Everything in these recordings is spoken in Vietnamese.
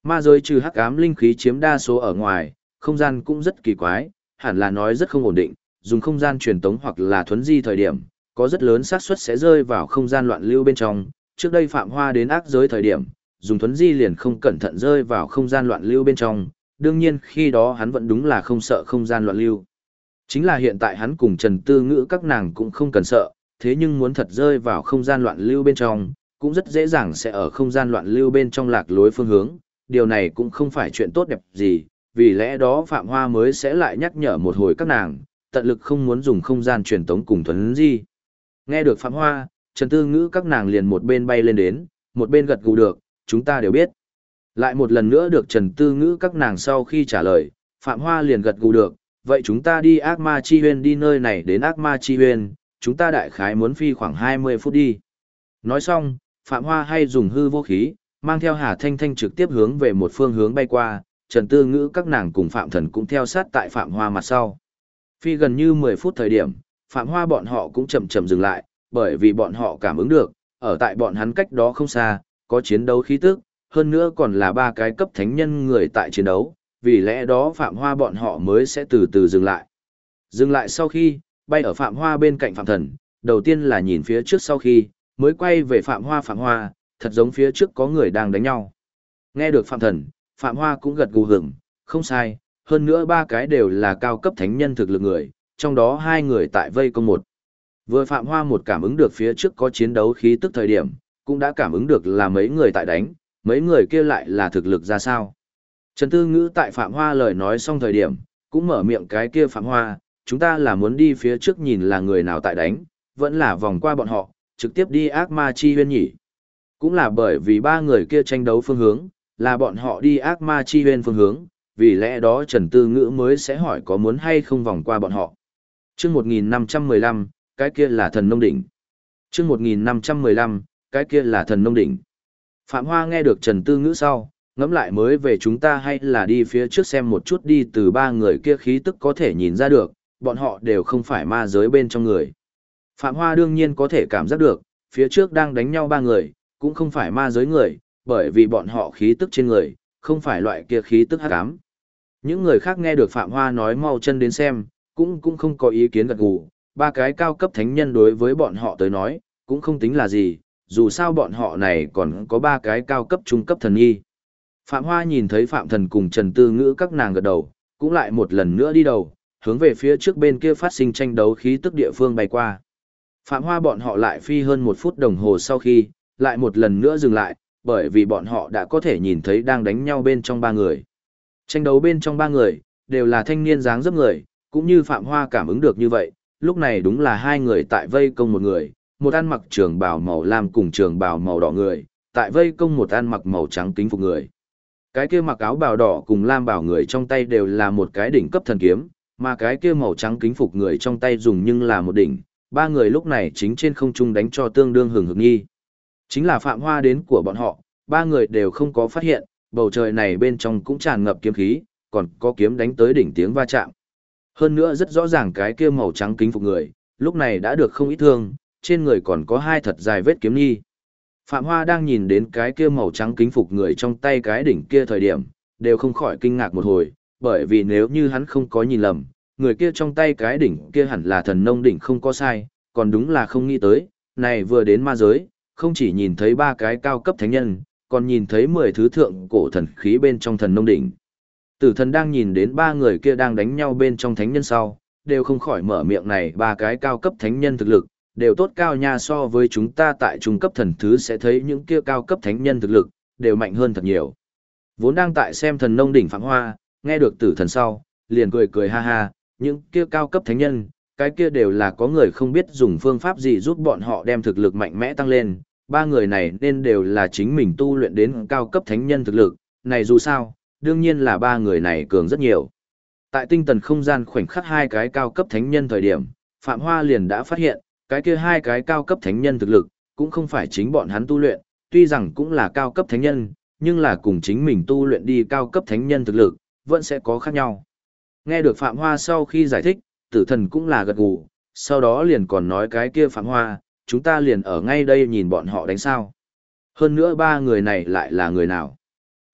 Ma giới trừ hắc ám linh khí chiếm đa số ở ngoài, không gian cũng rất kỳ quái, hẳn là nói rất không ổn định, dùng không gian truyền tống hoặc là thuấn di thời điểm, có rất lớn xác suất sẽ rơi vào không gian loạn lưu bên trong. Trước đây Phạm Hoa đến ác giới thời điểm, dùng thuấn di liền không cẩn thận rơi vào không gian loạn lưu bên trong, đương nhiên khi đó hắn vẫn đúng là không sợ không gian loạn lưu. Chính là hiện tại hắn cùng Trần Tư Ngữ các nàng cũng không cần sợ, thế nhưng muốn thật rơi vào không gian loạn lưu bên trong, cũng rất dễ dàng sẽ ở không gian loạn lưu bên trong lạc lối phương hướng, điều này cũng không phải chuyện tốt đẹp gì, vì lẽ đó Phạm Hoa mới sẽ lại nhắc nhở một hồi các nàng, tận lực không muốn dùng không gian truyền tống cùng thuấn di. Nghe được Phạm Hoa, Trần Tư Ngữ các nàng liền một bên bay lên đến, một bên gật gù được, chúng ta đều biết. Lại một lần nữa được Trần Tư Ngữ các nàng sau khi trả lời, Phạm Hoa liền gật gù được, vậy chúng ta đi Ác Ma Chi Huyên, đi nơi này đến Ác Ma Chi Huyên, chúng ta đại khái muốn phi khoảng 20 phút đi. Nói xong, Phạm Hoa hay dùng hư vô khí, mang theo Hà Thanh Thanh trực tiếp hướng về một phương hướng bay qua, Trần Tư Ngữ các nàng cùng Phạm Thần cũng theo sát tại Phạm Hoa mặt sau. Phi gần như 10 phút thời điểm, Phạm Hoa bọn họ cũng chậm chậm dừng lại, bởi vì bọn họ cảm ứng được, ở tại bọn hắn cách đó không xa, có chiến đấu khí tức, hơn nữa còn là 3 cái cấp thánh nhân người tại chiến đấu, vì lẽ đó Phạm Hoa bọn họ mới sẽ từ từ dừng lại. Dừng lại sau khi, bay ở Phạm Hoa bên cạnh Phạm Thần, đầu tiên là nhìn phía trước sau khi, mới quay về Phạm Hoa, thật giống phía trước có người đang đánh nhau. Nghe được Phạm Thần, Phạm Hoa cũng gật gù hưởng, không sai, hơn nữa 3 cái đều là cao cấp thánh nhân thực lực người, trong đó 2 người tại vây công một. Vừa Phạm Hoa một cảm ứng được phía trước có chiến đấu khí tức thời điểm, cũng đã cảm ứng được là mấy người tại đánh, mấy người kia lại là thực lực ra sao. Trần Tư Ngữ tại Phạm Hoa lời nói xong thời điểm, cũng mở miệng cái kia Phạm Hoa, chúng ta là muốn đi phía trước nhìn là người nào tại đánh, vẫn là vòng qua bọn họ, trực tiếp đi Ác Ma Chi Huyên nhỉ. Cũng là bởi vì 3 người kia tranh đấu phương hướng, là bọn họ đi Ác Ma Chi Huyên phương hướng, vì lẽ đó Trần Tư Ngữ mới sẽ hỏi có muốn hay không vòng qua bọn họ. Chương 1515, cái kia là Thần Nông Đỉnh. Chương 1515, cái kia là Thần Nông Đỉnh. Phạm Hoa nghe được Trần Tư Ngữ sau, ngẫm lại mới về chúng ta hay là đi phía trước xem một chút đi, từ 3 người kia khí tức có thể nhìn ra được, bọn họ đều không phải ma giới bên trong người. Phạm Hoa đương nhiên có thể cảm giác được, phía trước đang đánh nhau 3 người, cũng không phải ma giới người, bởi vì bọn họ khí tức trên người, không phải loại kia khí tức hắc ám. Những người khác nghe được Phạm Hoa nói mau chân đến xem, cũng không có ý kiến gật gù, 3 cái cao cấp thánh nhân đối với bọn họ tới nói, cũng không tính là gì, dù sao bọn họ này còn có 3 cái cao cấp trung cấp thần nhi. Phạm Hoa nhìn thấy Phạm Thần cùng Trần Tư Ngữ các nàng gật đầu, cũng lại một lần nữa đi đầu, hướng về phía trước bên kia phát sinh tranh đấu khí tức địa phương bay qua. Phạm Hoa bọn họ lại phi hơn 1 phút đồng hồ sau khi, lại một lần nữa dừng lại, bởi vì bọn họ đã có thể nhìn thấy đang đánh nhau bên trong 3 người. Tranh đấu bên trong 3 người, đều là thanh niên dáng dấp người, cũng như Phạm Hoa cảm ứng được như vậy, lúc này đúng là 2 người tại vây công một người, một ăn mặc trường bào màu lam cùng trường bào màu đỏ người, tại vây công một ăn mặc màu trắng kính phục người. Cái kia mặc áo bào đỏ cùng lam bào người trong tay đều là một cái đỉnh cấp thần kiếm, mà cái kia màu trắng kính phục người trong tay dùng nhưng là một đỉnh. 3 người lúc này chính trên không trung đánh cho tương đương hừng hực nghi. Chính là Phạm Hoa đến của bọn họ, 3 người đều không có phát hiện, bầu trời này bên trong cũng tràn ngập kiếm khí, còn có kiếm đánh tới đỉnh tiếng va chạm. Hơn nữa rất rõ ràng cái kia màu trắng kính phục người, lúc này đã được không ít thương, trên người còn có 2 thật dài vết kiếm nghi. Phạm Hoa đang nhìn đến cái kia màu trắng kính phục người trong tay cái đỉnh kia thời điểm, đều không khỏi kinh ngạc một hồi, bởi vì nếu như hắn không có nhìn lầm, người kia trong tay cái đỉnh kia hẳn là Thần Nông Đỉnh không có sai, còn đúng là không nghĩ tới, này vừa đến ma giới, không chỉ nhìn thấy 3 cái cao cấp thánh nhân, còn nhìn thấy 10 thứ thượng cổ thần khí bên trong Thần Nông Đỉnh. Tử Thần đang nhìn đến 3 người kia đang đánh nhau bên trong thánh nhân sau, đều không khỏi mở miệng, này 3 cái cao cấp thánh nhân thực lực, đều tốt cao nha, so với chúng ta tại trung cấp thần thứ sẽ thấy những kia cao cấp thánh nhân thực lực, đều mạnh hơn thật nhiều. Vốn đang tại xem Thần Nông Đỉnh Phạm Hoa, nghe được Tử Thần sau, liền cười cười ha ha, những kia cao cấp thánh nhân, cái kia đều là có người không biết dùng phương pháp gì giúp bọn họ đem thực lực mạnh mẽ tăng lên, 3 người này nên đều là chính mình tu luyện đến cao cấp thánh nhân thực lực, này dù sao, đương nhiên là 3 người này cường rất nhiều. Tại tinh thần không gian khoảnh khắc 2 cái cao cấp thánh nhân thời điểm, Phạm Hoa liền đã phát hiện, cái kia 2 cái cao cấp thánh nhân thực lực, cũng không phải chính bọn hắn tu luyện, tuy rằng cũng là cao cấp thánh nhân, nhưng là cùng chính mình tu luyện đi cao cấp thánh nhân thực lực, vẫn sẽ có khác nhau. Nghe được Phạm Hoa sau khi giải thích, Tử Thần cũng là gật gù, sau đó liền còn nói cái kia Phạm Hoa, chúng ta liền ở ngay đây nhìn bọn họ đánh sao. Hơn nữa 3 người này lại là người nào?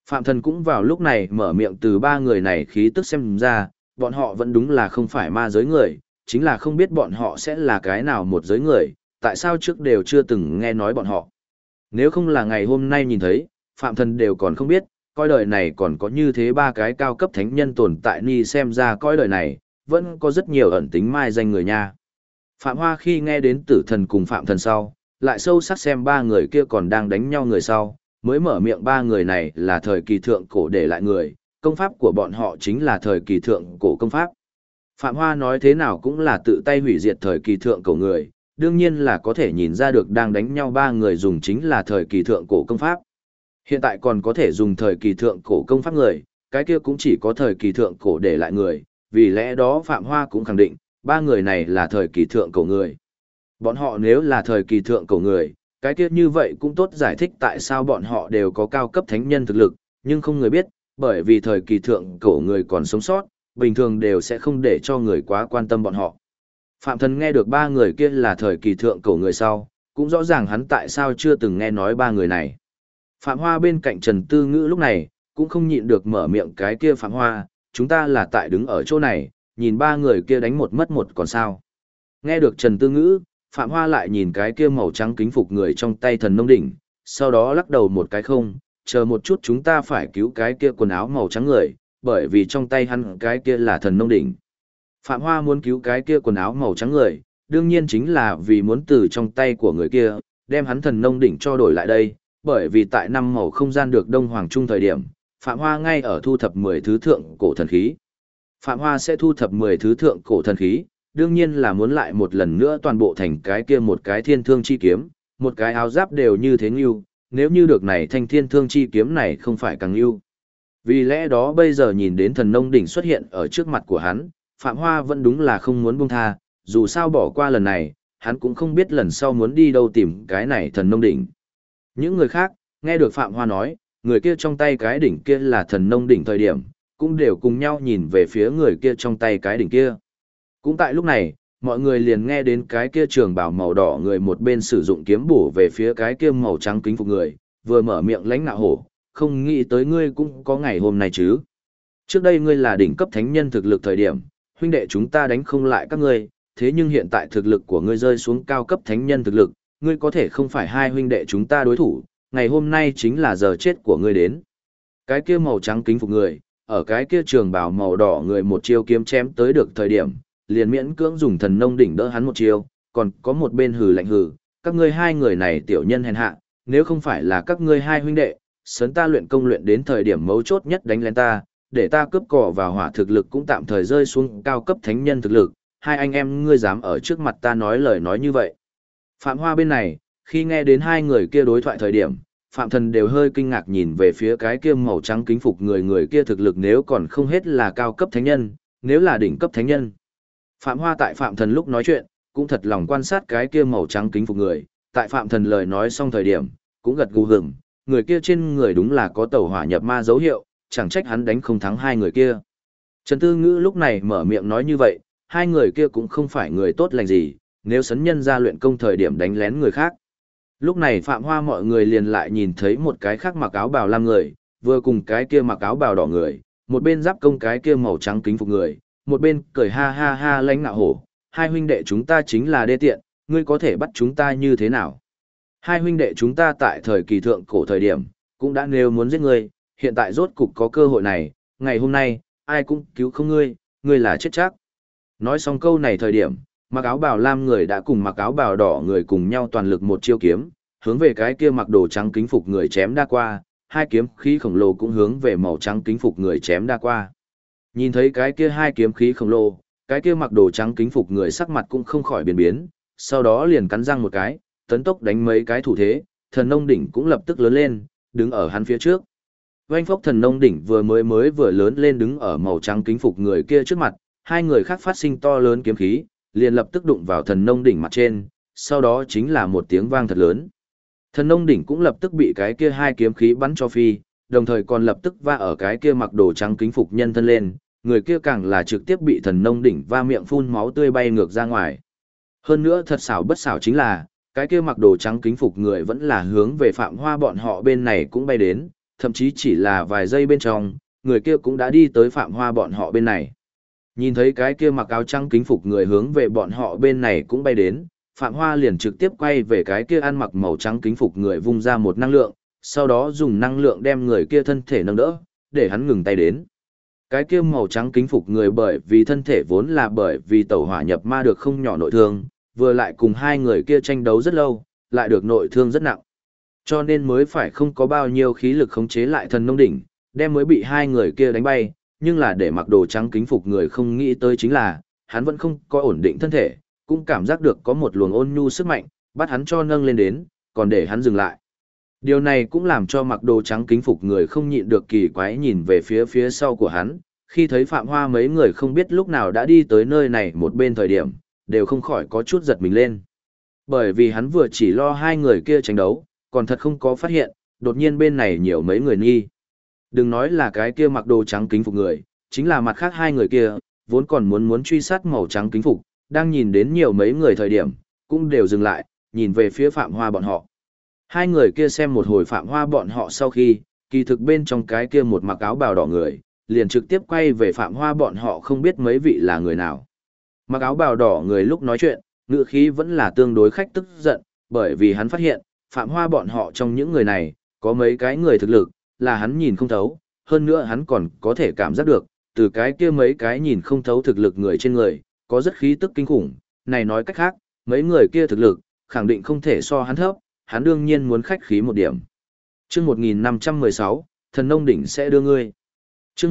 Phạm Thần cũng vào lúc này mở miệng, từ ba người này khí tức xem ra, bọn họ vẫn đúng là không phải ma giới người, chính là không biết bọn họ sẽ là cái nào một giới người, tại sao trước đều chưa từng nghe nói bọn họ. Nếu không là ngày hôm nay nhìn thấy, Phạm Thần đều còn không biết, coi đời này còn có như thế ba cái cao cấp thánh nhân tồn tại, ni xem ra coi đời này, vẫn có rất nhiều ẩn tính mai danh người nha. Phạm Hoa khi nghe đến Tử Thần cùng Phạm Thần sau, lại sâu sắc xem ba người kia còn đang đánh nhau người sau, mới mở miệng, ba người này là thời kỳ thượng cổ để lại người, công pháp của bọn họ chính là thời kỳ thượng cổ công pháp. Phạm Hoa nói thế nào cũng là tự tay hủy diệt thời kỳ thượng cổ người, đương nhiên là có thể nhìn ra được đang đánh nhau ba người dùng chính là thời kỳ thượng cổ công pháp. Hiện tại còn có thể dùng thời kỳ thượng cổ công pháp người, cái kia cũng chỉ có thời kỳ thượng cổ để lại người, vì lẽ đó Phạm Hoa cũng khẳng định, ba người này là thời kỳ thượng cổ người. Bọn họ nếu là thời kỳ thượng cổ người, cái kia như vậy cũng tốt giải thích tại sao bọn họ đều có cao cấp thánh nhân thực lực, nhưng không người biết, bởi vì thời kỳ thượng cổ người còn sống sót, bình thường đều sẽ không để cho người quá quan tâm bọn họ. Phạm Thần nghe được ba người kia là thời kỳ thượng cổ người sau, cũng rõ ràng hắn tại sao chưa từng nghe nói ba người này. Phạm Hoa bên cạnh Trần Tư Ngữ lúc này, cũng không nhịn được mở miệng, cái kia Phạm Hoa, chúng ta là tại đứng ở chỗ này, nhìn ba người kia đánh một mất một còn sao. Nghe được Trần Tư Ngữ, Phạm Hoa lại nhìn cái kia màu trắng kính phục người trong tay Thần Nông Đỉnh, sau đó lắc đầu một cái, không, chờ một chút, chúng ta phải cứu cái kia quần áo màu trắng người, bởi vì trong tay hắn cái kia là Thần Nông Đỉnh. Phạm Hoa muốn cứu cái kia quần áo màu trắng người, đương nhiên chính là vì muốn từ trong tay của người kia, đem hắn Thần Nông Đỉnh cho đổi lại đây, bởi vì tại năm màu không gian được Đông Hoàng Trung thời điểm, Phạm Hoa ngay ở thu thập 10 thứ thượng cổ thần khí. Phạm Hoa sẽ thu thập 10 thứ thượng cổ thần khí, đương nhiên là muốn lại một lần nữa toàn bộ thành cái kia một cái thiên thương chi kiếm, một cái áo giáp đều như thế ngưu, nếu như được này thanh thiên thương chi kiếm này không phải càng ngưu. Vì lẽ đó bây giờ nhìn đến Thần Nông Đỉnh xuất hiện ở trước mặt của hắn, Phạm Hoa vẫn đúng là không muốn buông tha, dù sao bỏ qua lần này, hắn cũng không biết lần sau muốn đi đâu tìm cái này Thần Nông Đỉnh. Những người khác, nghe được Phạm Hoa nói, người kia trong tay cái đỉnh kia là Thần Nông Đỉnh thời điểm, cũng đều cùng nhau nhìn về phía người kia trong tay cái đỉnh kia. Cũng tại lúc này, mọi người liền nghe đến cái kia trường bào màu đỏ người một bên sử dụng kiếm bổ về phía cái kia màu trắng kính phục người, vừa mở miệng lãnh nạo hổ, không nghĩ tới ngươi cũng có ngày hôm nay chứ. Trước đây ngươi là đỉnh cấp thánh nhân thực lực thời điểm, huynh đệ chúng ta đánh không lại các ngươi, thế nhưng hiện tại thực lực của ngươi rơi xuống cao cấp thánh nhân thực lực, ngươi có thể không phải hai huynh đệ chúng ta đối thủ, ngày hôm nay chính là giờ chết của ngươi đến. Cái kia màu trắng kính phục người, ở cái kia trường bào màu đỏ người một chiêu kiếm chém tới được thời điểm, liền miễn cưỡng dùng Thần Nông Đỉnh đỡ hắn một chiêu, còn có một bên hừ lạnh hừ, các ngươi hai người này tiểu nhân hèn hạ, nếu không phải là các ngươi hai huynh đệ, sớm ta luyện công luyện đến thời điểm mấu chốt nhất đánh lén ta, để ta cướp cỏ vào hỏa thực lực cũng tạm thời rơi xuống cao cấp thánh nhân thực lực, hai anh em ngươi dám ở trước mặt ta nói lời nói như vậy. Phạm Hoa bên này, khi nghe đến hai người kia đối thoại thời điểm, Phạm Thần đều hơi kinh ngạc nhìn về phía cái kia màu trắng kính phục người kia thực lực nếu còn không hết là cao cấp thánh nhân, nếu là đỉnh cấp thánh nhân. Phạm Hoa tại Phạm Thần lúc nói chuyện, cũng thật lòng quan sát cái kia màu trắng kính phục người, tại Phạm Thần lời nói xong thời điểm, cũng gật gù hửng, người kia trên người đúng là có tẩu hỏa nhập ma dấu hiệu, chẳng trách hắn đánh không thắng hai người kia. Trần Tư Ngữ lúc này mở miệng nói như vậy, hai người kia cũng không phải người tốt lành gì, nếu sấn nhân ra luyện công thời điểm đánh lén người khác. Lúc này Phạm Hoa mọi người liền lại nhìn thấy một cái khác mặc áo bào lam người, vừa cùng cái kia mặc áo bào đỏ người, một bên giáp công cái kia màu trắng kính phục người, một bên cười ha ha ha lãnh nạo hổ, hai huynh đệ chúng ta chính là đê tiện, ngươi có thể bắt chúng ta như thế nào? Hai huynh đệ chúng ta tại thời kỳ thượng cổ thời điểm, cũng đã nêu muốn giết ngươi, hiện tại rốt cục có cơ hội này, ngày hôm nay, ai cũng cứu không ngươi, ngươi là chết chắc. Nói xong câu này thời điểm, mặc áo bào lam người đã cùng mặc áo bào đỏ người cùng nhau toàn lực một chiêu kiếm, hướng về cái kia mặc đồ trắng kính phục người chém đa qua, hai kiếm khí khổng lồ cũng hướng về màu trắng kính phục người chém đa qua. Nhìn thấy cái kia hai kiếm khí khổng lồ, cái kia mặc đồ trắng kính phục người sắc mặt cũng không khỏi biến biến, sau đó liền cắn răng một cái, tấn tốc đánh mấy cái thủ thế, Thần Nông Đỉnh cũng lập tức lớn lên, đứng ở hắn phía trước. Oanh phốc Thần Nông Đỉnh vừa vừa lớn lên đứng ở màu trắng kính phục người kia trước mặt, hai người khác phát sinh to lớn kiếm khí, liền lập tức đụng vào Thần Nông Đỉnh mặt trên, sau đó chính là một tiếng vang thật lớn. Thần Nông Đỉnh cũng lập tức bị cái kia hai kiếm khí bắn cho phi, đồng thời còn lập tức va ở cái kia mặc đồ trắng kính phục nhân thân lên, người kia càng là trực tiếp bị Thần Nông Đỉnh va miệng phun máu tươi bay ngược ra ngoài. Hơn nữa thật xảo bất xảo chính là, cái kia mặc đồ trắng kính phục người vẫn là hướng về Phạm Hoa bọn họ bên này cũng bay đến, thậm chí chỉ là vài giây bên trong, người kia cũng đã đi tới Phạm Hoa bọn họ bên này. Nhìn thấy cái kia mặc áo trắng kính phục người hướng về bọn họ bên này cũng bay đến, Phạm Hoa liền trực tiếp quay về cái kia ăn mặc màu trắng kính phục người vung ra một năng lượng, sau đó dùng năng lượng đem người kia thân thể nâng đỡ, để hắn ngừng tay đến. Cái kia màu trắng kính phục người bởi vì thân thể vốn là bởi vì tẩu hỏa nhập ma được không nhỏ nội thương, vừa lại cùng hai người kia tranh đấu rất lâu, lại được nội thương rất nặng. Cho nên mới phải không có bao nhiêu khí lực khống chế lại thần nông đỉnh, đem mới bị hai người kia đánh bay, nhưng là để mặc đồ trắng kính phục người không nghĩ tới chính là, hắn vẫn không có ổn định thân thể, cũng cảm giác được có một luồng ôn nhu sức mạnh, bắt hắn cho nâng lên đến, còn để hắn dừng lại. Điều này cũng làm cho mặc đồ trắng kính phục người không nhịn được kỳ quái nhìn về phía sau của hắn, khi thấy Phạm Hoa mấy người không biết lúc nào đã đi tới nơi này một bên thời điểm, đều không khỏi có chút giật mình lên. Bởi vì hắn vừa chỉ lo hai người kia tranh đấu, còn thật không có phát hiện, đột nhiên bên này nhiều mấy người nghi. Đừng nói là cái kia mặc đồ trắng kính phục người, chính là mặt khác hai người kia, vốn còn muốn truy sát màu trắng kính phục, đang nhìn đến nhiều mấy người thời điểm, cũng đều dừng lại, nhìn về phía Phạm Hoa bọn họ. Hai người kia xem một hồi Phạm Hoa bọn họ sau khi, kỳ thực bên trong cái kia một mặc áo bào đỏ người, liền trực tiếp quay về Phạm Hoa bọn họ không biết mấy vị là người nào. Mặc áo bào đỏ người lúc nói chuyện, ngữ khí vẫn là tương đối khách tức giận, bởi vì hắn phát hiện, Phạm Hoa bọn họ trong những người này, có mấy cái người thực lực, là hắn nhìn không thấu, hơn nữa hắn còn có thể cảm giác được, từ cái kia mấy cái nhìn không thấu thực lực người trên người, có rất khí tức kinh khủng, này nói cách khác, mấy người kia thực lực, khẳng định không thể so hắn thấp, hắn đương nhiên muốn khách khí một điểm. Chương 1516, thần nông đỉnh sẽ đưa ngươi. Chương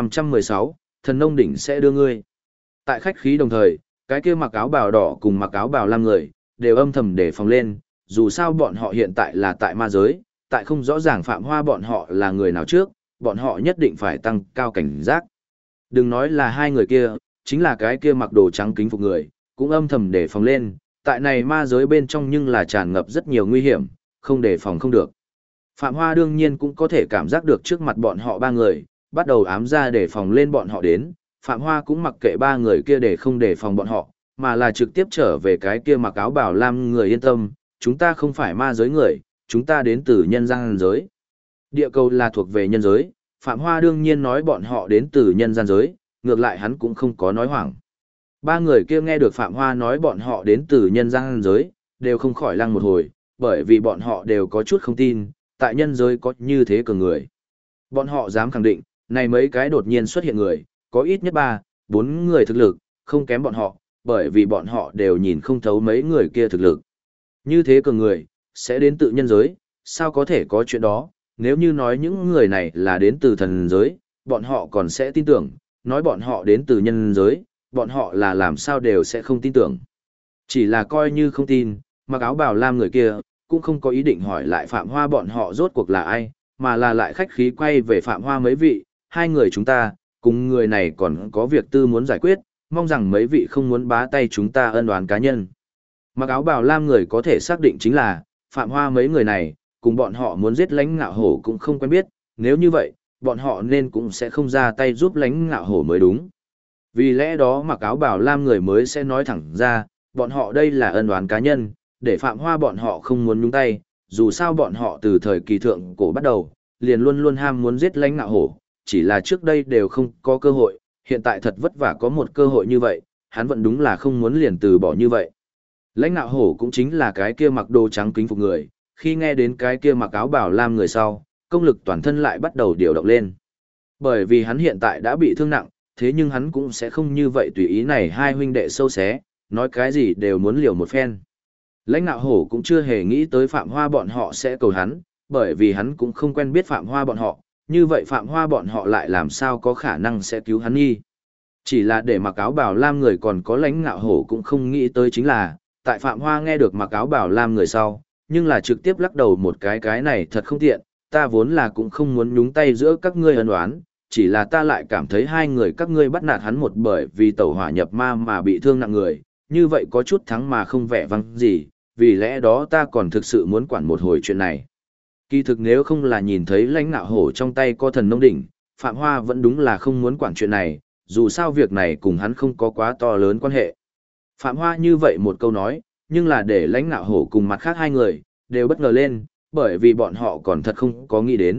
1516, thần nông đỉnh sẽ đưa ngươi. Tại khách khí đồng thời, cái kia mặc áo bào đỏ cùng mặc áo bào lam người, đều âm thầm đề phòng lên, dù sao bọn họ hiện tại là tại ma giới, tại không rõ ràng Phạm Hoa bọn họ là người nào trước, bọn họ nhất định phải tăng cao cảnh giác. Đừng nói là hai người kia, chính là cái kia mặc đồ trắng kính phục người, cũng âm thầm đề phòng lên, tại này ma giới bên trong nhưng là tràn ngập rất nhiều nguy hiểm, không đề phòng không được. Phạm Hoa đương nhiên cũng có thể cảm giác được trước mặt bọn họ ba người, bắt đầu ám ra đề phòng lên bọn họ đến, Phạm Hoa cũng mặc kệ ba người kia để không đề phòng bọn họ, mà là trực tiếp trở về cái kia mặc áo bảo lam người yên tâm, chúng ta không phải ma giới người, chúng ta đến từ nhân gian giới. Địa cầu là thuộc về nhân giới, Phạm Hoa đương nhiên nói bọn họ đến từ nhân gian giới, ngược lại hắn cũng không có nói hoảng. Ba người kia nghe được Phạm Hoa nói bọn họ đến từ nhân gian giới, đều không khỏi lăng một hồi, bởi vì bọn họ đều có chút không tin, tại nhân giới có như thế cường người. Bọn họ dám khẳng định, này mấy cái đột nhiên xuất hiện người, có ít nhất 3, 4 người thực lực, không kém bọn họ, bởi vì bọn họ đều nhìn không thấu mấy người kia thực lực. Như thế cường người, sẽ đến tự nhân giới, sao có thể có chuyện đó, nếu như nói những người này là đến từ thần giới, bọn họ còn sẽ tin tưởng, nói bọn họ đến từ nhân giới, bọn họ là làm sao đều sẽ không tin tưởng. Chỉ là coi như không tin, mặc áo bào lam người kia, cũng không có ý định hỏi lại Phạm Hoa bọn họ rốt cuộc là ai, mà là lại khách khí quay về Phạm Hoa mấy vị, hai người chúng ta, cùng người này còn có việc tư muốn giải quyết, mong rằng mấy vị không muốn bá tay chúng ta ân oán cá nhân. Mặc áo bào lam người có thể xác định chính là, Phạm Hoa mấy người này, cùng bọn họ muốn giết Lãnh Ngạo Hổ cũng không quen biết, nếu như vậy, bọn họ nên cũng sẽ không ra tay giúp Lãnh Ngạo Hổ mới đúng. Vì lẽ đó mặc áo bào lam người mới sẽ nói thẳng ra, bọn họ đây là ân oán cá nhân, để Phạm Hoa bọn họ không muốn nhúng tay, dù sao bọn họ từ thời kỳ thượng cổ bắt đầu, liền luôn luôn ham muốn giết Lãnh Ngạo Hổ, chỉ là trước đây đều không có cơ hội, hiện tại thật vất vả có một cơ hội như vậy, hắn vẫn đúng là không muốn liền từ bỏ như vậy. Lãnh Ngạo Hổ cũng chính là cái kia mặc đồ trắng kính phục người, khi nghe đến cái kia mặc áo bào lam người sau, công lực toàn thân lại bắt đầu điều động lên. Bởi vì hắn hiện tại đã bị thương nặng, thế nhưng hắn cũng sẽ không như vậy tùy ý này hai huynh đệ sâu xé, nói cái gì đều muốn liều một phen. Lãnh Ngạo Hổ cũng chưa hề nghĩ tới Phạm Hoa bọn họ sẽ cầu hắn, bởi vì hắn cũng không quen biết Phạm Hoa bọn họ, như vậy Phạm Hoa bọn họ lại làm sao có khả năng sẽ cứu hắn nghi. Chỉ là để mặc áo bào lam người còn có Lãnh Ngạo Hổ cũng không nghĩ tới chính là, tại Phạm Hoa nghe được mặc áo bào lam người sau, nhưng là trực tiếp lắc đầu một cái này thật không tiện, ta vốn là cũng không muốn nhúng tay giữa các ngươi ân oán, chỉ là ta lại cảm thấy hai người các ngươi bắt nạt hắn một bởi vì tẩu hỏa nhập ma mà bị thương nặng người, như vậy có chút thắng mà không vẻ vang gì, vì lẽ đó ta còn thực sự muốn quản một hồi chuyện này. Kỳ thực nếu không là nhìn thấy Lãnh Ngạo Hổ trong tay có thần nông đỉnh, Phạm Hoa vẫn đúng là không muốn quản chuyện này, dù sao việc này cùng hắn không có quá to lớn quan hệ. Phạm Hoa như vậy một câu nói, nhưng là để Lãnh Ngạo Hổ cùng mặt khác hai người, đều bất ngờ lên, bởi vì bọn họ còn thật không có nghĩ đến,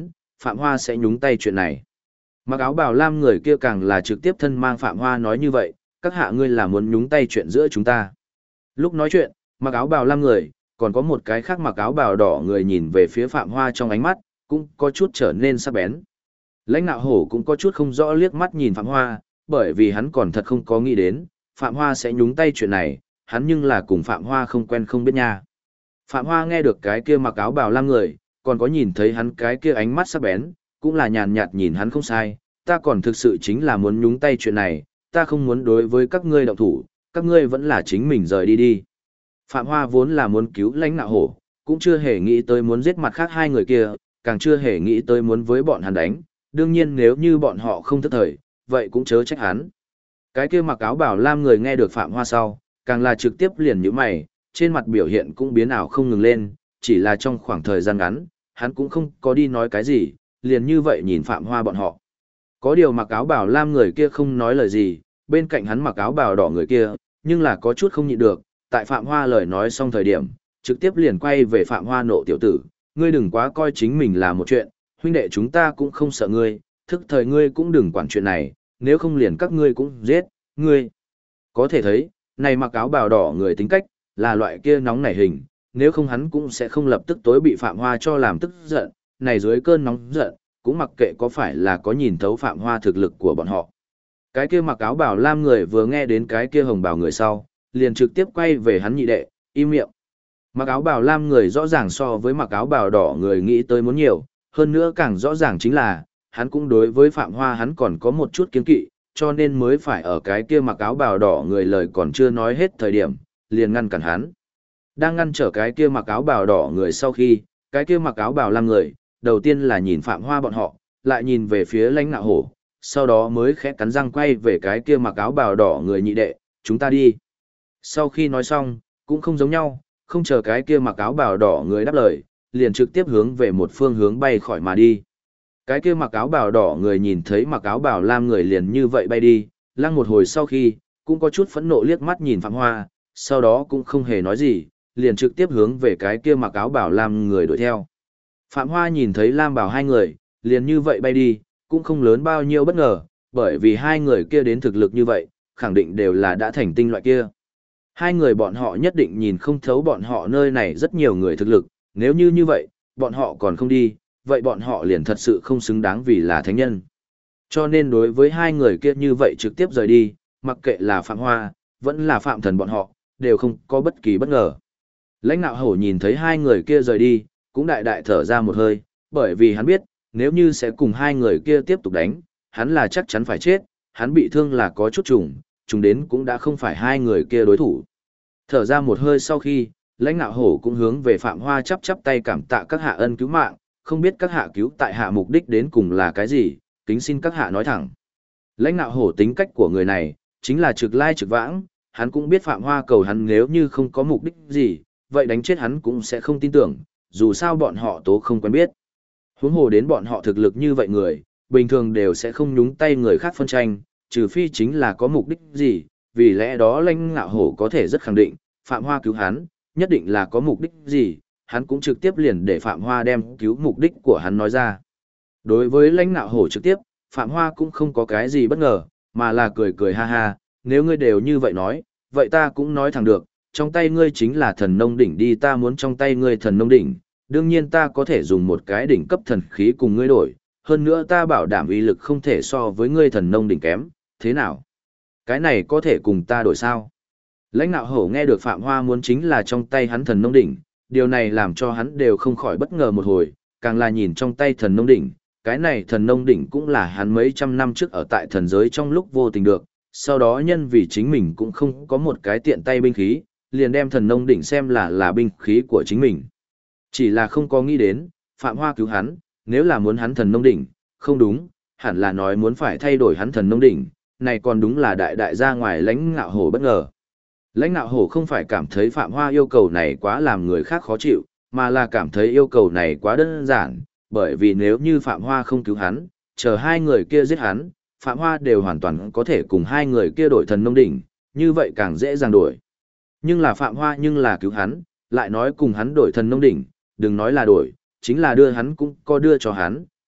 Phạm Hoa sẽ nhúng tay chuyện này. Mặc áo bào lam người kia càng là trực tiếp thân mang Phạm Hoa nói như vậy, các hạ ngươi là muốn nhúng tay chuyện giữa chúng ta. Lúc nói chuyện, mặc áo bào lam người, còn có một cái khác mặc áo bào đỏ người nhìn về phía Phạm Hoa trong ánh mắt, cũng có chút trở nên sắc bén. Lãnh Nạo Hổ cũng có chút không rõ liếc mắt nhìn Phạm Hoa, bởi vì hắn còn thật không có nghĩ đến, Phạm Hoa sẽ nhúng tay chuyện này, hắn nhưng là cùng Phạm Hoa không quen không biết nha. Phạm Hoa nghe được cái kia mặc áo bào lam người, còn có nhìn thấy hắn cái kia ánh mắt sắc bén, cũng là nhàn nhạt nhìn hắn không sai, ta còn thực sự chính là muốn nhúng tay chuyện này, ta không muốn đối với các ngươi động thủ, các ngươi vẫn là chính mình rời đi đi. Phạm Hoa vốn là muốn cứu Lãnh Nạo Hổ, cũng chưa hề nghĩ tới muốn giết mặt khác hai người kia, càng chưa hề nghĩ tới muốn với bọn hắn đánh, đương nhiên nếu như bọn họ không thức thời, vậy cũng chớ trách hắn. Cái kia mặc áo bảo lam người nghe được Phạm Hoa sau, càng là trực tiếp liền nhíu mày, trên mặt biểu hiện cũng biến ảo không ngừng lên, chỉ là trong khoảng thời gian ngắn, hắn cũng không có đi nói cái gì, liền như vậy nhìn Phạm Hoa bọn họ. Có điều mặc áo bảo lam người kia không nói lời gì, bên cạnh hắn mặc áo bào đỏ người kia, nhưng là có chút không nhịn được, tại Phạm Hoa lời nói xong thời điểm, trực tiếp liền quay về Phạm Hoa nộ tiểu tử, ngươi đừng quá coi chính mình là một chuyện, huynh đệ chúng ta cũng không sợ ngươi, thức thời ngươi cũng đừng quản chuyện này, nếu không liền các ngươi cũng giết, ngươi. Có thể thấy, này mặc áo bào đỏ người tính cách, là loại kia nóng nảy hình, nếu không hắn cũng sẽ không lập tức tối bị Phạm Hoa cho làm tức giận, này dưới cơn nóng giận, cũng mặc kệ có phải là có nhìn thấu Phạm Hoa thực lực của bọn họ. Cái kia mặc áo bào lam người vừa nghe đến cái kia hồng bào người sau, liền trực tiếp quay về hắn nhị đệ, im miệng. Mặc áo bào lam người rõ ràng so với mặc áo bào đỏ người nghĩ tới muốn nhiều, hơn nữa càng rõ ràng chính là, hắn cũng đối với Phạm Hoa hắn còn có một chút kiêng kỵ, cho nên mới phải ở cái kia mặc áo bào đỏ người lời còn chưa nói hết thời điểm, liền ngăn cản hắn. Đang ngăn trở cái kia mặc áo bào đỏ người sau khi, cái kia mặc áo bào lam người, đầu tiên là nhìn Phạm Hoa bọn họ, lại nhìn về phía Lãnh Nạo Hổ, sau đó mới khẽ cắn răng quay về cái kia mặc áo bào đỏ người nhị đệ, chúng ta đi. Sau khi nói xong, cũng không giống nhau, không chờ cái kia mặc áo bào đỏ người đáp lời, liền trực tiếp hướng về một phương hướng bay khỏi mà đi. Cái kia mặc áo bào đỏ người nhìn thấy mặc áo bào lam người liền như vậy bay đi, lăng một hồi sau khi, cũng có chút phẫn nộ liếc mắt nhìn Phạm Hoa, sau đó cũng không hề nói gì, liền trực tiếp hướng về cái kia mặc áo bào lam người đuổi theo. Phạm Hoa nhìn thấy lam bào hai người, liền như vậy bay đi, cũng không lớn bao nhiêu bất ngờ, bởi vì hai người kia đến thực lực như vậy, khẳng định đều là đã thành tinh loại kia. Hai người bọn họ nhất định nhìn không thấu bọn họ nơi này rất nhiều người thực lực, nếu như vậy, bọn họ còn không đi, vậy bọn họ liền thật sự không xứng đáng vì là thánh nhân. Cho nên đối với hai người kia như vậy trực tiếp rời đi, mặc kệ là Phạm Hoa, vẫn là Phạm Thần bọn họ, đều không có bất kỳ bất ngờ. Lãnh Nạo Hổ nhìn thấy hai người kia rời đi, cũng đại đại thở ra một hơi, bởi vì hắn biết, nếu như sẽ cùng hai người kia tiếp tục đánh, hắn là chắc chắn phải chết, hắn bị thương là có chút trùng đến cũng đã không phải hai người kia đối thủ. Thở ra một hơi sau khi, Lãnh Nạo Hổ cũng hướng về Phạm Hoa chắp chắp tay cảm tạ các hạ ân cứu mạng, không biết các hạ cứu tại hạ mục đích đến cùng là cái gì, kính xin các hạ nói thẳng. Lãnh Nạo Hổ tính cách của người này, chính là trực lai trực vãng, hắn cũng biết Phạm Hoa cầu hắn nếu như không có mục đích gì, vậy đánh chết hắn cũng sẽ không tin tưởng, dù sao bọn họ tố không quen biết. Huống hồ đến bọn họ thực lực như vậy người, bình thường đều sẽ không nhúng tay người khác phân tranh, trừ phi chính là có mục đích gì, vì lẽ đó Lãnh Nạo Hổ có thể rất khẳng định, Phạm Hoa cứu hắn, nhất định là có mục đích gì, hắn cũng trực tiếp liền để Phạm Hoa đem cứu mục đích của hắn nói ra. Đối với Lãnh Nạo Hổ trực tiếp, Phạm Hoa cũng không có cái gì bất ngờ, mà là cười cười ha ha, nếu ngươi đều như vậy nói, vậy ta cũng nói thẳng được, trong tay ngươi chính là thần nông đỉnh đi, ta muốn trong tay ngươi thần nông đỉnh, đương nhiên ta có thể dùng một cái đỉnh cấp thần khí cùng ngươi đổi, hơn nữa ta bảo đảm uy lực không thể so với ngươi thần nông đỉnh kém, thế nào? Cái này có thể cùng ta đổi sao? Lãnh Nạo Hổ nghe được Phạm Hoa muốn chính là trong tay hắn thần nông đỉnh, điều này làm cho hắn đều không khỏi bất ngờ một hồi, càng là nhìn trong tay thần nông đỉnh, cái này thần nông đỉnh cũng là hắn mấy trăm năm trước ở tại thần giới trong lúc vô tình được, sau đó nhân vì chính mình cũng không có một cái tiện tay binh khí, liền đem thần nông đỉnh xem là binh khí của chính mình. Chỉ là không có nghĩ đến, Phạm Hoa cứu hắn, nếu là muốn hắn thần nông đỉnh, không đúng, hẳn là nói muốn phải thay đổi hắn thần nông đỉnh, này còn đúng là đại đại ra ngoài Lãnh Nạo Hổ bất ngờ. Lãnh Nạo Hổ không phải cảm thấy Phạm Hoa yêu cầu này quá làm người khác khó chịu, mà là cảm thấy yêu cầu này quá đơn giản, bởi vì nếu như Phạm Hoa không cứu hắn, chờ hai người kia giết hắn, Phạm Hoa đều hoàn toàn có thể cùng hai người kia đổi thần nông đỉnh, như vậy càng dễ dàng đổi. Nhưng là Phạm Hoa nhưng là cứu hắn, lại nói cùng hắn đổi thần nông đỉnh, đừng nói là đổi, chính là đưa hắn cũng có đưa cho hắn,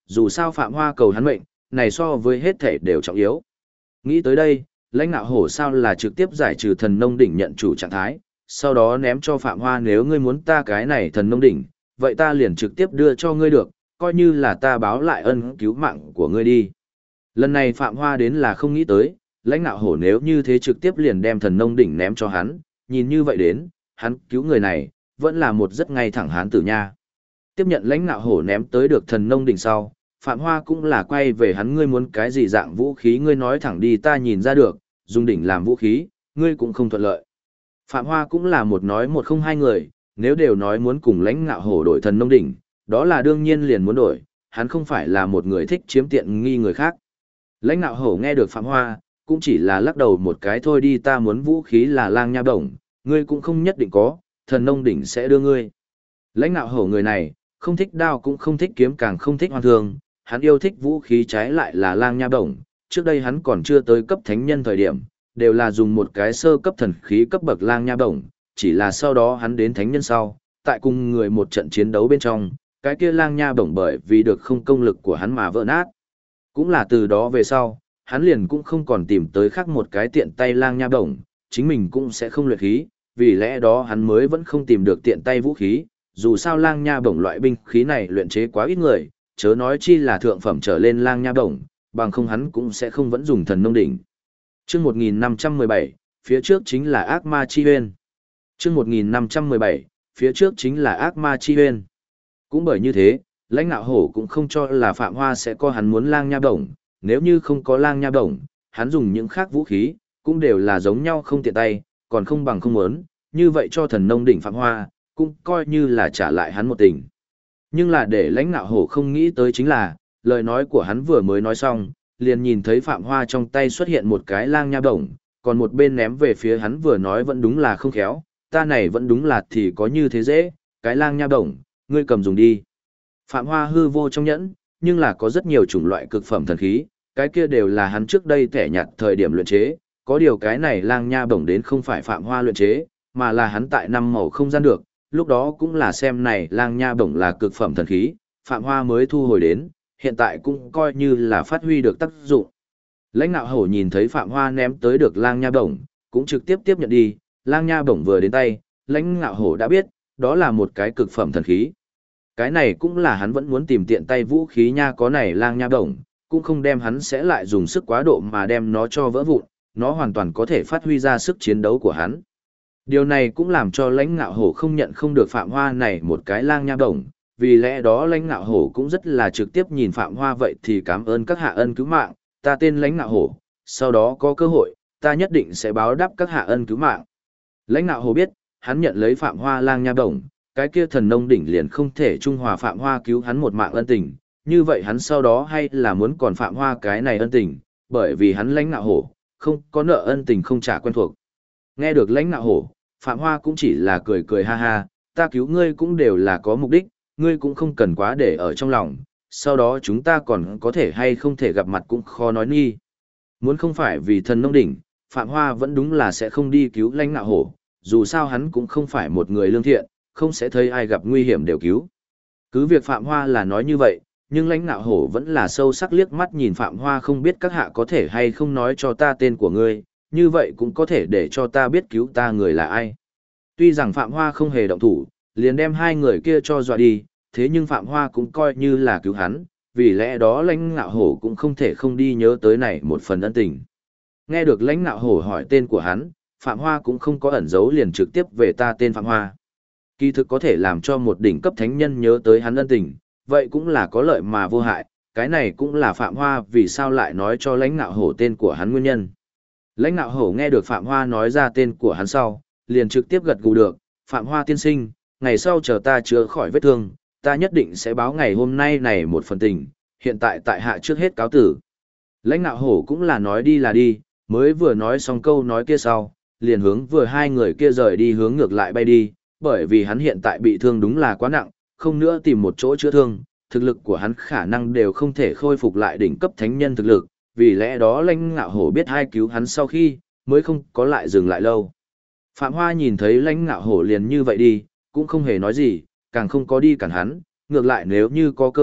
dù sao Phạm Hoa cầu hắn mệnh, này so với hết thể đều trọng yếu. Nghĩ tới đây, lãnh ngạo hổ sao là trực tiếp giải trừ thần nông đỉnh nhận chủ trạng thái, sau đó ném cho Phạm Hoa nếu ngươi muốn ta cái này thần nông đỉnh, vậy ta liền trực tiếp đưa cho ngươi được, coi như là ta báo lại ân cứu mạng của ngươi đi. Lần này Phạm Hoa đến là không nghĩ tới, lãnh ngạo hổ nếu như thế trực tiếp liền đem thần nông đỉnh ném cho hắn, nhìn như vậy đến, hắn cứu người này, vẫn là một rất ngay thẳng hán tử nha. Tiếp nhận lãnh ngạo hổ ném tới được thần nông đỉnh sau, Phạm Hoa cũng là quay về hắn ngươi muốn cái gì dạng vũ khí ngươi nói thẳng đi ta nhìn ra được, dùng đỉnh làm vũ khí, ngươi cũng không thuận lợi. Phạm Hoa cũng là một nói một không hai người, nếu đều nói muốn cùng lãnh ngạo hổ đổi thần nông đỉnh, đó là đương nhiên liền muốn đổi, hắn không phải là một người thích chiếm tiện nghi người khác. Lãnh ngạo hổ nghe được Phạm Hoa, cũng chỉ là lắc đầu một cái thôi đi ta muốn vũ khí là lang nha bổng, ngươi cũng không nhất định có, thần nông đỉnh sẽ đưa ngươi. Lãnh ngạo hổ người này, không thích đao cũng không thích kiếm càng không thích hoang thương, hắn yêu thích vũ khí trái lại là lang nha bổng, trước đây hắn còn chưa tới cấp thánh nhân thời điểm, đều là dùng một cái sơ cấp thần khí cấp bậc lang nha bổng, chỉ là sau đó hắn đến thánh nhân sau, tại cùng người một trận chiến đấu bên trong, cái kia lang nha bổng bởi vì được không công lực của hắn mà vỡ nát. Cũng là từ đó về sau, hắn liền cũng không còn tìm tới khác một cái tiện tay lang nha bổng, chính mình cũng sẽ không luyện khí, vì lẽ đó hắn mới vẫn không tìm được tiện tay vũ khí, dù sao lang nha bổng loại binh khí này luyện chế quá ít người, chớ nói chi là thượng phẩm trở lên lang nha bổng, bằng không hắn cũng sẽ không vẫn dùng thần nông đỉnh. Chương 1517, phía trước chính là ác ma chi huyên. Chương 1517, phía trước chính là ác ma chi huyên. Cũng bởi như thế, lãnh ngạo hổ cũng không cho là Phạm Hoa sẽ có hắn muốn lang nha bổng, nếu như không có lang nha bổng, hắn dùng những khác vũ khí, cũng đều là giống nhau không tiện tay, còn không bằng không muốn, như vậy cho thần nông đỉnh Phạm Hoa, cũng coi như là trả lại hắn một tình. Nhưng là để lãnh ngạo hổ không nghĩ tới chính là, lời nói của hắn vừa mới nói xong, liền nhìn thấy Phạm Hoa trong tay xuất hiện một cái lang nha bổng, còn một bên ném về phía hắn vừa nói vẫn đúng là không khéo, ta này vẫn đúng là thì có như thế dễ, cái lang nha bổng, ngươi cầm dùng đi. Phạm Hoa hư vô trong nhẫn, nhưng là có rất nhiều chủng loại cực phẩm thần khí, cái kia đều là hắn trước đây tẻ nhặt thời điểm luyện chế, có điều cái này lang nha bổng đến không phải Phạm Hoa luyện chế, mà là hắn tại năm màu không gian được, lúc đó cũng là xem này lang nha bổng là cực phẩm thần khí, Phạm Hoa mới thu hồi đến, hiện tại cũng coi như là phát huy được tác dụng. Lãnh ngạo hổ nhìn thấy Phạm Hoa ném tới được lang nha bổng, cũng trực tiếp tiếp nhận đi, lang nha bổng vừa đến tay, lãnh ngạo hổ đã biết, đó là một cái cực phẩm thần khí. Cái này cũng là hắn vẫn muốn tìm tiện tay vũ khí nha có này lang nha bổng, cũng không đem hắn sẽ lại dùng sức quá độ mà đem nó cho vỡ vụn, nó hoàn toàn có thể phát huy ra sức chiến đấu của hắn. Điều này cũng làm cho lãnh ngạo hổ không nhận không được Phạm Hoa này một cái lang nha bổng, vì lẽ đó lãnh ngạo hổ cũng rất là trực tiếp nhìn Phạm Hoa vậy thì cảm ơn các hạ ân cứu mạng, ta tên lãnh ngạo hổ, sau đó có cơ hội, ta nhất định sẽ báo đáp các hạ ân cứu mạng. Lãnh ngạo hổ biết, hắn nhận lấy Phạm Hoa lang nha bổng, cái kia thần nông đỉnh liền không thể trung hòa Phạm Hoa cứu hắn một mạng ân tình, như vậy hắn sau đó hay là muốn còn Phạm Hoa cái này ân tình, bởi vì hắn lãnh ngạo hổ, không có nợ ân tình không trả quen thuộc. Nghe được lãnh ngạo hổ, Phạm Hoa cũng chỉ là cười cười ha ha, ta cứu ngươi cũng đều là có mục đích, ngươi cũng không cần quá để ở trong lòng, sau đó chúng ta còn có thể hay không thể gặp mặt cũng khó nói nghi. Muốn không phải vì thần nông đỉnh, Phạm Hoa vẫn đúng là sẽ không đi cứu lãnh ngạo hổ, dù sao hắn cũng không phải một người lương thiện, không sẽ thấy ai gặp nguy hiểm đều cứu. Cứ việc Phạm Hoa là nói như vậy, nhưng lãnh ngạo hổ vẫn là sâu sắc liếc mắt nhìn Phạm Hoa không biết các hạ có thể hay không nói cho ta tên của ngươi, như vậy cũng có thể để cho ta biết cứu ta người là ai. Tuy rằng Phạm Hoa không hề động thủ, liền đem hai người kia cho dọa đi, thế nhưng Phạm Hoa cũng coi như là cứu hắn, vì lẽ đó lãnh ngạo hổ cũng không thể không đi nhớ tới này một phần ân tình. Nghe được lãnh ngạo hổ hỏi tên của hắn, Phạm Hoa cũng không có ẩn giấu liền trực tiếp về ta tên Phạm Hoa. Kỳ thực có thể làm cho một đỉnh cấp thánh nhân nhớ tới hắn ân tình, vậy cũng là có lợi mà vô hại, cái này cũng là Phạm Hoa vì sao lại nói cho lãnh ngạo hổ tên của hắn nguyên nhân. Lãnh ngạo hổ nghe được Phạm Hoa nói ra tên của hắn sau, liền trực tiếp gật gù được, Phạm Hoa tiên sinh, ngày sau chờ ta chữa khỏi vết thương, ta nhất định sẽ báo ngày hôm nay này một phần tình, hiện tại tại hạ trước hết cáo tử. Lãnh ngạo hổ cũng là nói đi là đi, mới vừa nói xong câu nói kia sau, liền hướng vừa hai người kia rời đi hướng ngược lại bay đi, bởi vì hắn hiện tại bị thương đúng là quá nặng, không nữa tìm một chỗ chữa thương, thực lực của hắn khả năng đều không thể khôi phục lại đỉnh cấp thánh nhân thực lực, vì lẽ đó lãnh ngạo hổ biết hai cứu hắn sau khi, mới không có lại dừng lại lâu. Phạm Hoa nhìn thấy lãnh ngạo hổ liền như vậy đi, cũng không hề nói gì, càng không có đi cản hắn, ngược lại nếu như có cơ hội,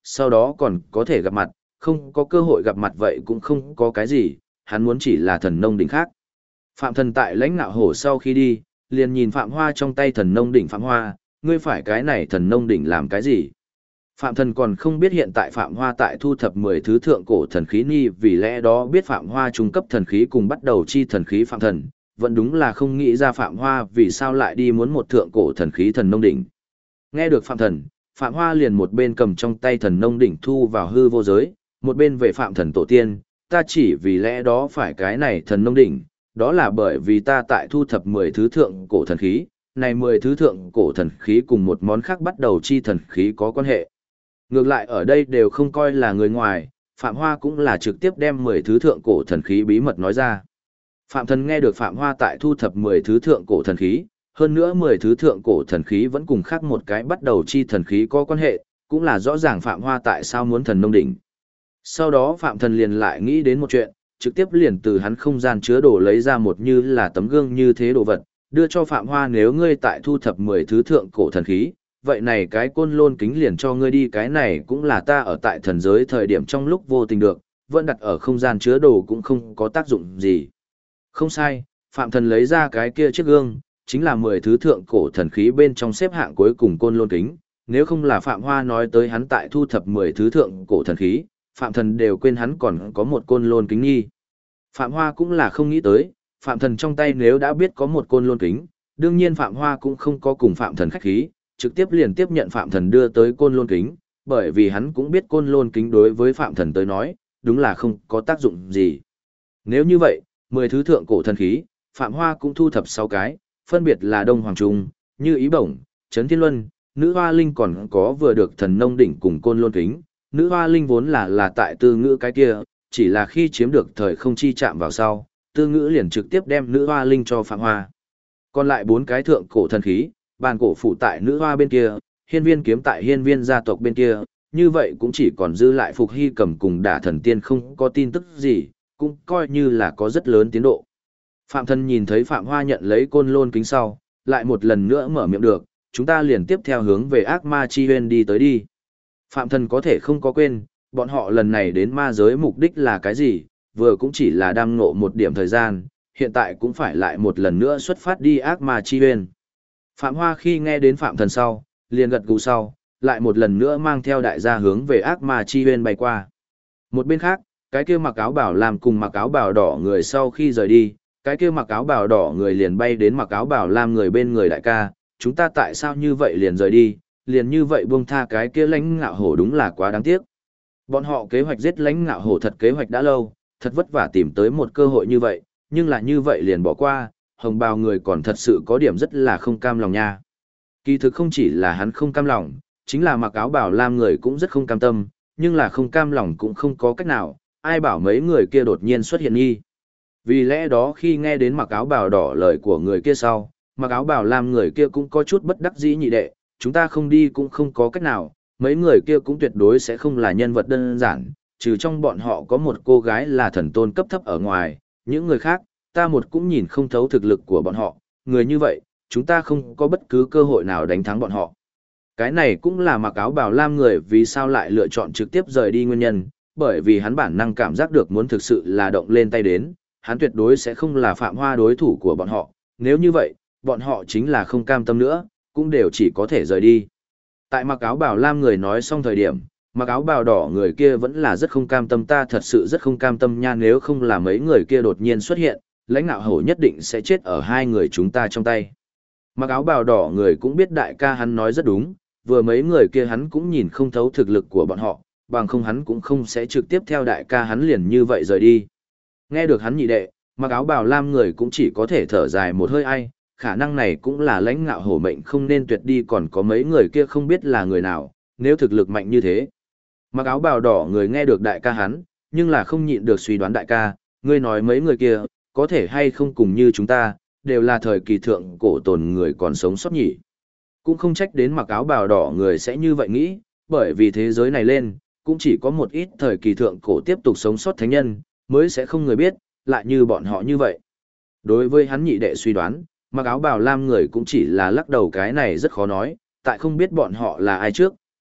sau đó còn có thể gặp mặt, không có cơ hội gặp mặt vậy cũng không có cái gì, hắn muốn chỉ là thần nông đỉnh khác. Phạm Thần tại Lãnh Ngạo Hổ sau khi đi, liền nhìn Phạm Hoa trong tay thần nông đỉnh. Phạm Hoa, ngươi phải cái này thần nông đỉnh làm cái gì? Phạm Thần còn không biết hiện tại Phạm Hoa tại thu thập 10 thứ thượng cổ thần khí ni, vì lẽ đó biết Phạm Hoa trung cấp thần khí cùng bắt đầu chi thần khí Phạm Thần, vẫn đúng là không nghĩ ra Phạm Hoa vì sao lại đi muốn một thượng cổ thần khí thần nông đỉnh. Nghe được Phạm Thần, Phạm Hoa liền một bên cầm trong tay thần nông đỉnh thu vào hư vô giới, một bên về Phạm Thần tổ tiên, ta chỉ vì lẽ đó phải cái này thần nông đỉnh, đó là bởi vì ta tại thu thập 10 thứ thượng cổ thần khí, này 10 thứ thượng cổ thần khí cùng một món khác bắt đầu chi thần khí có quan hệ. Ngược lại ở đây đều không coi là người ngoài, Phạm Hoa cũng là trực tiếp đem 10 thứ thượng cổ thần khí bí mật nói ra. Phạm Thần nghe được Phạm Hoa tại thu thập 10 thứ thượng cổ thần khí, hơn nữa 10 thứ thượng cổ thần khí vẫn cùng khác một cái bắt đầu chi thần khí có quan hệ, cũng là rõ ràng Phạm Hoa tại sao muốn thần nông đỉnh. Sau đó Phạm Thần liền lại nghĩ đến một chuyện, trực tiếp liền từ hắn không gian chứa đồ lấy ra một như là tấm gương như thế đồ vật, đưa cho Phạm Hoa, nếu ngươi tại thu thập 10 thứ thượng cổ thần khí, vậy này cái côn lôn kính liền cho ngươi đi, cái này cũng là ta ở tại thần giới thời điểm trong lúc vô tình được, vẫn đặt ở không gian chứa đồ cũng không có tác dụng gì. Không sai, Phạm Thần lấy ra cái kia chiếc gương, chính là 10 thứ thượng cổ thần khí bên trong xếp hạng cuối cùng côn lôn kính, nếu không là Phạm Hoa nói tới hắn tại thu thập 10 thứ thượng cổ thần khí, Phạm Thần đều quên hắn còn có một côn lôn kính nghi. Phạm Hoa cũng là không nghĩ tới, Phạm Thần trong tay nếu đã biết có một côn lôn kính, đương nhiên Phạm Hoa cũng không có cùng Phạm Thần khách khí, trực tiếp liền tiếp nhận Phạm Thần đưa tới côn lôn kính, bởi vì hắn cũng biết côn lôn kính đối với Phạm Thần tới nói, đúng là không có tác dụng gì. Nếu như vậy, 10 thứ thượng cổ thần khí, Phạm Hoa cũng thu thập 6 cái, phân biệt là Đông Hoàng Trung, Như Ý Bổng, Trấn Thiên Luân, Nữ Hoa Linh, còn có vừa được thần nông đỉnh cùng côn lôn kính. Nữ Hoa Linh vốn là tại Tư Ngữ cái kia, chỉ là khi chiếm được thời không chi chạm vào sau, Tư Ngữ liền trực tiếp đem Nữ Hoa Linh cho Phạm Hoa. Còn lại 4 cái thượng cổ thần khí, bàn cổ phủ tại Nữ Hoa bên kia, hiên viên kiếm tại hiên viên gia tộc bên kia, như vậy cũng chỉ còn dư lại Phục Hy Cầm cùng Đả Thần Tiên không có tin tức gì, cũng coi như là có rất lớn tiến độ. Phạm Thần nhìn thấy Phạm Hoa nhận lấy côn lôn kính sau, lại một lần nữa mở miệng được, chúng ta liền tiếp theo hướng về ác ma chi huyên đi tới đi. Phạm Thần có thể không có quên, bọn họ lần này đến ma giới mục đích là cái gì, vừa cũng chỉ là đam ngộ một điểm thời gian, hiện tại cũng phải lại một lần nữa xuất phát đi ác ma chi huyên. Phạm Hoa khi nghe đến Phạm Thần sau, liền gật gù sau, lại một lần nữa mang theo đại gia hướng về ác ma chi huyên bay qua. Một bên khác, cái kia mặc áo bảo lam cùng mặc áo bảo đỏ người sau khi rời đi, cái kia mặc áo bảo đỏ người liền bay đến mặc áo bảo lam người bên người đại ca, chúng ta tại sao như vậy liền rời đi, liền như vậy buông tha cái kia Lãnh Ngạo Hổ, đúng là quá đáng tiếc. Bọn họ kế hoạch giết Lãnh Ngạo Hổ thật kế hoạch đã lâu, thật vất vả tìm tới một cơ hội như vậy, nhưng là như vậy liền bỏ qua, hồng bào người còn thật sự có điểm rất là không cam lòng nha. Kỳ thực không chỉ là hắn không cam lòng, chính là mặc áo bảo lam người cũng rất không cam tâm, nhưng là không cam lòng cũng không có cách nào, ai bảo mấy người kia đột nhiên xuất hiện nghi. Vì lẽ đó khi nghe đến mặc áo bào đỏ lời của người kia sau, mặc áo bào lam người kia cũng có chút bất đắc dĩ, nhị đệ, chúng ta không đi cũng không có cách nào, mấy người kia cũng tuyệt đối sẽ không là nhân vật đơn giản, trừ trong bọn họ có một cô gái là thần tôn cấp thấp ở ngoài, những người khác, ta một cũng nhìn không thấu thực lực của bọn họ, người như vậy, chúng ta không có bất cứ cơ hội nào đánh thắng bọn họ. Cái này cũng là mặc áo bào lam người vì sao lại lựa chọn trực tiếp rời đi nguyên nhân, bởi vì hắn bản năng cảm giác được muốn thực sự là động lên tay đến, hắn tuyệt đối sẽ không là Phạm Hoa đối thủ của bọn họ, nếu như vậy, bọn họ chính là không cam tâm nữa, cũng đều chỉ có thể rời đi. Tại mặc áo bào lam người nói xong thời điểm, mặc áo bào đỏ người kia vẫn là rất không cam tâm, ta thật sự rất không cam tâm nha, nếu không là mấy người kia đột nhiên xuất hiện, Lãnh Ngạo Hổ nhất định sẽ chết ở hai người chúng ta trong tay. Mặc áo bào đỏ người cũng biết đại ca hắn nói rất đúng, vừa mấy người kia hắn cũng nhìn không thấu thực lực của bọn họ, bằng không hắn cũng không sẽ trực tiếp theo đại ca hắn liền như vậy rời đi. Nghe được hắn nhị đệ, mặc áo bào lam người cũng chỉ có thể thở dài một hơi ai, khả năng này cũng là Lãnh Ngạo Hổ mệnh không nên tuyệt đi, còn có mấy người kia không biết là người nào, nếu thực lực mạnh như thế. Mặc áo bào đỏ người nghe được đại ca hắn, nhưng là không nhịn được suy đoán, đại ca, ngươi nói mấy người kia, có thể hay không cùng như chúng ta, đều là thời kỳ thượng cổ tồn người còn sống sót nhỉ. Cũng không trách đến mặc áo bào đỏ người sẽ như vậy nghĩ, bởi vì thế giới này lên, cũng chỉ có một ít thời kỳ thượng cổ tiếp tục sống sót thánh nhân, mới sẽ không người biết, lại như bọn họ như vậy. Đối với hắn nhị đệ suy đoán, mặc áo bào lam người cũng chỉ là lắc đầu, cái này rất khó nói, tại không biết bọn họ là ai trước,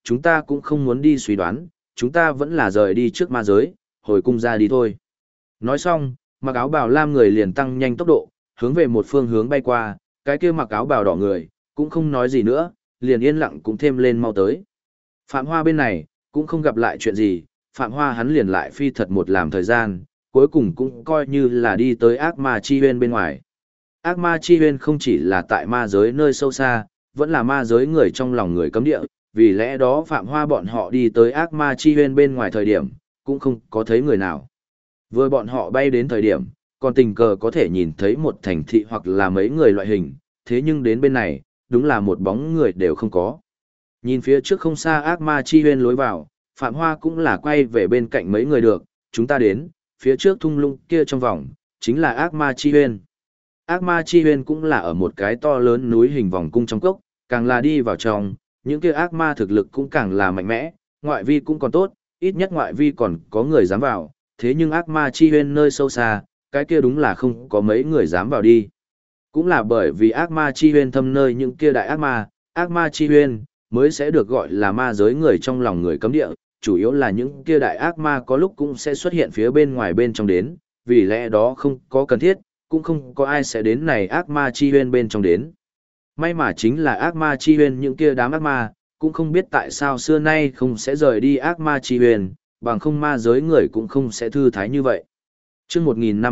chúng ta cũng không muốn đi suy đoán, chúng ta vẫn là rời đi trước ma giới, hồi cung ra đi thôi. Nói xong, mặc áo bào lam người liền tăng nhanh tốc độ, hướng về một phương hướng bay qua, cái kia mặc áo bào đỏ người, cũng không nói gì nữa, liền yên lặng cũng thêm lên mau tới. Phạm Hoa bên này, cũng không gặp lại chuyện gì, Phạm Hoa hắn liền lại phi thật một làm thời gian, cuối cùng cũng coi như là đi tới ác ma chi huyên bên ngoài. Ác ma chi huyên không chỉ là tại ma giới nơi sâu xa, vẫn là ma giới người trong lòng người cấm địa, vì lẽ đó Phạm Hoa bọn họ đi tới ác ma chi huyên bên ngoài thời điểm, cũng không có thấy người nào. Vừa bọn họ bay đến thời điểm, còn tình cờ có thể nhìn thấy một thành thị hoặc là mấy người loại hình, thế nhưng đến bên này, đúng là một bóng người đều không có. Nhìn phía trước không xa ác ma chi huyên lối vào, Phạm Hoa cũng là quay về bên cạnh mấy người được, chúng ta đến, phía trước thung lũng kia trong vòng, chính là ác ma chi huyên. Ác ma chi huyên cũng là ở một cái to lớn núi hình vòng cung trong cốc, càng là đi vào trong, những kia ác ma thực lực cũng càng là mạnh mẽ, ngoại vi cũng còn tốt, ít nhất ngoại vi còn có người dám vào, thế nhưng ác ma chi huyên nơi sâu xa, cái kia đúng là không có mấy người dám vào đi. Cũng là bởi vì ác ma chi huyên thâm nơi những kia đại ác ma chi huyên, mới sẽ được gọi là ma giới người trong lòng người cấm địa, chủ yếu là những kia đại ác ma có lúc cũng sẽ xuất hiện phía bên ngoài bên trong đến, vì lẽ đó không có cần thiết, cũng không có ai sẽ đến này ác ma chi huyên bên trong đến. May mà chính là ác ma chi huyên những kia đám ác ma, cũng không biết tại sao xưa nay không sẽ rời đi ác ma chi huyên, bằng không ma giới người cũng không sẽ thư thái như vậy. Chương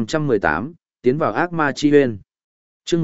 1518, tiến vào ác ma chi huyên. Chương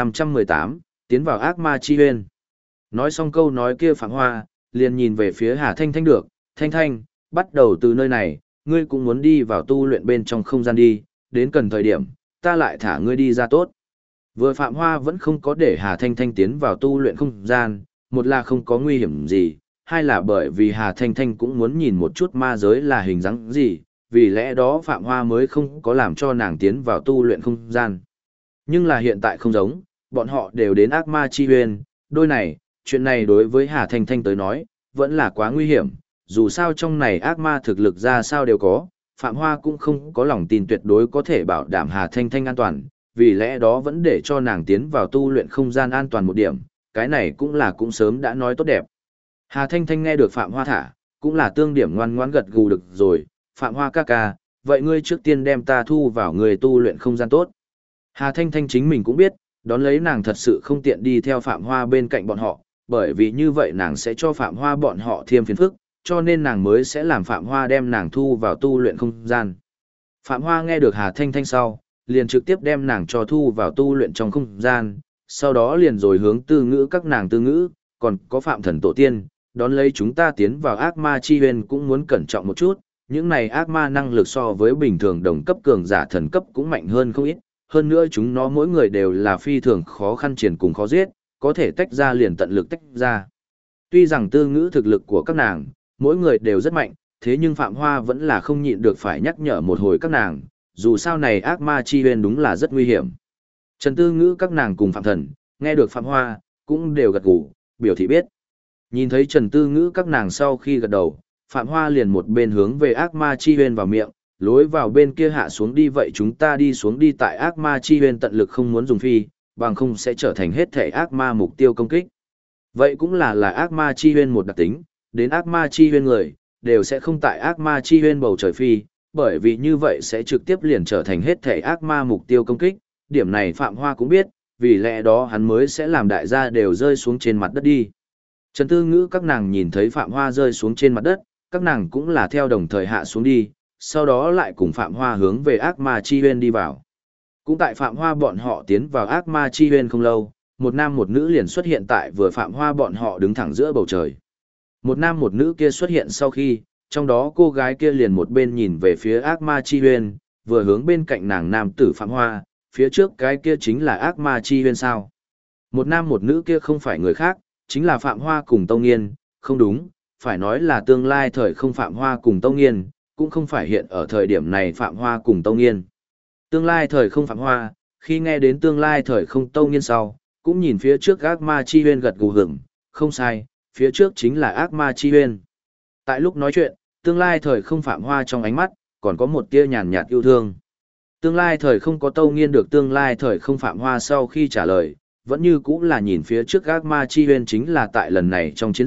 1518, tiến vào ác ma chi huyên. Nói xong câu nói kia Phạm Hoa, liền nhìn về phía Hà Thanh Thanh được, Thanh Thanh, bắt đầu từ nơi này, ngươi cũng muốn đi vào tu luyện bên trong không gian đi, đến cần thời điểm, ta lại thả ngươi đi ra tốt. Vừa Phạm Hoa vẫn không có để Hà Thanh Thanh tiến vào tu luyện không gian, một là không có nguy hiểm gì, hai là bởi vì Hà Thanh Thanh cũng muốn nhìn một chút ma giới là hình dáng gì, vì lẽ đó Phạm Hoa mới không có làm cho nàng tiến vào tu luyện không gian. Nhưng là hiện tại không giống, bọn họ đều đến ác ma chi huyền, đôi này, chuyện này đối với Hà Thanh Thanh tới nói, vẫn là quá nguy hiểm, dù sao trong này ác ma thực lực ra sao đều có, Phạm Hoa cũng không có lòng tin tuyệt đối có thể bảo đảm Hà Thanh Thanh an toàn, vì lẽ đó vẫn để cho nàng tiến vào tu luyện không gian an toàn một điểm, cái này cũng sớm đã nói tốt đẹp. Hà Thanh Thanh nghe được Phạm Hoa thả, cũng là tương điểm ngoan ngoãn gật gù được rồi, Phạm Hoa ca ca, vậy ngươi trước tiên đem ta thu vào người tu luyện không gian tốt. Hà Thanh Thanh chính mình cũng biết, đón lấy nàng thật sự không tiện đi theo Phạm Hoa bên cạnh bọn họ, bởi vì như vậy nàng sẽ cho Phạm Hoa bọn họ thêm phiền phức, cho nên nàng mới sẽ làm Phạm Hoa đem nàng thu vào tu luyện không gian. Phạm Hoa nghe được Hà Thanh Thanh sau, liền trực tiếp đem nàng cho thu vào tu luyện trong không gian, sau đó liền rồi hướng tư ngữ các nàng tư ngữ, còn có Phạm Thần Tổ Tiên, đón lấy chúng ta tiến vào ác ma chi huyền cũng muốn cẩn trọng một chút, những này ác ma năng lực so với bình thường đồng cấp cường giả thần cấp cũng mạnh hơn không ít, hơn nữa chúng nó mỗi người đều là phi thường khó khăn triển cùng khó giết, có thể tách ra liền tận lực tách ra. Tuy rằng tư ngữ thực lực của các nàng, mỗi người đều rất mạnh, thế nhưng Phạm Hoa vẫn là không nhịn được phải nhắc nhở một hồi các nàng, dù sao này ác ma chi huyền đúng là rất nguy hiểm. Trần tư ngữ các nàng cùng Phạm Thần, nghe được Phạm Hoa, cũng đều gật gù, biểu thị biết. Nhìn thấy Trần tư ngữ các nàng sau khi gật đầu, Phạm Hoa liền một bên hướng về ác ma chi huyền vào miệng, lối vào bên kia hạ xuống đi, vậy chúng ta đi xuống đi tại ác ma chi huyền tận lực không muốn dùng phi, bằng không sẽ trở thành hết thể ác ma mục tiêu công kích. Vậy cũng là ác ma chi huyền một đặc tính, đến ác ma chi huyền người, đều sẽ không tại ác ma chi huyền bầu trời phi, bởi vì như vậy sẽ trực tiếp liền trở thành hết thể ác ma mục tiêu công kích, điểm này Phạm Hoa cũng biết, vì lẽ đó hắn mới sẽ làm đại gia đều rơi xuống trên mặt đất đi. Trần tư ngữ các nàng nhìn thấy Phạm Hoa rơi xuống trên mặt đất, các nàng cũng là theo đồng thời hạ xuống đi, sau đó lại cùng Phạm Hoa hướng về ác ma chi huyên đi vào. Cũng tại Phạm Hoa bọn họ tiến vào ác ma chi huyên không lâu, một nam một nữ liền xuất hiện tại vừa Phạm Hoa bọn họ đứng thẳng giữa bầu trời. Một nam một nữ kia xuất hiện sau khi, trong đó cô gái kia liền một bên nhìn về phía ác ma chi huyên, vừa hướng bên cạnh nàng nam tử Phạm Hoa, phía trước cái kia chính là ác ma chi huyên sao. Một nam một nữ kia không phải người khác, chính là Phạm Hoa cùng Tâu Nghiên, không đúng, phải nói là tương lai thời không Phạm Hoa cùng Tâu Nghiên, cũng không phải hiện ở thời điểm này Phạm Hoa cùng Tâu Nghiên. Tương lai thời không Phạm Hoa, khi nghe đến tương lai thời không Tâu Nghiên sau, cũng nhìn phía trước ác ma chi huyên gật gù hửng, không sai, phía trước chính là ác ma chi huyên. Tại lúc nói chuyện, tương lai thời không Phạm Hoa trong ánh mắt, còn có một tia nhàn nhạt yêu thương. Tương lai thời không có Tâu Nghiên được tương lai thời không Phạm Hoa sau khi trả lời, vẫn như cũng là nhìn phía trước ác ma chi huyên chính là tại lần này trong chiến dịch,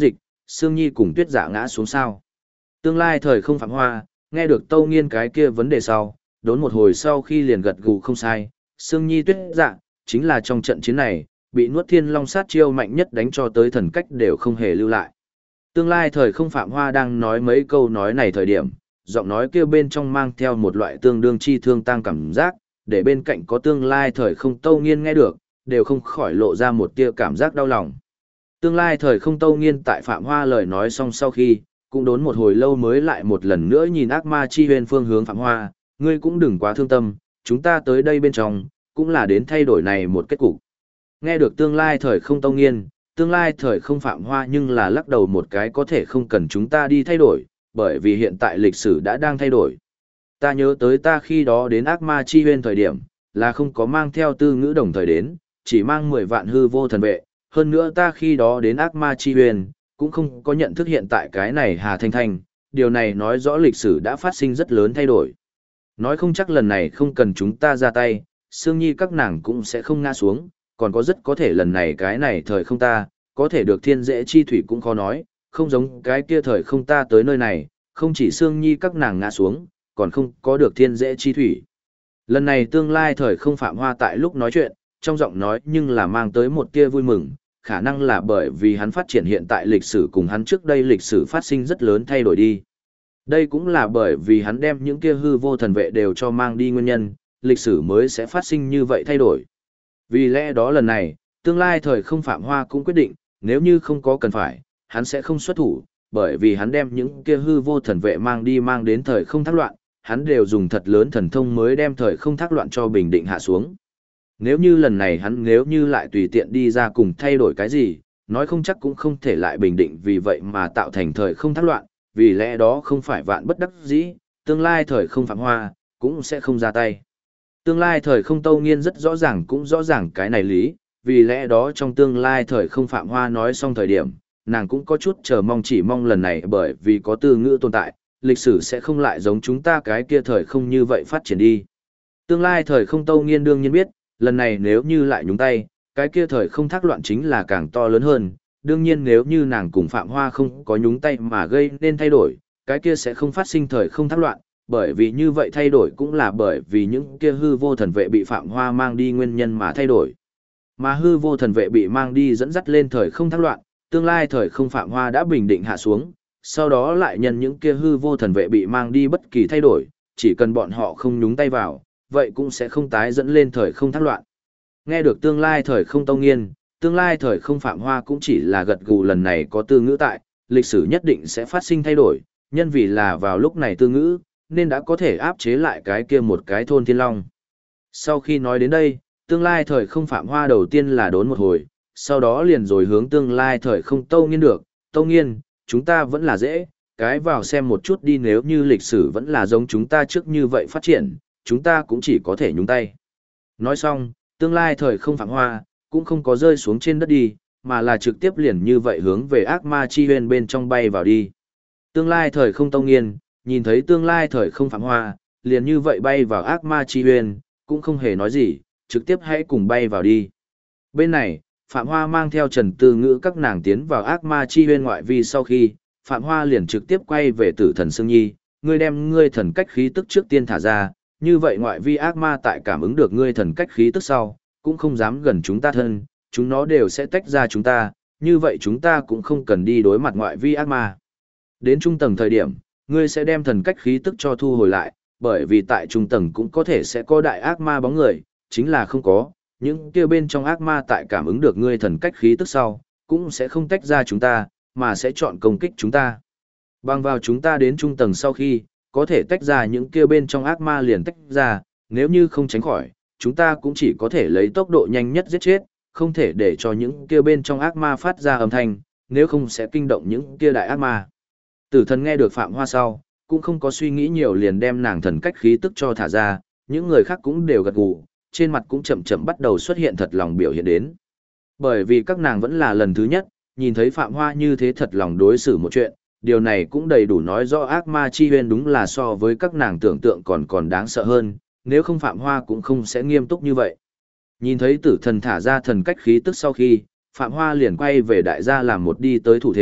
Sương Nhi cùng Tuyết Dạ ngã xuống sao. Tương lai thời không Phạm Hoa, nghe được Tâu Nghiên cái kia vấn đề sau, đốn một hồi sau khi liền gật gù không sai, Sương Nhi Tuyết Dạ, chính là trong trận chiến này, bị nuốt thiên long sát chiêu mạnh nhất đánh cho tới thần cách đều không hề lưu lại. Tương lai thời không Phạm Hoa đang nói mấy câu nói này thời điểm, giọng nói kia bên trong mang theo một loại tương đương chi thương tăng cảm giác, để bên cạnh có tương lai thời không Tâu Nghiên nghe được, đều không khỏi lộ ra một tia cảm giác đau lòng. Tương lai thời không Tâu Nghiên tại Phạm Hoa lời nói xong sau khi, cũng đốn một hồi lâu mới lại một lần nữa nhìn ác ma chi huyền phương hướng Phạm Hoa, ngươi cũng đừng quá thương tâm, chúng ta tới đây bên trong, cũng là đến thay đổi này một kết cục. Nghe được tương lai thời không Tâu Nghiên, tương lai thời không Phạm Hoa nhưng là lắc đầu một cái có thể không cần chúng ta đi thay đổi, bởi vì hiện tại lịch sử đã đang thay đổi. Ta nhớ tới ta khi đó đến ác ma chi huyên thời điểm, là không có mang theo tư ngữ đồng thời đến, chỉ mang 10 vạn hư vô thần vệ, hơn nữa ta khi đó đến ác ma chi huyên, cũng không có nhận thức hiện tại cái này Hà Thanh Thanh, điều này nói rõ lịch sử đã phát sinh rất lớn thay đổi. Nói không chắc lần này không cần chúng ta ra tay, Sương Nhi các nàng cũng sẽ không ngã xuống, còn có rất có thể lần này cái này thời không ta, có thể được thiên dễ chi thủy cũng khó nói, không giống cái kia thời không ta tới nơi này, không chỉ Sương Nhi các nàng ngã xuống, còn không có được thiên dễ chi thủy. Lần này tương lai thời không Phạm Hoa tại lúc nói chuyện, trong giọng nói nhưng là mang tới một tia vui mừng, khả năng là bởi vì hắn phát triển hiện tại lịch sử cùng hắn trước đây lịch sử phát sinh rất lớn thay đổi đi. Đây cũng là bởi vì hắn đem những kia hư vô thần vệ đều cho mang đi nguyên nhân, lịch sử mới sẽ phát sinh như vậy thay đổi. Vì lẽ đó lần này, tương lai thời không Phạm Hoa cũng quyết định, nếu như không có cần phải, hắn sẽ không xuất thủ, bởi vì hắn đem những kia hư vô thần vệ mang đến thời không thác loạn, hắn đều dùng thật lớn thần thông mới đem thời không thác loạn cho bình định hạ xuống. Nếu như lần này hắn nếu như lại tùy tiện đi ra cùng thay đổi cái gì, nói không chắc cũng không thể lại bình định vì vậy mà tạo thành thời không thác loạn, vì lẽ đó không phải vạn bất đắc dĩ, tương lai thời không Phạm Hoa, cũng sẽ không ra tay. Tương lai thời không Tâu Nghiên rất rõ ràng cũng rõ ràng cái này lý, vì lẽ đó trong tương lai thời không Phạm Hoa nói xong thời điểm, nàng cũng có chút chờ mong chỉ mong lần này bởi vì có từ ngữ tồn tại, lịch sử sẽ không lại giống chúng ta cái kia thời không như vậy phát triển đi. Tương lai thời không Tâu Nghiên đương nhiên biết, lần này nếu như lại nhúng tay, cái kia thời không thác loạn chính là càng to lớn hơn, đương nhiên nếu như nàng cùng Phạm Hoa không có nhúng tay mà gây nên thay đổi, cái kia sẽ không phát sinh thời không thác loạn, bởi vì như vậy thay đổi cũng là bởi vì những kia hư vô thần vệ bị Phạm Hoa mang đi nguyên nhân mà thay đổi. Mà hư vô thần vệ bị mang đi dẫn dắt lên thời không thác loạn, tương lai thời không Phạm Hoa đã bình định hạ xuống, sau đó lại nhân những kia hư vô thần vệ bị mang đi bất kỳ thay đổi, chỉ cần bọn họ không nhúng tay vào, vậy cũng sẽ không tái dẫn lên thời không thác loạn. Nghe được tương lai thời không Tâu Nghiên, tương lai thời không Phạm Hoa cũng chỉ là gật gù lần này có tư ngữ tại, lịch sử nhất định sẽ phát sinh thay đổi, nhân vì là vào lúc này tư ngữ, nên đã có thể áp chế lại cái kia một cái thôn thiên long. Sau khi nói đến đây, tương lai thời không Phạm Hoa đầu tiên là đốn một hồi, sau đó liền rồi hướng tương lai thời không Tâu Nghiên được, Tâu Nghiên, chúng ta vẫn là dễ, cái vào xem một chút đi nếu như lịch sử vẫn là giống chúng ta trước như vậy phát triển, chúng ta cũng chỉ có thể nhúng tay. Nói xong, tương lai thời không Phạm Hoa, cũng không có rơi xuống trên đất đi, mà là trực tiếp liền như vậy hướng về ác ma chi huyên bên trong bay vào đi. Tương lai thời không Tâu Nghiên, nhìn thấy tương lai thời không Phạm Hoa, liền như vậy bay vào ác ma chi huyên, cũng không hề nói gì, trực tiếp hãy cùng bay vào đi. Bên này, Phạm Hoa mang theo Trần Tư Ngữ các nàng tiến vào ác ma chi huyên ngoại vi sau khi, Phạm Hoa liền trực tiếp quay về tử thần Sương Nhi, ngươi đem ngươi thần cách khí tức trước tiên thả ra, như vậy ngoại vi ác ma tại cảm ứng được ngươi thần cách khí tức sau, cũng không dám gần chúng ta thân, chúng nó đều sẽ tách ra chúng ta, như vậy chúng ta cũng không cần đi đối mặt ngoại vi ác ma. Đến trung tầng thời điểm, ngươi sẽ đem thần cách khí tức cho thu hồi lại, bởi vì tại trung tầng cũng có thể sẽ có đại ác ma bóng người, chính là không có, những kia bên trong ác ma tại cảm ứng được ngươi thần cách khí tức sau, cũng sẽ không tách ra chúng ta, mà sẽ chọn công kích chúng ta. Bằng vào chúng ta đến trung tầng sau khi, có thể tách ra những kia bên trong ác ma liền tách ra, nếu như không tránh khỏi, chúng ta cũng chỉ có thể lấy tốc độ nhanh nhất giết chết, không thể để cho những kia bên trong ác ma phát ra âm thanh, nếu không sẽ kinh động những kia đại ác ma. Tử thần nghe được Phạm Hoa sau, cũng không có suy nghĩ nhiều liền đem nàng thần cách khí tức cho thả ra, những người khác cũng đều gật gù, trên mặt cũng chậm chậm bắt đầu xuất hiện thật lòng biểu hiện đến. Bởi vì các nàng vẫn là lần thứ nhất, nhìn thấy Phạm Hoa như thế thật lòng đối xử một chuyện, điều này cũng đầy đủ nói rõ ác ma chi huyên đúng là so với các nàng tưởng tượng còn đáng sợ hơn, nếu không Phạm Hoa cũng không sẽ nghiêm túc như vậy. Nhìn thấy tử thần thả ra thần cách khí tức sau khi, Phạm Hoa liền quay về đại gia làm một đi tới thủ thế,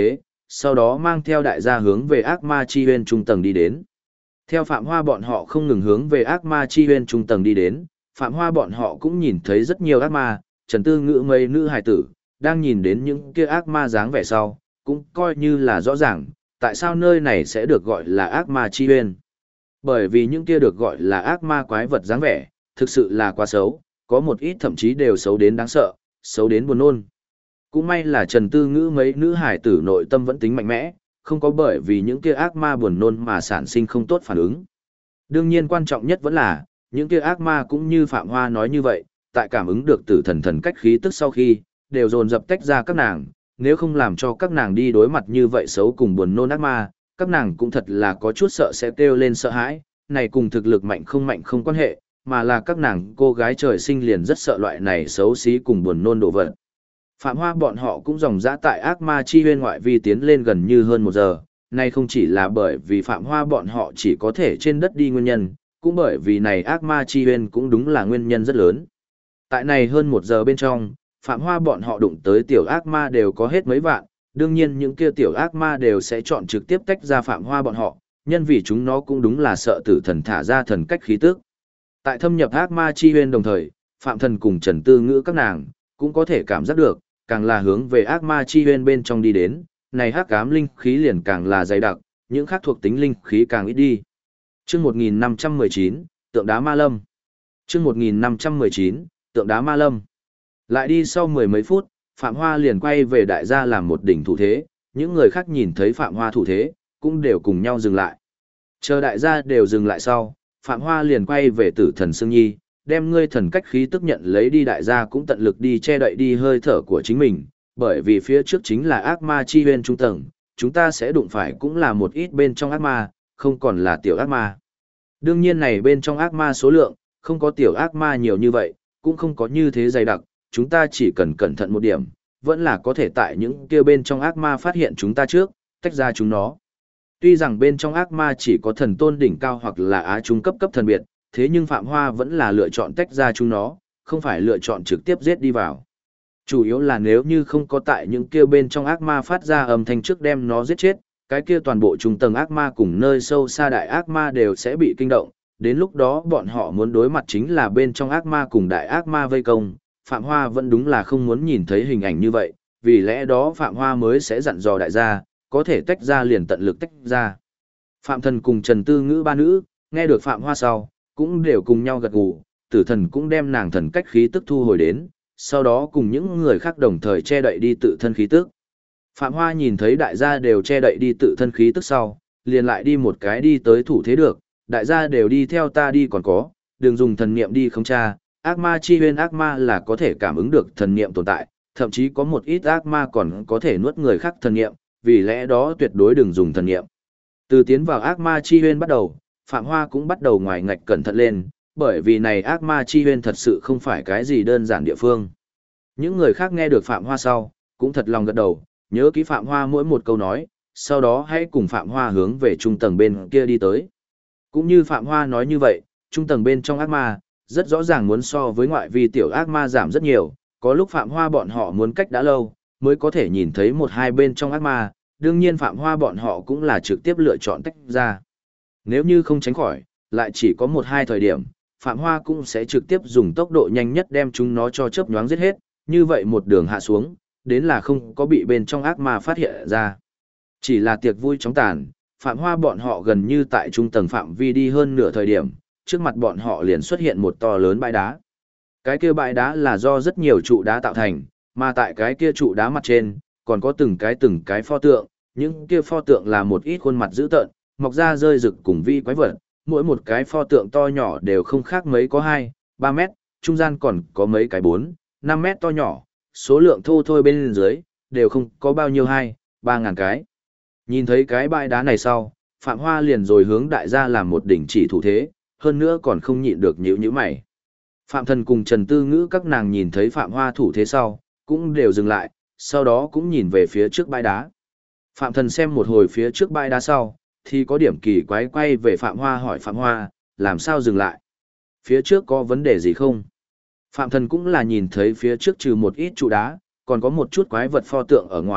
sau đó mang theo đại gia hướng về ác ma chi huyên trung tầng đi đến. Theo Phạm Hoa bọn họ không ngừng hướng về ác ma chi huyên trung tầng đi đến, Phạm Hoa bọn họ cũng nhìn thấy rất nhiều ác ma, Trần Tư Ngữ mấy nữ hài tử, đang nhìn đến những kia ác ma dáng vẻ sau, cũng coi như là rõ ràng, tại sao nơi này sẽ được gọi là ác ma chi huyên. Bởi vì những kia được gọi là ác ma quái vật dáng vẻ, thực sự là quá xấu, có một ít thậm chí đều xấu đến đáng sợ, xấu đến buồn nôn. Cũng may là Trần Tư Ngữ mấy nữ hải tử nội tâm vẫn tính mạnh mẽ, không có bởi vì những kia ác ma buồn nôn mà sản sinh không tốt phản ứng. Đương nhiên quan trọng nhất vẫn là, những kia ác ma cũng như Phạm Hoa nói như vậy, tại cảm ứng được tử thần thần cách khí tức sau khi, đều dồn dập tách ra các nàng, nếu không làm cho các nàng đi đối mặt như vậy xấu cùng buồn nôn ác ma, các nàng cũng thật là có chút sợ sẽ kêu lên sợ hãi, này cùng thực lực mạnh không quan hệ, mà là các nàng cô gái trời sinh liền rất sợ loại này xấu xí cùng buồn nôn đồ vật. Phạm Hoa bọn họ cũng dòng dã tại ác ma chi huyên ngoại vi tiến lên gần như hơn 1 giờ, này không chỉ là bởi vì Phạm Hoa bọn họ chỉ có thể trên đất đi nguyên nhân, cũng bởi vì này ác ma chi huyên cũng đúng là nguyên nhân rất lớn. Tại này hơn 1 giờ bên trong, Phạm Hoa bọn họ đụng tới tiểu ác ma đều có hết mấy vạn, đương nhiên những kia tiểu ác ma đều sẽ chọn trực tiếp tách ra Phạm Hoa bọn họ, nhân vì chúng nó cũng đúng là sợ tử thần thả ra thần cách khí tức. Tại thâm nhập ác ma chi huyên đồng thời, Phạm Thần cùng Trần Tư Ngữ các nàng cũng có thể cảm giác được, càng là hướng về ác ma chi huyên bên trong đi đến, này hắc ám linh khí liền càng là dày đặc, những khác thuộc tính linh khí càng ít đi. Chương 1519, tượng đá ma lâm. Chương 1519, tượng đá ma lâm. Lại đi sau 10 mấy phút, Phạm Hoa liền quay về đại gia làm một đỉnh thủ thế, những người khác nhìn thấy Phạm Hoa thủ thế, cũng đều cùng nhau dừng lại. Chờ đại gia đều dừng lại sau, Phạm Hoa liền quay về tử thần Sương Nhi, đem ngươi thần cách khí tức nhận lấy đi, đại gia cũng tận lực đi che đậy đi hơi thở của chính mình, bởi vì phía trước chính là ác ma chi huyên trung tầng, chúng ta sẽ đụng phải cũng là một ít bên trong ác ma, không còn là tiểu ác ma. Đương nhiên này bên trong ác ma số lượng, không có tiểu ác ma nhiều như vậy, cũng không có như thế dày đặc, chúng ta chỉ cần cẩn thận một điểm, vẫn là có thể tại những kia bên trong ác ma phát hiện chúng ta trước, tách ra chúng nó. Tuy rằng bên trong ác ma chỉ có thần tôn đỉnh cao hoặc là á trung cấp thần biệt, thế nhưng Phạm Hoa vẫn là lựa chọn tách ra chúng nó, không phải lựa chọn trực tiếp giết đi vào. Chủ yếu là nếu như không có tại những kia bên trong ác ma phát ra âm thanh trước đem nó giết chết, cái kia toàn bộ trung tầng ác ma cùng nơi sâu xa đại ác ma đều sẽ bị kinh động, đến lúc đó bọn họ muốn đối mặt chính là bên trong ác ma cùng đại ác ma vây công. Phạm Hoa vẫn đúng là không muốn nhìn thấy hình ảnh như vậy, vì lẽ đó Phạm Hoa mới sẽ dặn dò đại gia, có thể tách ra liền tận lực tách ra. Phạm Thần cùng Trần Tư Ngữ ba nữ, nghe được Phạm Hoa sau, cũng đều cùng nhau gật gù, tử thần cũng đem nàng thần cách khí tức thu hồi đến, sau đó cùng những người khác đồng thời che đậy đi tự thân khí tức. Phạm Hoa nhìn thấy đại gia đều che đậy đi tự thân khí tức sau, liền lại đi một cái đi tới thủ thế được, đại gia đều đi theo ta đi còn có, đừng dùng thần niệm đi không tra, ác ma chi huyên ác ma là có thể cảm ứng được thần niệm tồn tại, thậm chí có một ít ác ma còn có thể nuốt người khác thần niệm, vì lẽ đó tuyệt đối đừng dùng thần niệm. Từ tiến vào ác ma chi huyên bắt đầu, Phạm Hoa cũng bắt đầu ngoài ngạch cẩn thận lên, bởi vì này ác ma chi huyên thật sự không phải cái gì đơn giản địa phương. Những người khác nghe được Phạm Hoa sau, cũng thật lòng gật đầu, nhớ kỹ Phạm Hoa mỗi một câu nói, sau đó hãy cùng Phạm Hoa hướng về trung tầng bên kia đi tới. Cũng như Phạm Hoa nói như vậy, trung tầng bên trong ác ma, rất rõ ràng muốn so với ngoại vi tiểu ác ma giảm rất nhiều, có lúc Phạm Hoa bọn họ muốn cách đã lâu, mới có thể nhìn thấy một hai bên trong ác ma, đương nhiên Phạm Hoa bọn họ cũng là trực tiếp lựa chọn tách ra. Nếu như không tránh khỏi, lại chỉ có một hai thời điểm, Phạm Hoa cũng sẽ trực tiếp dùng tốc độ nhanh nhất đem chúng nó cho chớp nhoáng giết hết, như vậy một đường hạ xuống, đến là không có bị bên trong ác ma phát hiện ra. Chỉ là tiệc vui chóng tàn, Phạm Hoa bọn họ gần như tại trung tầng phạm vi đi hơn nửa thời điểm, trước mặt bọn họ liền xuất hiện một to lớn bãi đá. Cái kia bãi đá là do rất nhiều trụ đá tạo thành, mà tại cái kia trụ đá mặt trên, còn có từng cái pho tượng, những kia pho tượng là một ít khuôn mặt dữ tợn, mọc ra rơi rực cùng vi quái vật, mỗi một cái pho tượng to nhỏ đều không khác mấy có 2, 3 mét, trung gian còn có mấy cái 4, 5 mét to nhỏ, số lượng thô thôi bên dưới, đều không có bao nhiêu 3 ngàn cái. Nhìn thấy cái bãi đá này sau, Phạm Hoa liền rồi hướng đại gia làm một đỉnh chỉ thủ thế, hơn nữa còn không nhịn được nhíu mày. Phạm Thần cùng Trần Tư Ngữ các nàng nhìn thấy Phạm Hoa thủ thế sau, cũng đều dừng lại, sau đó cũng nhìn về phía trước bãi đá. Phạm Thần xem một hồi phía trước bãi đá sau, thì có điểm kỳ quái quay về Phạm Hoa hỏi Phạm Hoa, làm sao dừng lại? Phía trước có vấn đề gì không? Phạm Thần cũng là nhìn thấy phía trước trừ một ít trụ đá, còn có một chút quái vật pho tượng ở ngoài,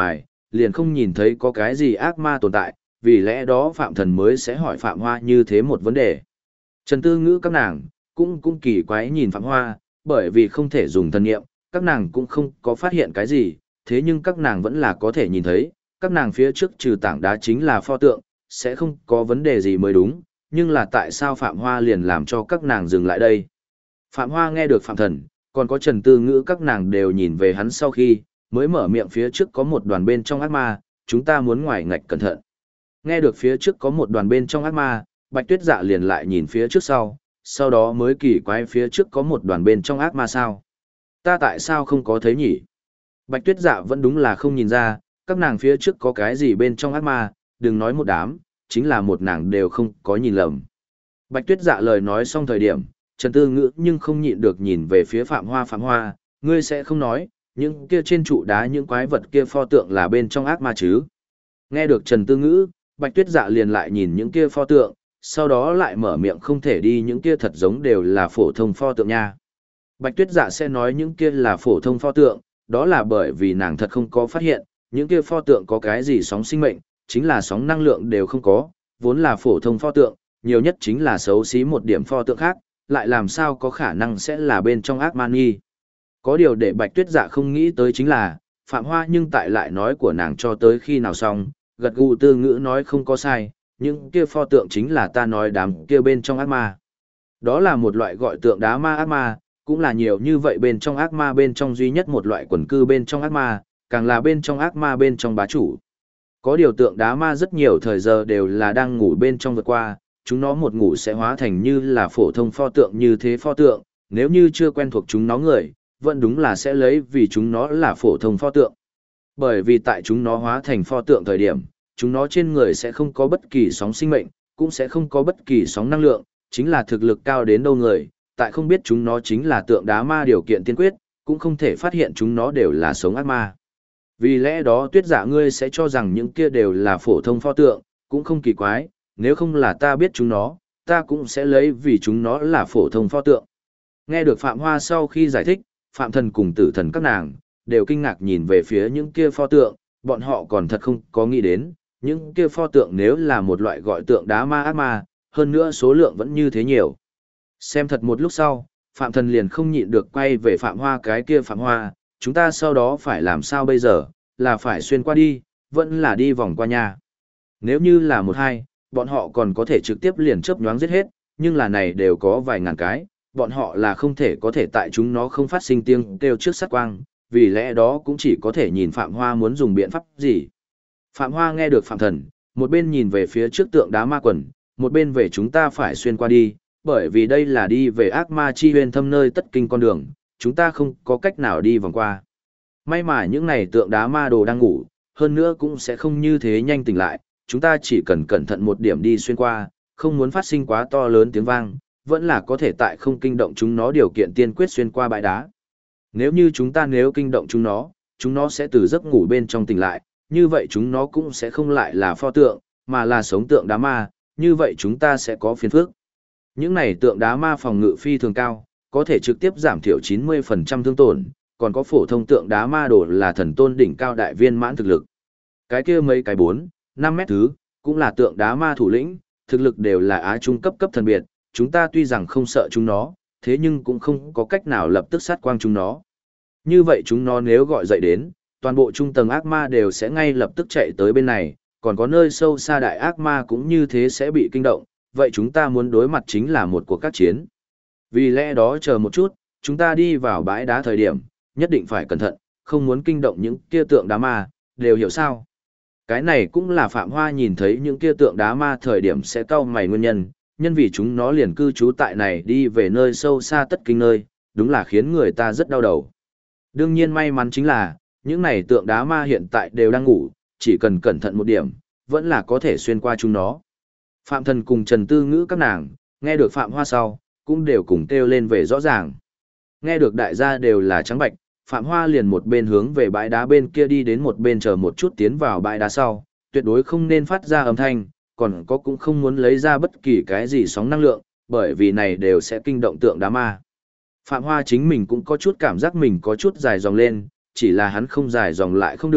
liền không nhìn thấy có cái gì ác ma tồn tại, vì lẽ đó Phạm Thần mới sẽ hỏi Phạm Hoa như thế một vấn đề. Trần Tư Ngữ các nàng cũng kỳ quái nhìn Phạm Hoa, bởi vì không thể dùng thần nghiệm, các nàng cũng không có phát hiện cái gì, thế nhưng các nàng vẫn là có thể nhìn thấy, các nàng phía trước trừ tảng đá chính là pho tượng, sẽ không có vấn đề gì mới đúng, nhưng là tại sao Phạm Hoa liền làm cho các nàng dừng lại đây? Phạm Hoa nghe được Phạm Thần, còn có Trần Tư Ngữ các nàng đều nhìn về hắn sau khi, mới mở miệng phía trước có một đoàn bên trong ác ma, chúng ta muốn ngoài ngạch cẩn thận. Nghe được phía trước có một đoàn bên trong ác ma, Bạch Tuyết Dạ liền lại nhìn phía trước sau đó mới kỳ quái phía trước có một đoàn bên trong ác ma sao. Ta tại sao không có thấy nhỉ? Bạch Tuyết Dạ vẫn đúng là không nhìn ra, các nàng phía trước có cái gì bên trong ác ma, đừng nói một đám, chính là một nàng đều không có nhìn lầm. Bạch Tuyết Dạ lời nói xong thời điểm, Trần Tư Ngữ nhưng không nhịn được nhìn về phía Phạm Hoa, ngươi sẽ không nói, những kia trên trụ đá những quái vật kia pho tượng là bên trong ác ma chứ. Nghe được Trần Tư Ngữ, Bạch Tuyết Dạ liền lại nhìn những kia pho tượng, sau đó lại mở miệng không thể đi những kia thật giống đều là phổ thông pho tượng nha. Bạch Tuyết Dạ sẽ nói những kia là phổ thông pho tượng, đó là bởi vì nàng thật không có phát hiện, những kia pho tượng có cái gì sóng sinh mệnh, chính là sóng năng lượng đều không có, vốn là phổ thông pho tượng, nhiều nhất chính là xấu xí một điểm pho tượng khác, lại làm sao có khả năng sẽ là bên trong ác ma nghi. Có điều để Bạch Tuyết Dạ không nghĩ tới chính là, Phạm Hoa nhưng tại lại nói của nàng cho tới khi nào xong, gật gù Tư Ngữ nói không có sai, những kia pho tượng chính là ta nói đám kia bên trong ác ma. Đó là một loại gọi tượng đá ma ác ma, cũng là nhiều như vậy bên trong ác ma bên trong duy nhất một loại quần cư bên trong ác ma, càng là bên trong ác ma bên trong bá chủ. Có điều tượng đá ma rất nhiều thời giờ đều là đang ngủ bên trong vượt qua, chúng nó một ngủ sẽ hóa thành như là phổ thông pho tượng như thế pho tượng, nếu như chưa quen thuộc chúng nó người, vẫn đúng là sẽ lấy vì chúng nó là phổ thông pho tượng. Bởi vì tại chúng nó hóa thành pho tượng thời điểm, chúng nó trên người sẽ không có bất kỳ sóng sinh mệnh, cũng sẽ không có bất kỳ sóng năng lượng, chính là thực lực cao đến đâu người, tại không biết chúng nó chính là tượng đá ma điều kiện tiên quyết, cũng không thể phát hiện chúng nó đều là sống ác ma. Vì lẽ đó Tuyết Dạ ngươi sẽ cho rằng những kia đều là phổ thông pho tượng, cũng không kỳ quái, nếu không là ta biết chúng nó, ta cũng sẽ lấy vì chúng nó là phổ thông pho tượng. Nghe được Phạm Hoa sau khi giải thích, Phạm Thần cùng Tử Thần các nàng, đều kinh ngạc nhìn về phía những kia pho tượng, bọn họ còn thật không có nghĩ đến, những kia pho tượng nếu là một loại gọi tượng đá ma ác ma, hơn nữa số lượng vẫn như thế nhiều. Xem thật một lúc sau, Phạm Thần liền không nhịn được quay về Phạm Hoa cái kia Phạm Hoa, chúng ta sau đó phải làm sao bây giờ, là phải xuyên qua đi, vẫn là đi vòng qua nhà. Nếu như là một hai, bọn họ còn có thể trực tiếp liền chớp nhoáng giết hết, nhưng là này đều có vài ngàn cái, bọn họ là không thể có thể tại chúng nó không phát sinh tiếng kêu trước sát quang, vì lẽ đó cũng chỉ có thể nhìn Phạm Hoa muốn dùng biện pháp gì. Phạm Hoa nghe được Phạm Thần, một bên nhìn về phía trước tượng đá ma quần, một bên về chúng ta phải xuyên qua đi, bởi vì đây là đi về ác ma chi huyền thâm nơi tất kinh con đường, chúng ta không có cách nào đi vòng qua. May mà những này tượng đá ma đồ đang ngủ, hơn nữa cũng sẽ không như thế nhanh tỉnh lại, chúng ta chỉ cần cẩn thận một điểm đi xuyên qua, không muốn phát sinh quá to lớn tiếng vang, vẫn là có thể tại không kinh động chúng nó điều kiện tiên quyết xuyên qua bãi đá. Nếu như chúng ta nếu kinh động chúng nó sẽ từ giấc ngủ bên trong tỉnh lại, như vậy chúng nó cũng sẽ không lại là pho tượng, mà là sống tượng đá ma, như vậy chúng ta sẽ có phiền phức. Những này tượng đá ma phòng ngự phi thường cao, có thể trực tiếp giảm thiểu 90% thương tổn, còn có phổ thông tượng đá ma đồ là thần tôn đỉnh cao đại viên mãn thực lực. Cái kia mấy cái 4, 5 mét thứ, cũng là tượng đá ma thủ lĩnh, thực lực đều là á trung cấp thần biệt, chúng ta tuy rằng không sợ chúng nó, thế nhưng cũng không có cách nào lập tức sát quang chúng nó. Như vậy chúng nó nếu gọi dậy đến, toàn bộ trung tầng ác ma đều sẽ ngay lập tức chạy tới bên này, còn có nơi sâu xa đại ác ma cũng như thế sẽ bị kinh động, vậy chúng ta muốn đối mặt chính là một cuộc các chiến. Vì lẽ đó chờ một chút, chúng ta đi vào bãi đá thời điểm, nhất định phải cẩn thận, không muốn kinh động những kia tượng đá ma, đều hiểu sao. Cái này cũng là Phạm Hoa nhìn thấy những kia tượng đá ma thời điểm sẽ cau mày nguyên nhân, nhân vì chúng nó liền cư trú tại này đi về nơi sâu xa tất kinh nơi, đúng là khiến người ta rất đau đầu. Đương nhiên may mắn chính là, những này tượng đá ma hiện tại đều đang ngủ, chỉ cần cẩn thận một điểm, vẫn là có thể xuyên qua chúng nó. Phạm Thần cùng Trần Tư Ngữ các nàng, nghe được Phạm Hoa sau, cũng đều cùng kêu lên về rõ ràng. Nghe được đại gia đều là trắng bạch, Phạm Hoa liền một bên hướng về bãi đá bên kia đi đến một bên chờ một chút tiến vào bãi đá sau, tuyệt đối không nên phát ra âm thanh, còn có cũng không muốn lấy ra bất kỳ cái gì sóng năng lượng, bởi vì này đều sẽ kinh động tượng đá ma. Phạm Hoa chính mình cũng có chút cảm giác mình có chút dài dòng lên, chỉ là hắn không dài dòng lại không được,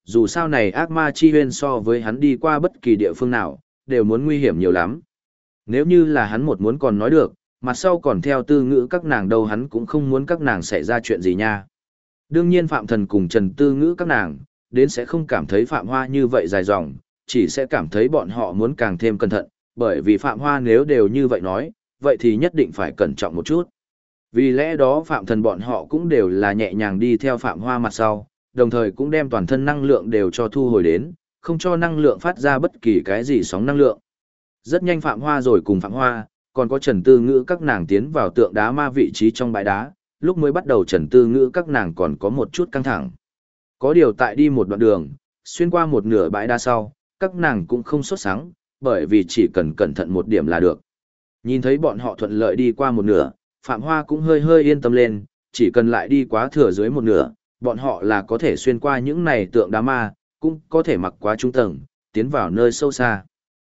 dù sao này ác ma chi huyên so với hắn đi qua bất kỳ địa phương nào, đều muốn nguy hiểm nhiều lắm. Nếu như là hắn một muốn còn nói được, mặt sau còn theo tư ngữ các nàng đâu hắn cũng không muốn các nàng xảy ra chuyện gì nha. Đương nhiên Phạm Thần cùng Trần Tư Ngữ các nàng, đến sẽ không cảm thấy Phạm Hoa như vậy dài dòng, chỉ sẽ cảm thấy bọn họ muốn càng thêm cẩn thận, bởi vì Phạm Hoa nếu đều như vậy nói, vậy thì nhất định phải cẩn trọng một chút. Vì lẽ đó Phạm Thần bọn họ cũng đều là nhẹ nhàng đi theo Phạm Hoa mặt sau, đồng thời cũng đem toàn thân năng lượng đều cho thu hồi đến, không cho năng lượng phát ra bất kỳ cái gì sóng năng lượng. Rất nhanh Phạm Hoa rồi cùng Phạm Hoa, còn có Trần Tư Ngữ các nàng tiến vào tượng đá ma vị trí trong bãi đá, lúc mới bắt đầu Trần Tư Ngữ các nàng còn có một chút căng thẳng. Có điều tại đi một đoạn đường, xuyên qua một nửa bãi đá sau, các nàng cũng không sốt sắng, bởi vì chỉ cần cẩn thận một điểm là được. Nhìn thấy bọn họ thuận lợi đi qua một nửa, Phạm Hoa cũng hơi hơi yên tâm lên, chỉ cần lại đi quá thừa dưới một nửa, bọn họ là có thể xuyên qua những này tượng đá ma, cũng có thể mặc quá trung tầng, tiến vào nơi sâu xa.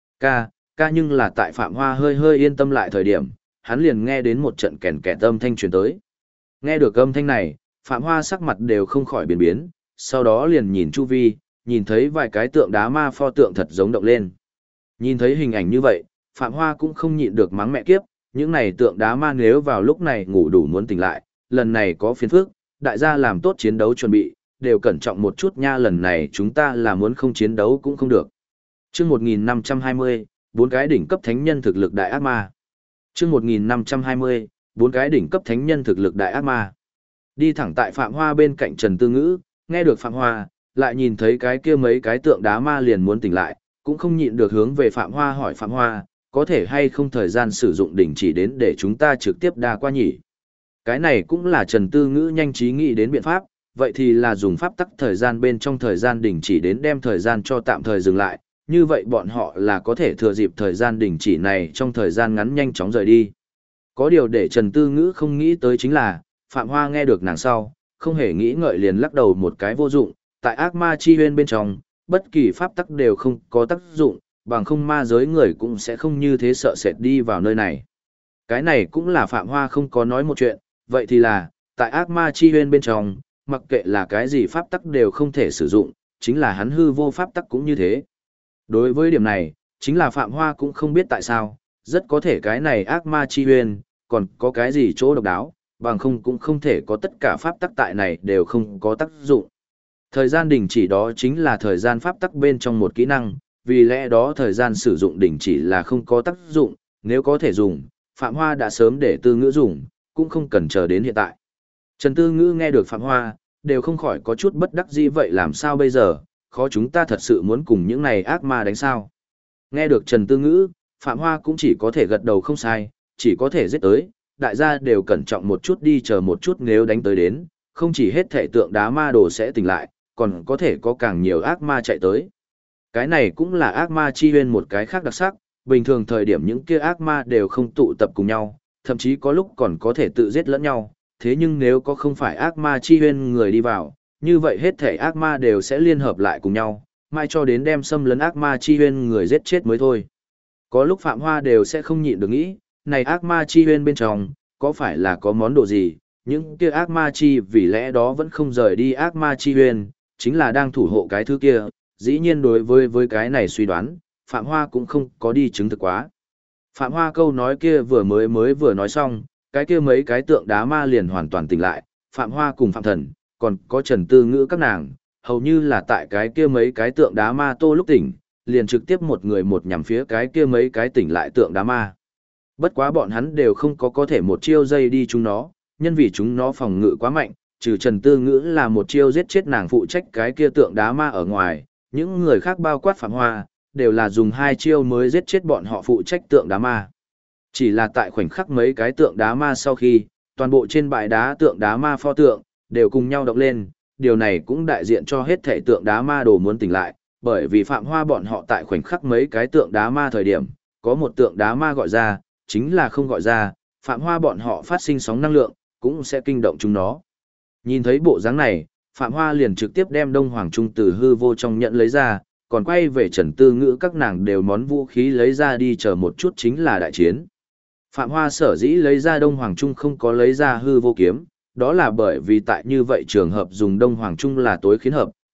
Ca nhưng là tại Phạm Hoa hơi hơi yên tâm lại thời điểm, hắn liền nghe đến một trận kèn kẹt âm thanh truyền tới. Nghe được âm thanh này, Phạm Hoa sắc mặt đều không khỏi biến biến, sau đó liền nhìn chu vi, nhìn thấy vài cái tượng đá ma pho tượng thật giống động lên. Nhìn thấy hình ảnh như vậy, Phạm Hoa cũng không nhịn được mắng mẹ kiếp, những này tượng đá ma nếu vào lúc này ngủ đủ muốn tỉnh lại, lần này có phiền phức, đại gia làm tốt chiến đấu chuẩn bị, đều cẩn trọng một chút nha, lần này chúng ta là muốn không chiến đấu cũng không được. Chương 1520, 4 cái đỉnh cấp thánh nhân thực lực đại ác ma. Chương 1520, 4 cái đỉnh cấp thánh nhân thực lực đại ác ma. Đi thẳng tại Phạm Hoa bên cạnh Trần Tư Ngữ, nghe được Phạm Hoa, lại nhìn thấy cái kia mấy cái tượng đá ma liền muốn tỉnh lại, cũng không nhịn được hướng về Phạm Hoa hỏi Phạm Hoa, có thể hay không thời gian sử dụng đỉnh chỉ đến để chúng ta trực tiếp đa qua nhỉ? Cái này cũng là Trần Tư Ngữ nhanh trí nghĩ đến biện pháp, vậy thì là dùng pháp tắc thời gian bên trong thời gian đỉnh chỉ đến đem thời gian cho tạm thời dừng lại, như vậy bọn họ là có thể thừa dịp thời gian đỉnh chỉ này trong thời gian ngắn nhanh chóng rời đi. Có điều để Trần Tư Ngữ không nghĩ tới chính là, Phạm Hoa nghe được nàng sau, không hề nghĩ ngợi liền lắc đầu một cái vô dụng, tại ác ma chi huyên bên trong, bất kỳ pháp tắc đều không có tác dụng, bằng không ma giới người cũng sẽ không như thế sợ sệt đi vào nơi này. Cái này cũng là Phạm Hoa không có nói một chuyện, vậy thì là, tại ác ma chi huyên bên trong, mặc kệ là cái gì pháp tắc đều không thể sử dụng, chính là hắn hư vô pháp tắc cũng như thế. Đối với điểm này, chính là Phạm Hoa cũng không biết tại sao, rất có thể cái này ác ma chi huyên, còn có cái gì chỗ độc đáo, bằng không cũng không thể có tất cả pháp tắc tại này đều không có tác dụng. Thời gian đình chỉ đó chính là thời gian pháp tắc bên trong một kỹ năng, vì lẽ đó thời gian sử dụng đình chỉ là không có tác dụng, nếu có thể dùng, Phạm Hoa đã sớm để Tư Ngữ dùng, cũng không cần chờ đến hiện tại. Trần Tư Ngữ nghe được Phạm Hoa, đều không khỏi có chút bất đắc dĩ, vậy làm sao bây giờ, khó chúng ta thật sự muốn cùng những này ác ma đánh sao. Nghe được Trần Tư Ngữ, Phạm Hoa cũng chỉ có thể gật đầu không sai, chỉ có thể giết tới, đại gia đều cẩn trọng một chút đi, chờ một chút nếu đánh tới đến, không chỉ hết thể tượng đá ma đồ sẽ tỉnh lại, còn có thể có càng nhiều ác ma chạy tới. Cái này cũng là ác ma chi huyên một cái khác đặc sắc, bình thường thời điểm những kia ác ma đều không tụ tập cùng nhau, thậm chí có lúc còn có thể tự giết lẫn nhau, thế nhưng nếu có không phải ác ma chi huyên người đi vào, như vậy hết thể ác ma đều sẽ liên hợp lại cùng nhau, mai cho đến đem xâm lấn ác ma chi huyên người giết chết mới thôi. Có lúc Phạm Hoa đều sẽ không nhịn được nghĩ, này ác ma chi huyên bên trong, có phải là có món đồ gì, những kia ác ma chi vì lẽ đó vẫn không rời đi ác ma chi huyên, chính là đang thủ hộ cái thứ kia, dĩ nhiên đối với cái này suy đoán, Phạm Hoa cũng không có đi chứng thực quá. Phạm Hoa câu nói kia mới vừa nói xong, cái kia mấy cái tượng đá ma liền hoàn toàn tỉnh lại, Phạm Hoa cùng Phạm Thần, còn có Trần Tư Ngữ các nàng, hầu như là tại cái kia mấy cái tượng đá ma tô lúc tỉnh, liền trực tiếp một người một nhằm phía cái kia mấy cái tỉnh lại tượng đá ma. Bất quá bọn hắn đều không có thể một chiêu dây đi chúng nó, nhân vì chúng nó phòng ngự quá mạnh, trừ Trần Tư Ngữ là một chiêu giết chết nàng phụ trách cái kia tượng đá ma ở ngoài, những người khác bao quát Phạm Hoa, đều là dùng 2 chiêu mới giết chết bọn họ phụ trách tượng đá ma. Chỉ là tại khoảnh khắc mấy cái tượng đá ma sau khi, toàn bộ trên bãi đá tượng đá ma pho tượng, đều cùng nhau động lên, điều này cũng đại diện cho hết thể tượng đá ma đồ muốn tỉnh lại, bởi vì Phạm Hoa bọn họ tại khoảnh khắc mấy cái tượng đá ma thời điểm, có một tượng đá ma gọi ra, chính là không gọi ra, Phạm Hoa bọn họ phát sinh sóng năng lượng, cũng sẽ kinh động chúng nó. Nhìn thấy bộ dáng này, Phạm Hoa liền trực tiếp đem Đông Hoàng Trung từ hư vô trong nhận lấy ra, còn quay về Trần Tư Ngữ các nàng đều món vũ khí lấy ra đi chờ một chút chính là đại chiến. Phạm Hoa sở dĩ lấy ra Đông Hoàng Trung không có lấy ra hư vô kiếm, đó là bởi vì tại như vậy trường hợp dùng Đông Hoàng Trung là tối khiến hợp,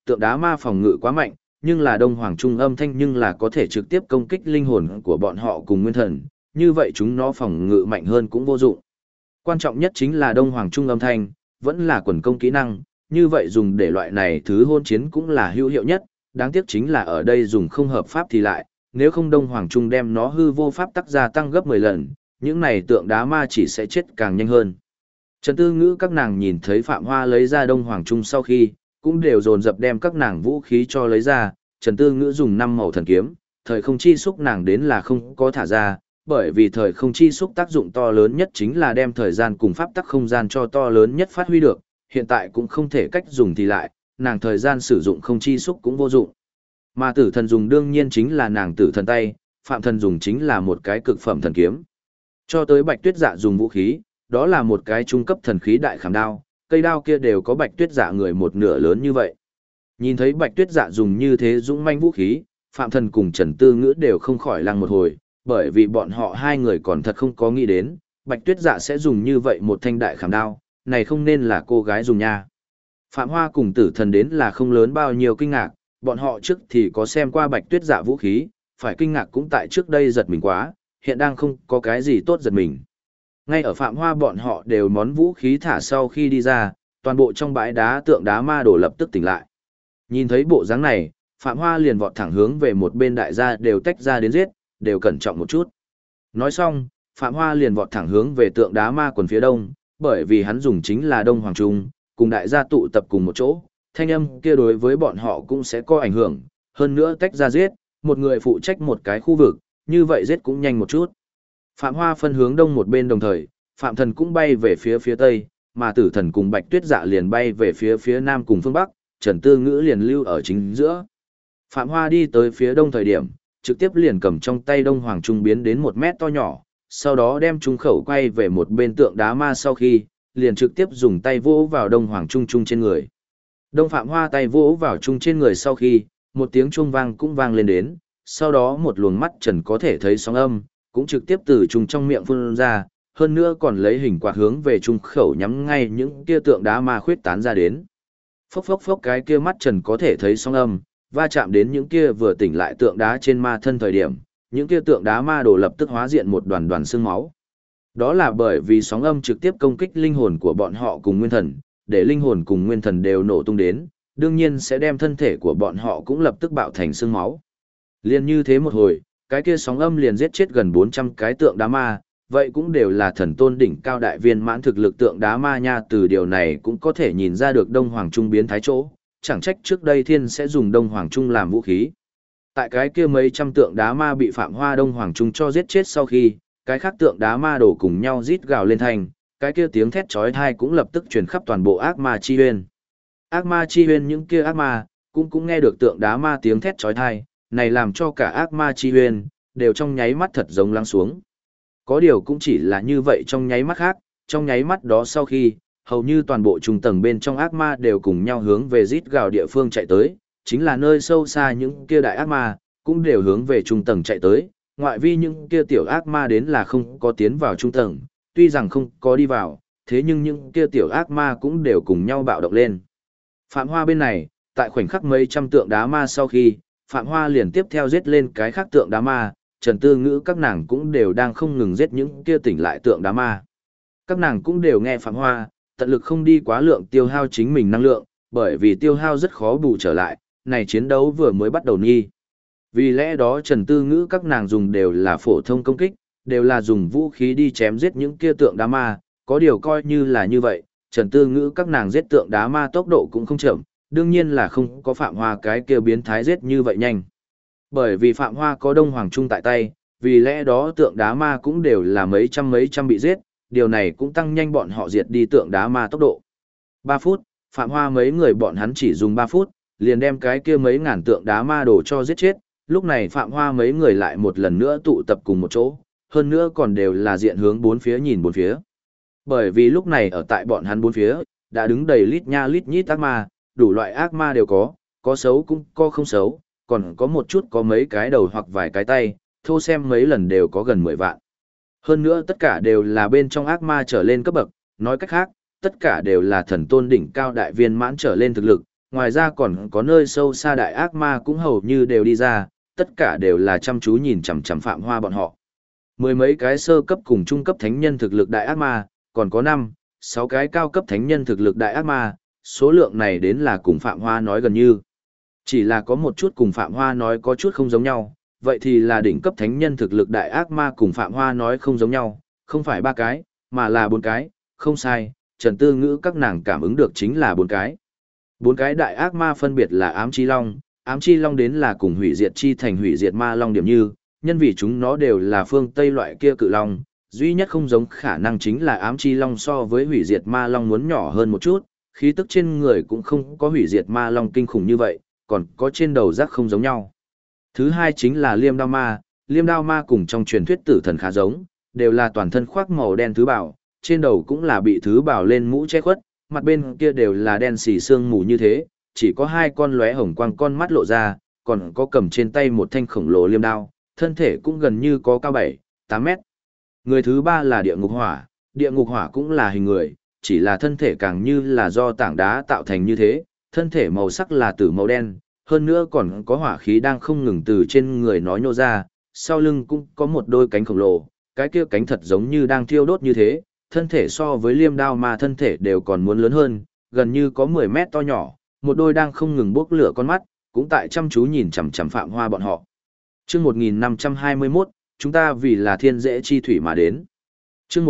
tượng đá ma phòng ngự quá mạnh, nhưng là Đông Hoàng Trung âm thanh nhưng là có thể trực tiếp công kích linh hồn của bọn họ cùng nguyên thần, như vậy chúng nó phòng ngự mạnh hơn cũng vô dụng. Quan trọng nhất chính là Đông Hoàng Trung âm thanh, vẫn là quần công kỹ năng, như vậy dùng để loại này thứ hôn chiến cũng là hữu hiệu nhất, đáng tiếc chính là ở đây dùng không hợp pháp thì lại, nếu không Đông Hoàng Trung đem nó hư vô pháp tắc gia tăng gấp 10 lần, những này tượng đá ma chỉ sẽ chết càng nhanh hơn. Trần Tư Ngữ các nàng nhìn thấy Phạm Hoa lấy ra Đông Hoàng Trung sau khi, cũng đều dồn dập đem các nàng vũ khí cho lấy ra, Trần Tư Ngữ dùng 5 màu thần kiếm, thời không chi xúc nàng đến là không có thả ra, bởi vì thời không chi xúc tác dụng to lớn nhất chính là đem thời gian cùng pháp tắc không gian cho to lớn nhất phát huy được, hiện tại cũng không thể cách dùng thì lại, nàng thời gian sử dụng không chi xúc cũng vô dụng. Mà tử thần dùng đương nhiên chính là nàng tử thần tay, phạm thần dùng chính là một cái cực phẩm thần kiếm. Cho tới Bạch Tuyết Dạ dùng vũ khí, đó là một cái trung cấp thần khí đại khảm đao, cây đao kia đều có Bạch Tuyết Dạ người một nửa lớn như vậy. Nhìn thấy Bạch Tuyết Dạ dùng như thế dũng manh vũ khí, Phạm Thần cùng Trần Tư Ngữ đều không khỏi lăng một hồi, bởi vì bọn họ hai người còn thật không có nghĩ đến, Bạch Tuyết Dạ sẽ dùng như vậy một thanh đại khảm đao, này không nên là cô gái dùng nha. Phạm Hoa cùng Tử Thần đến là không lớn bao nhiêu kinh ngạc, bọn họ trước thì có xem qua Bạch Tuyết Dạ vũ khí, phải kinh ngạc cũng tại trước đây giật mình quá, hiện đang không có cái gì tốt giật mình. Ngay ở Phạm Hoa bọn họ đều món vũ khí thả sau khi đi ra, toàn bộ trong bãi đá tượng đá ma đổ lập tức tỉnh lại. Nhìn thấy bộ dáng này, Phạm Hoa liền vọt thẳng hướng về một bên đại gia đều tách ra đến giết, đều cẩn trọng một chút. Nói xong, Phạm Hoa liền vọt thẳng hướng về tượng đá ma quần phía đông, bởi vì hắn dùng chính là Đông Hoàng Trung, cùng đại gia tụ tập cùng một chỗ, thanh âm kia đối với bọn họ cũng sẽ có ảnh hưởng, hơn nữa tách ra giết, một người phụ trách một cái khu vực, như vậy giết cũng nhanh một chút. Phạm Hoa phân hướng đông một bên đồng thời, Phạm Thần cũng bay về phía phía tây, mà Tử Thần cùng Bạch Tuyết Dạ liền bay về phía nam cùng phương bắc, Trần Tư Ngữ liền lưu ở chính giữa. Phạm Hoa đi tới phía đông thời điểm, trực tiếp liền cầm trong tay Đông Hoàng Trung biến đến 1 mét to nhỏ, sau đó đem trung khẩu quay về một bên tượng đá ma sau khi, liền trực tiếp dùng tay vỗ vào Đông Hoàng Trung trên người. Đông Phạm Hoa tay vỗ vào trung trên người sau khi, một tiếng chuông vang cũng vang lên đến, sau đó một luồng mắt trần có thể thấy sóng âm, cũng trực tiếp từ trung trong miệng phun ra, hơn nữa còn lấy hình quạt hướng về trung khẩu nhắm ngay những kia tượng đá ma khuyết tán ra đến. Phốc phốc phốc cái kia mắt trần có thể thấy sóng âm, va chạm đến những kia vừa tỉnh lại tượng đá trên ma thân thời điểm, những kia tượng đá ma đổ lập tức hóa diện một đoàn đoàn xương máu. Đó là bởi vì sóng âm trực tiếp công kích linh hồn của bọn họ cùng nguyên thần, để linh hồn cùng nguyên thần đều nổ tung đến, đương nhiên sẽ đem thân thể của bọn họ cũng lập tức bạo thành xương máu. Liên như thế một hồi, cái kia sóng âm liền giết chết gần 400 cái tượng đá ma, vậy cũng đều là thần tôn đỉnh cao đại viên mãn thực lực tượng đá ma nha, từ điều này cũng có thể nhìn ra được Đông Hoàng Trung biến thái chỗ, chẳng trách trước đây thiên sẽ dùng Đông Hoàng Trung làm vũ khí. Tại cái kia mấy trăm tượng đá ma bị Phạm Hoa Đông Hoàng Trung cho giết chết sau khi, cái khác tượng đá ma đổ cùng nhau rít gào lên thành, cái kia tiếng thét chói tai cũng lập tức truyền khắp toàn bộ ác ma chi huyên. Ác ma chi huyên những kia ác ma, cũng nghe được tượng đá ma tiếng thét chói tai, này làm cho cả ác ma chi huyên, đều trong nháy mắt thật giống lắng xuống. Có điều cũng chỉ là như vậy trong nháy mắt khác, trong nháy mắt đó sau khi, hầu như toàn bộ trung tầng bên trong ác ma đều cùng nhau hướng về rít gào địa phương chạy tới, chính là nơi sâu xa những kia đại ác ma, cũng đều hướng về trung tầng chạy tới, ngoại vi những kia tiểu ác ma đến là không có tiến vào trung tầng, tuy rằng không có đi vào, thế nhưng những kia tiểu ác ma cũng đều cùng nhau bạo động lên. Phạm Hoa bên này, tại khoảnh khắc mấy trăm tượng đá ma sau khi, Phạm Hoa liền tiếp theo giết lên cái khác tượng đá ma, Trần Tư Ngữ các nàng cũng đều đang không ngừng giết những kia tỉnh lại tượng đá ma. Các nàng cũng đều nghe Phạm Hoa, tận lực không đi quá lượng tiêu hao chính mình năng lượng, bởi vì tiêu hao rất khó bù trở lại, này chiến đấu vừa mới bắt đầu nghi. Vì lẽ đó Trần Tư Ngữ các nàng dùng đều là phổ thông công kích, đều là dùng vũ khí đi chém giết những kia tượng đá ma, có điều coi như là như vậy, Trần Tư Ngữ các nàng giết tượng đá ma tốc độ cũng không chậm, đương nhiên là không có Phạm Hoa cái kia biến thái giết như vậy nhanh. Bởi vì Phạm Hoa có Đông Hoàng Trung tại tay, vì lẽ đó tượng đá ma cũng đều là mấy trăm bị giết, điều này cũng tăng nhanh bọn họ diệt đi tượng đá ma tốc độ. 3 phút, Phạm Hoa mấy người bọn hắn chỉ dùng 3 phút, liền đem cái kia mấy ngàn tượng đá ma đổ cho giết chết, lúc này Phạm Hoa mấy người lại một lần nữa tụ tập cùng một chỗ, hơn nữa còn đều là diện hướng bốn phía nhìn bốn phía. Bởi vì lúc này ở tại bọn hắn bốn phía, đã đứng đầy lít nha lít nhít ác ma, đủ loại ác ma đều có xấu cũng có không xấu, còn có một chút có mấy cái đầu hoặc vài cái tay, thô xem mấy lần đều có gần 10 vạn. Hơn nữa tất cả đều là bên trong ác ma trở lên cấp bậc, nói cách khác, tất cả đều là thần tôn đỉnh cao đại viên mãn trở lên thực lực, ngoài ra còn có nơi sâu xa đại ác ma cũng hầu như đều đi ra, tất cả đều là chăm chú nhìn chằm chằm Phạm Hoa bọn họ. Mười mấy cái sơ cấp cùng trung cấp thánh nhân thực lực đại ác ma, còn có 6 cái cao cấp thánh nhân thực lực đại ác ma, số lượng này đến là cùng Phạm Hoa nói gần như. Chỉ là có một chút cùng Phạm Hoa nói có chút không giống nhau, vậy thì là đỉnh cấp thánh nhân thực lực đại ác ma cùng Phạm Hoa nói không giống nhau, không phải 3 cái, mà là 4 cái, không sai, Trần Tư Ngữ các nàng cảm ứng được chính là 4 cái. 4 cái đại ác ma phân biệt là ám chi long đến là cùng hủy diệt chi thành hủy diệt ma long điểm như, nhân vì chúng nó đều là phương Tây loại kia cự long, duy nhất không giống khả năng chính là ám chi long so với hủy diệt ma long muốn nhỏ hơn một chút, khí tức trên người cũng không có hủy diệt ma long kinh khủng như vậy, còn có trên đầu rác không giống nhau. Thứ hai chính là liêm đao ma cùng trong truyền thuyết tử thần khá giống, đều là toàn thân khoác màu đen thứ bảo, trên đầu cũng là bị thứ bảo lên mũ che khuất, mặt bên kia đều là đen xì sương mù như thế, chỉ có 2 con lóe hồng quang con mắt lộ ra, còn có cầm trên tay một thanh khổng lồ liêm đao, thân thể cũng gần như có cao 7-8 mét. Người thứ ba là địa ngục hỏa cũng là hình người, chỉ là thân thể càng như là do tảng đá tạo thành như thế, thân thể màu sắc là tử màu đen, hơn nữa còn có hỏa khí đang không ngừng từ trên người nó nhô ra, sau lưng cũng có một đôi cánh khổng lồ, cái kia cánh thật giống như đang thiêu đốt như thế, thân thể so với liêm đao ma thân thể đều còn muốn lớn hơn, gần như có 10 mét to nhỏ, một đôi đang không ngừng bốc lửa con mắt, cũng tại chăm chú nhìn chằm chằm Phạm Hoa bọn họ. Chương 1521, chúng ta vì là thiên dễ chi thủy mà đến. Chương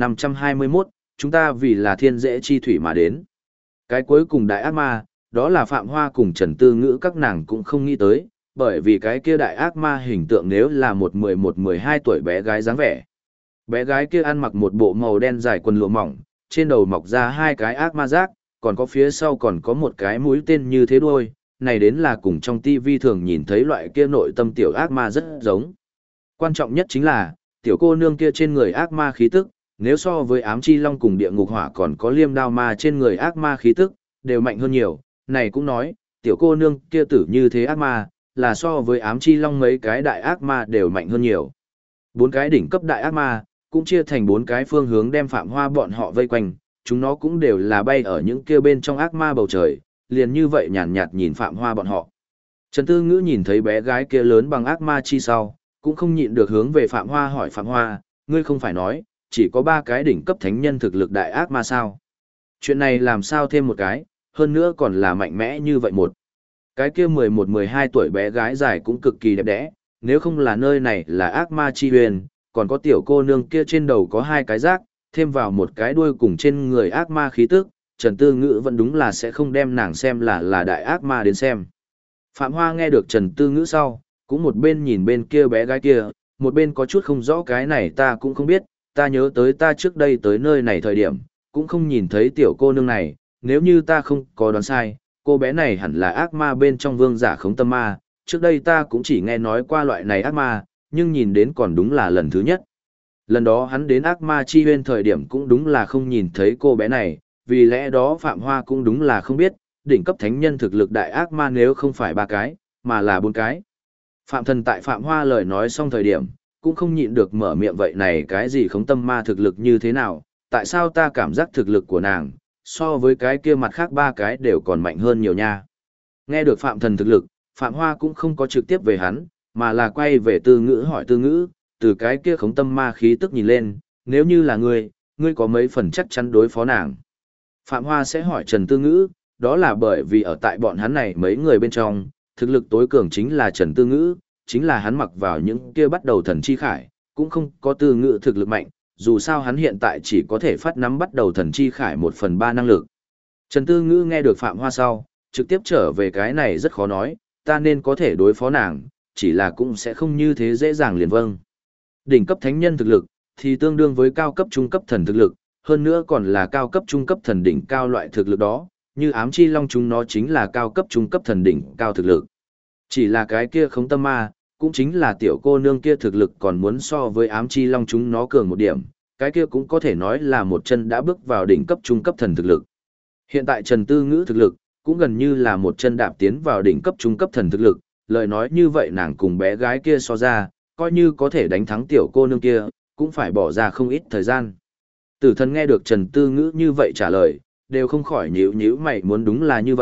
1521, chúng ta vì là thiên dễ chi thủy mà đến. Cái cuối cùng đại ác ma, đó là Phạm Hoa cùng Trần Tư Ngữ các nàng cũng không nghĩ tới, bởi vì cái kia đại ác ma hình tượng nếu là một 11-12 tuổi bé gái dáng vẻ. Bé gái kia ăn mặc một bộ màu đen dài quần lụa mỏng, trên đầu mọc ra 2 cái ác ma rác, còn có phía sau còn có một cái mũi tên như thế đuôi, này đến là cùng trong tivi thường nhìn thấy loại kia nội tâm tiểu ác ma rất giống. Quan trọng nhất chính là, tiểu cô nương kia trên người ác ma khí tức, nếu so với ám chi long cùng địa ngục hỏa còn có liêm đao ma trên người ác ma khí tức, đều mạnh hơn nhiều, này cũng nói, tiểu cô nương kia tử như thế ác ma, là so với ám chi long mấy cái đại ác ma đều mạnh hơn nhiều. 4 cái đỉnh cấp đại ác ma, cũng chia thành 4 cái phương hướng đem Phạm Hoa bọn họ vây quanh, chúng nó cũng đều là bay ở những kia bên trong ác ma bầu trời, liền như vậy nhàn nhạt nhìn Phạm Hoa bọn họ. Trần Tư Ngữ nhìn thấy bé gái kia lớn bằng ác ma chi sau, cũng không nhịn được hướng về Phạm Hoa hỏi Phạm Hoa, ngươi không phải nói, chỉ có 3 cái đỉnh cấp thánh nhân thực lực đại ác ma sao? Chuyện này làm sao thêm một cái, hơn nữa còn là mạnh mẽ như vậy một. Cái kia 11-12 tuổi bé gái dài cũng cực kỳ đẹp đẽ, nếu không là nơi này là ác ma chi huyền, còn có tiểu cô nương kia trên đầu có 2 cái rác, thêm vào một cái đuôi cùng trên người ác ma khí tức, Trần Tư Ngữ vẫn đúng là sẽ không đem nàng xem là đại ác ma đến xem. Phạm Hoa nghe được Trần Tư Ngữ sau, cũng một bên nhìn bên kia bé gái kia, một bên có chút không rõ cái này ta cũng không biết, ta nhớ tới ta trước đây tới nơi này thời điểm, cũng không nhìn thấy tiểu cô nương này, nếu như ta không có đoán sai, cô bé này hẳn là ác ma bên trong vương giả khống tâm ma, trước đây ta cũng chỉ nghe nói qua loại này ác ma, nhưng nhìn đến còn đúng là lần thứ nhất. Lần đó hắn đến ác ma chi huyên thời điểm cũng đúng là không nhìn thấy cô bé này, vì lẽ đó Phạm Hoa cũng đúng là không biết, đỉnh cấp thánh nhân thực lực đại ác ma nếu không phải 3 cái, mà là 4 cái. Phạm Thần tại Phạm Hoa lời nói xong thời điểm, cũng không nhịn được mở miệng vậy này cái gì khống tâm ma thực lực như thế nào, tại sao ta cảm giác thực lực của nàng, so với cái kia mặt khác 3 cái đều còn mạnh hơn nhiều nha. Nghe được Phạm Thần thực lực, Phạm Hoa cũng không có trực tiếp về hắn, mà là quay về Tư Ngữ hỏi Tư Ngữ, từ cái kia khống tâm ma khí tức nhìn lên, nếu như là ngươi có mấy phần chắc chắn đối phó nàng. Phạm Hoa sẽ hỏi Trần Tư Ngữ, đó là bởi vì ở tại bọn hắn này mấy người bên trong, thực lực tối cường chính là Trần Tư Ngữ, chính là hắn mặc vào những kia bắt đầu thần chi khải, cũng không có Tư Ngữ thực lực mạnh, dù sao hắn hiện tại chỉ có thể phát nắm bắt đầu thần chi khải 1/3 năng lực. Trần Tư Ngữ nghe được Phạm Hoa sau, trực tiếp trở về cái này rất khó nói, ta nên có thể đối phó nàng, chỉ là cũng sẽ không như thế dễ dàng liền vâng. Đỉnh cấp thánh nhân thực lực, thì tương đương với cao cấp trung cấp thần thực lực, hơn nữa còn là cao cấp trung cấp thần đỉnh cao loại thực lực đó, như ám chi long chúng nó chính là cao cấp trung cấp thần đỉnh cao thực lực. Chỉ là cái kia khống tâm ma, cũng chính là tiểu cô nương kia thực lực còn muốn so với ám chi long chúng nó cường một điểm, cái kia cũng có thể nói là một chân đã bước vào đỉnh cấp trung cấp thần thực lực. Hiện tại Trần Tư Ngữ thực lực, cũng gần như là một chân đạp tiến vào đỉnh cấp trung cấp thần thực lực, lời nói như vậy nàng cùng bé gái kia so ra, coi như có thể đánh thắng tiểu cô nương kia, cũng phải bỏ ra không ít thời gian. Tử Thần nghe được Trần Tư Ngữ như vậy trả lời, đều không khỏi nhíu nhíu mày muốn đúng là như vậy,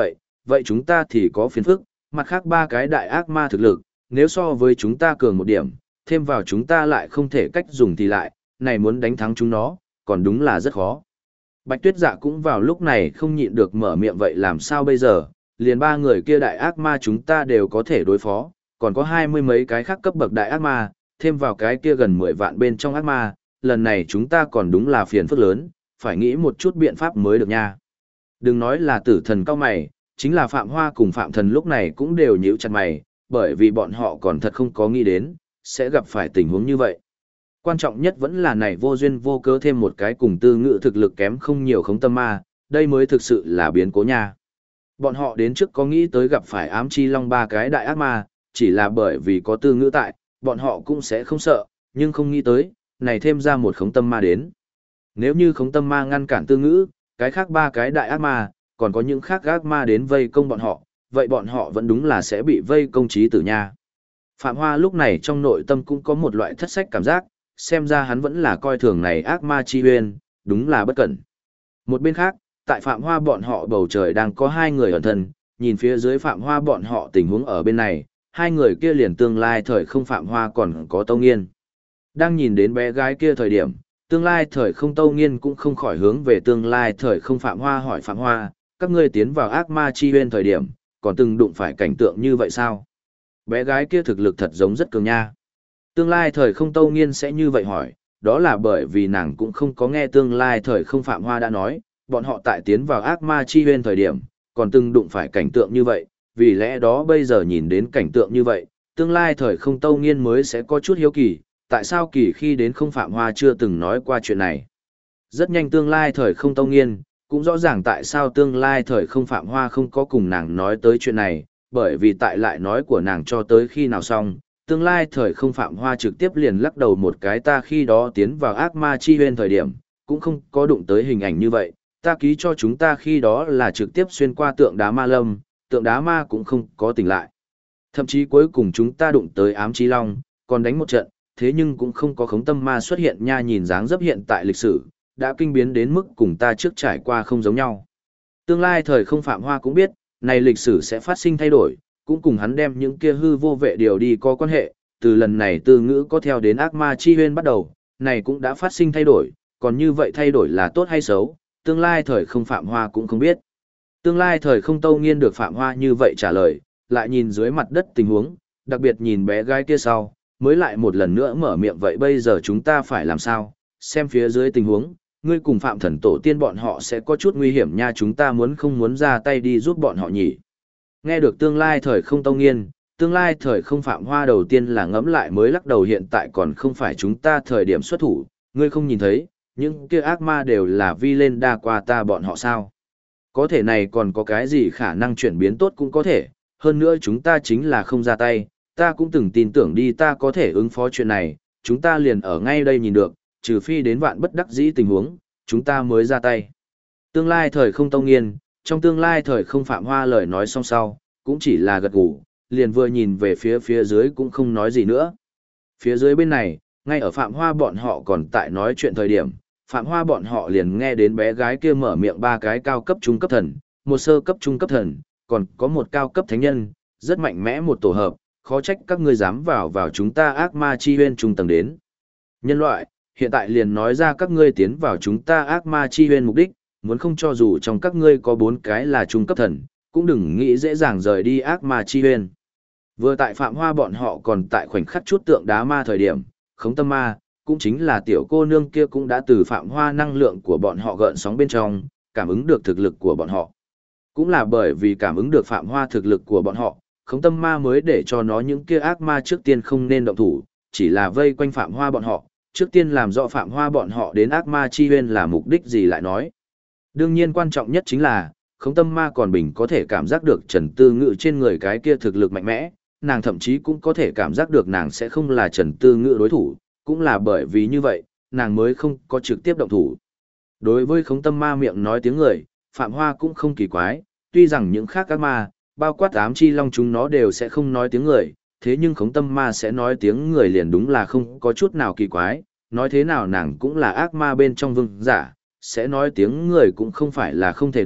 vậy chúng ta thì có phiền phức, mặt khác ba cái đại ác ma thực lực, nếu so với chúng ta cường một điểm, thêm vào chúng ta lại không thể cách dùng thì lại, này muốn đánh thắng chúng nó, còn đúng là rất khó. Bạch Tuyết Dạ cũng vào lúc này không nhịn được mở miệng vậy làm sao bây giờ, liền ba người kia đại ác ma chúng ta đều có thể đối phó, còn có 20 mấy cái khác cấp bậc đại ác ma, thêm vào cái kia gần 10 vạn bên trong ác ma, lần này chúng ta còn đúng là phiền phức lớn, phải nghĩ một chút biện pháp mới được nha. Đừng nói là tử thần cao mày, chính là Phạm Hoa cùng Phạm Thần lúc này cũng đều nhíu chặt mày, bởi vì bọn họ còn thật không có nghĩ đến, sẽ gặp phải tình huống như vậy. Quan trọng nhất vẫn là này vô duyên vô cớ thêm một cái cùng tư ngữ thực lực kém không nhiều khống tâm ma, đây mới thực sự là biến cố nha. Bọn họ đến trước có nghĩ tới gặp phải ám chi long ba cái đại ác ma, chỉ là bởi vì có tư ngữ tại, bọn họ cũng sẽ không sợ, nhưng không nghĩ tới, này thêm ra một khống tâm ma đến. Nếu như khống tâm ma ngăn cản tư ngữ, cái khác ba cái đại ác ma, còn có những khác ác ma đến vây công bọn họ, vậy bọn họ vẫn đúng là sẽ bị vây công chí tử nha. Phạm Hoa lúc này trong nội tâm cũng có một loại thất sách cảm giác, xem ra hắn vẫn là coi thường này ác ma chi huyên, đúng là bất cẩn. Một bên khác, tại Phạm Hoa bọn họ bầu trời đang có hai người ẩn thân, nhìn phía dưới Phạm Hoa bọn họ tình huống ở bên này, hai người kia liền tương lai thời không Phạm Hoa còn có Tâu Nghiên. Đang nhìn đến bé gái kia thời điểm, tương lai thời không Tâu Nghiên cũng không khỏi hướng về tương lai thời không Phạm Hoa hỏi Phạm Hoa, các ngươi tiến vào ác ma chi huyên thời điểm, còn từng đụng phải cảnh tượng như vậy sao? Bé gái kia thực lực thật giống rất cường nha. Tương lai thời không Tâu Nghiên sẽ như vậy hỏi, đó là bởi vì nàng cũng không có nghe tương lai thời không Phạm Hoa đã nói, bọn họ tại tiến vào ác ma chi huyên thời điểm, còn từng đụng phải cảnh tượng như vậy, vì lẽ đó bây giờ nhìn đến cảnh tượng như vậy, tương lai thời không Tâu Nghiên mới sẽ có chút hiếu kỳ, tại sao kỳ khi đến không Phạm Hoa chưa từng nói qua chuyện này. Rất nhanh tương lai thời không Tâu Nghiên, cũng rõ ràng tại sao tương lai thời không Phạm Hoa không có cùng nàng nói tới chuyện này, bởi vì tại lại nói của nàng cho tới khi nào xong, tương lai thời không Phạm Hoa trực tiếp liền lắc đầu một cái ta khi đó tiến vào ác ma chi huyên thời điểm, cũng không có đụng tới hình ảnh như vậy, ta ký cho chúng ta khi đó là trực tiếp xuyên qua tượng đá ma lâm, tượng đá ma cũng không có tỉnh lại. Thậm chí cuối cùng chúng ta đụng tới ám chi long, còn đánh một trận, thế nhưng cũng không có khống tâm ma xuất hiện nha nhìn dáng dấp hiện tại lịch sử, đã kinh biến đến mức cùng ta trước trải qua không giống nhau. Tương lai thời không Phạm Hoa cũng biết, này lịch sử sẽ phát sinh thay đổi, cũng cùng hắn đem những kia hư vô vệ điều đi có quan hệ, từ lần này từ ngữ có theo đến ác ma chi huyên bắt đầu, này cũng đã phát sinh thay đổi, còn như vậy thay đổi là tốt hay xấu, tương lai thời không Phạm Hoa cũng không biết. Tương lai thời không Tâu Nghiên được Phạm Hoa như vậy trả lời, lại nhìn dưới mặt đất tình huống, đặc biệt nhìn bé gái kia sau, mới lại một lần nữa mở miệng vậy bây giờ chúng ta phải làm sao, xem phía dưới tình huống, ngươi cùng Phạm Thần tổ tiên bọn họ sẽ có chút nguy hiểm nha chúng ta muốn không muốn ra tay đi giúp bọn họ nhỉ. Nghe được tương lai thời không Tâu Nghiên, tương lai thời không Phạm Hoa đầu tiên là ngẫm lại mới lắc đầu hiện tại còn không phải chúng ta thời điểm xuất thủ, ngươi không nhìn thấy, những kia ác ma đều là vi lên đa qua ta bọn họ sao. Có thể này còn có cái gì khả năng chuyển biến tốt cũng có thể, hơn nữa chúng ta chính là không ra tay, ta cũng từng tin tưởng đi ta có thể ứng phó chuyện này, chúng ta liền ở ngay đây nhìn được, trừ phi đến vạn bất đắc dĩ tình huống, chúng ta mới ra tay. Tương lai thời không Tâu Nghiên, trong tương lai thời không Phạm Hoa lời nói xong sau, cũng chỉ là gật gù, liền vừa nhìn về phía dưới cũng không nói gì nữa. Phía dưới bên này, ngay ở Phạm Hoa bọn họ còn tại nói chuyện thời điểm, Phạm Hoa bọn họ liền nghe đến bé gái kia mở miệng ba cái cao cấp trung cấp thần, một sơ cấp trung cấp thần, còn có một cao cấp thánh nhân, rất mạnh mẽ một tổ hợp, khó trách các ngươi dám vào chúng ta ác ma chi huyên trung tầng đến. Nhân loại, hiện tại liền nói ra các ngươi tiến vào chúng ta ác ma chi huyên mục đích, muốn không cho dù trong các ngươi có 4 cái là trung cấp thần, cũng đừng nghĩ dễ dàng rời đi ác ma chi huyên. Vừa tại Phạm Hoa bọn họ còn tại khoảnh khắc chút tượng đá ma thời điểm, khống tâm ma, cũng chính là tiểu cô nương kia cũng đã từ Phạm Hoa năng lượng của bọn họ gợn sóng bên trong, cảm ứng được thực lực của bọn họ. Cũng là bởi vì cảm ứng được Phạm Hoa thực lực của bọn họ, khống tâm ma mới để cho nó những kia ác ma trước tiên không nên động thủ, chỉ là vây quanh Phạm Hoa bọn họ, trước tiên làm rõ Phạm Hoa bọn họ đến ác ma chi huyên là mục đích gì lại nói. Đương nhiên quan trọng nhất chính là, khống tâm ma còn bình có thể cảm giác được Trần Tư Ngự trên người cái kia thực lực mạnh mẽ, nàng thậm chí cũng có thể cảm giác được nàng sẽ không là Trần Tư Ngự đối thủ, cũng là bởi vì như vậy, nàng mới không có trực tiếp động thủ. Đối với khống tâm ma miệng nói tiếng người, Phạm Hoa cũng không kỳ quái, tuy rằng những khác các ma, bao quát ám chi long chúng nó đều sẽ không nói tiếng người, thế nhưng khống tâm ma sẽ nói tiếng người liền đúng là không có chút nào kỳ quái, nói thế nào nàng cũng là ác ma bên trong vương giả, sẽ nói tiếng người cũng không phải là không thể được,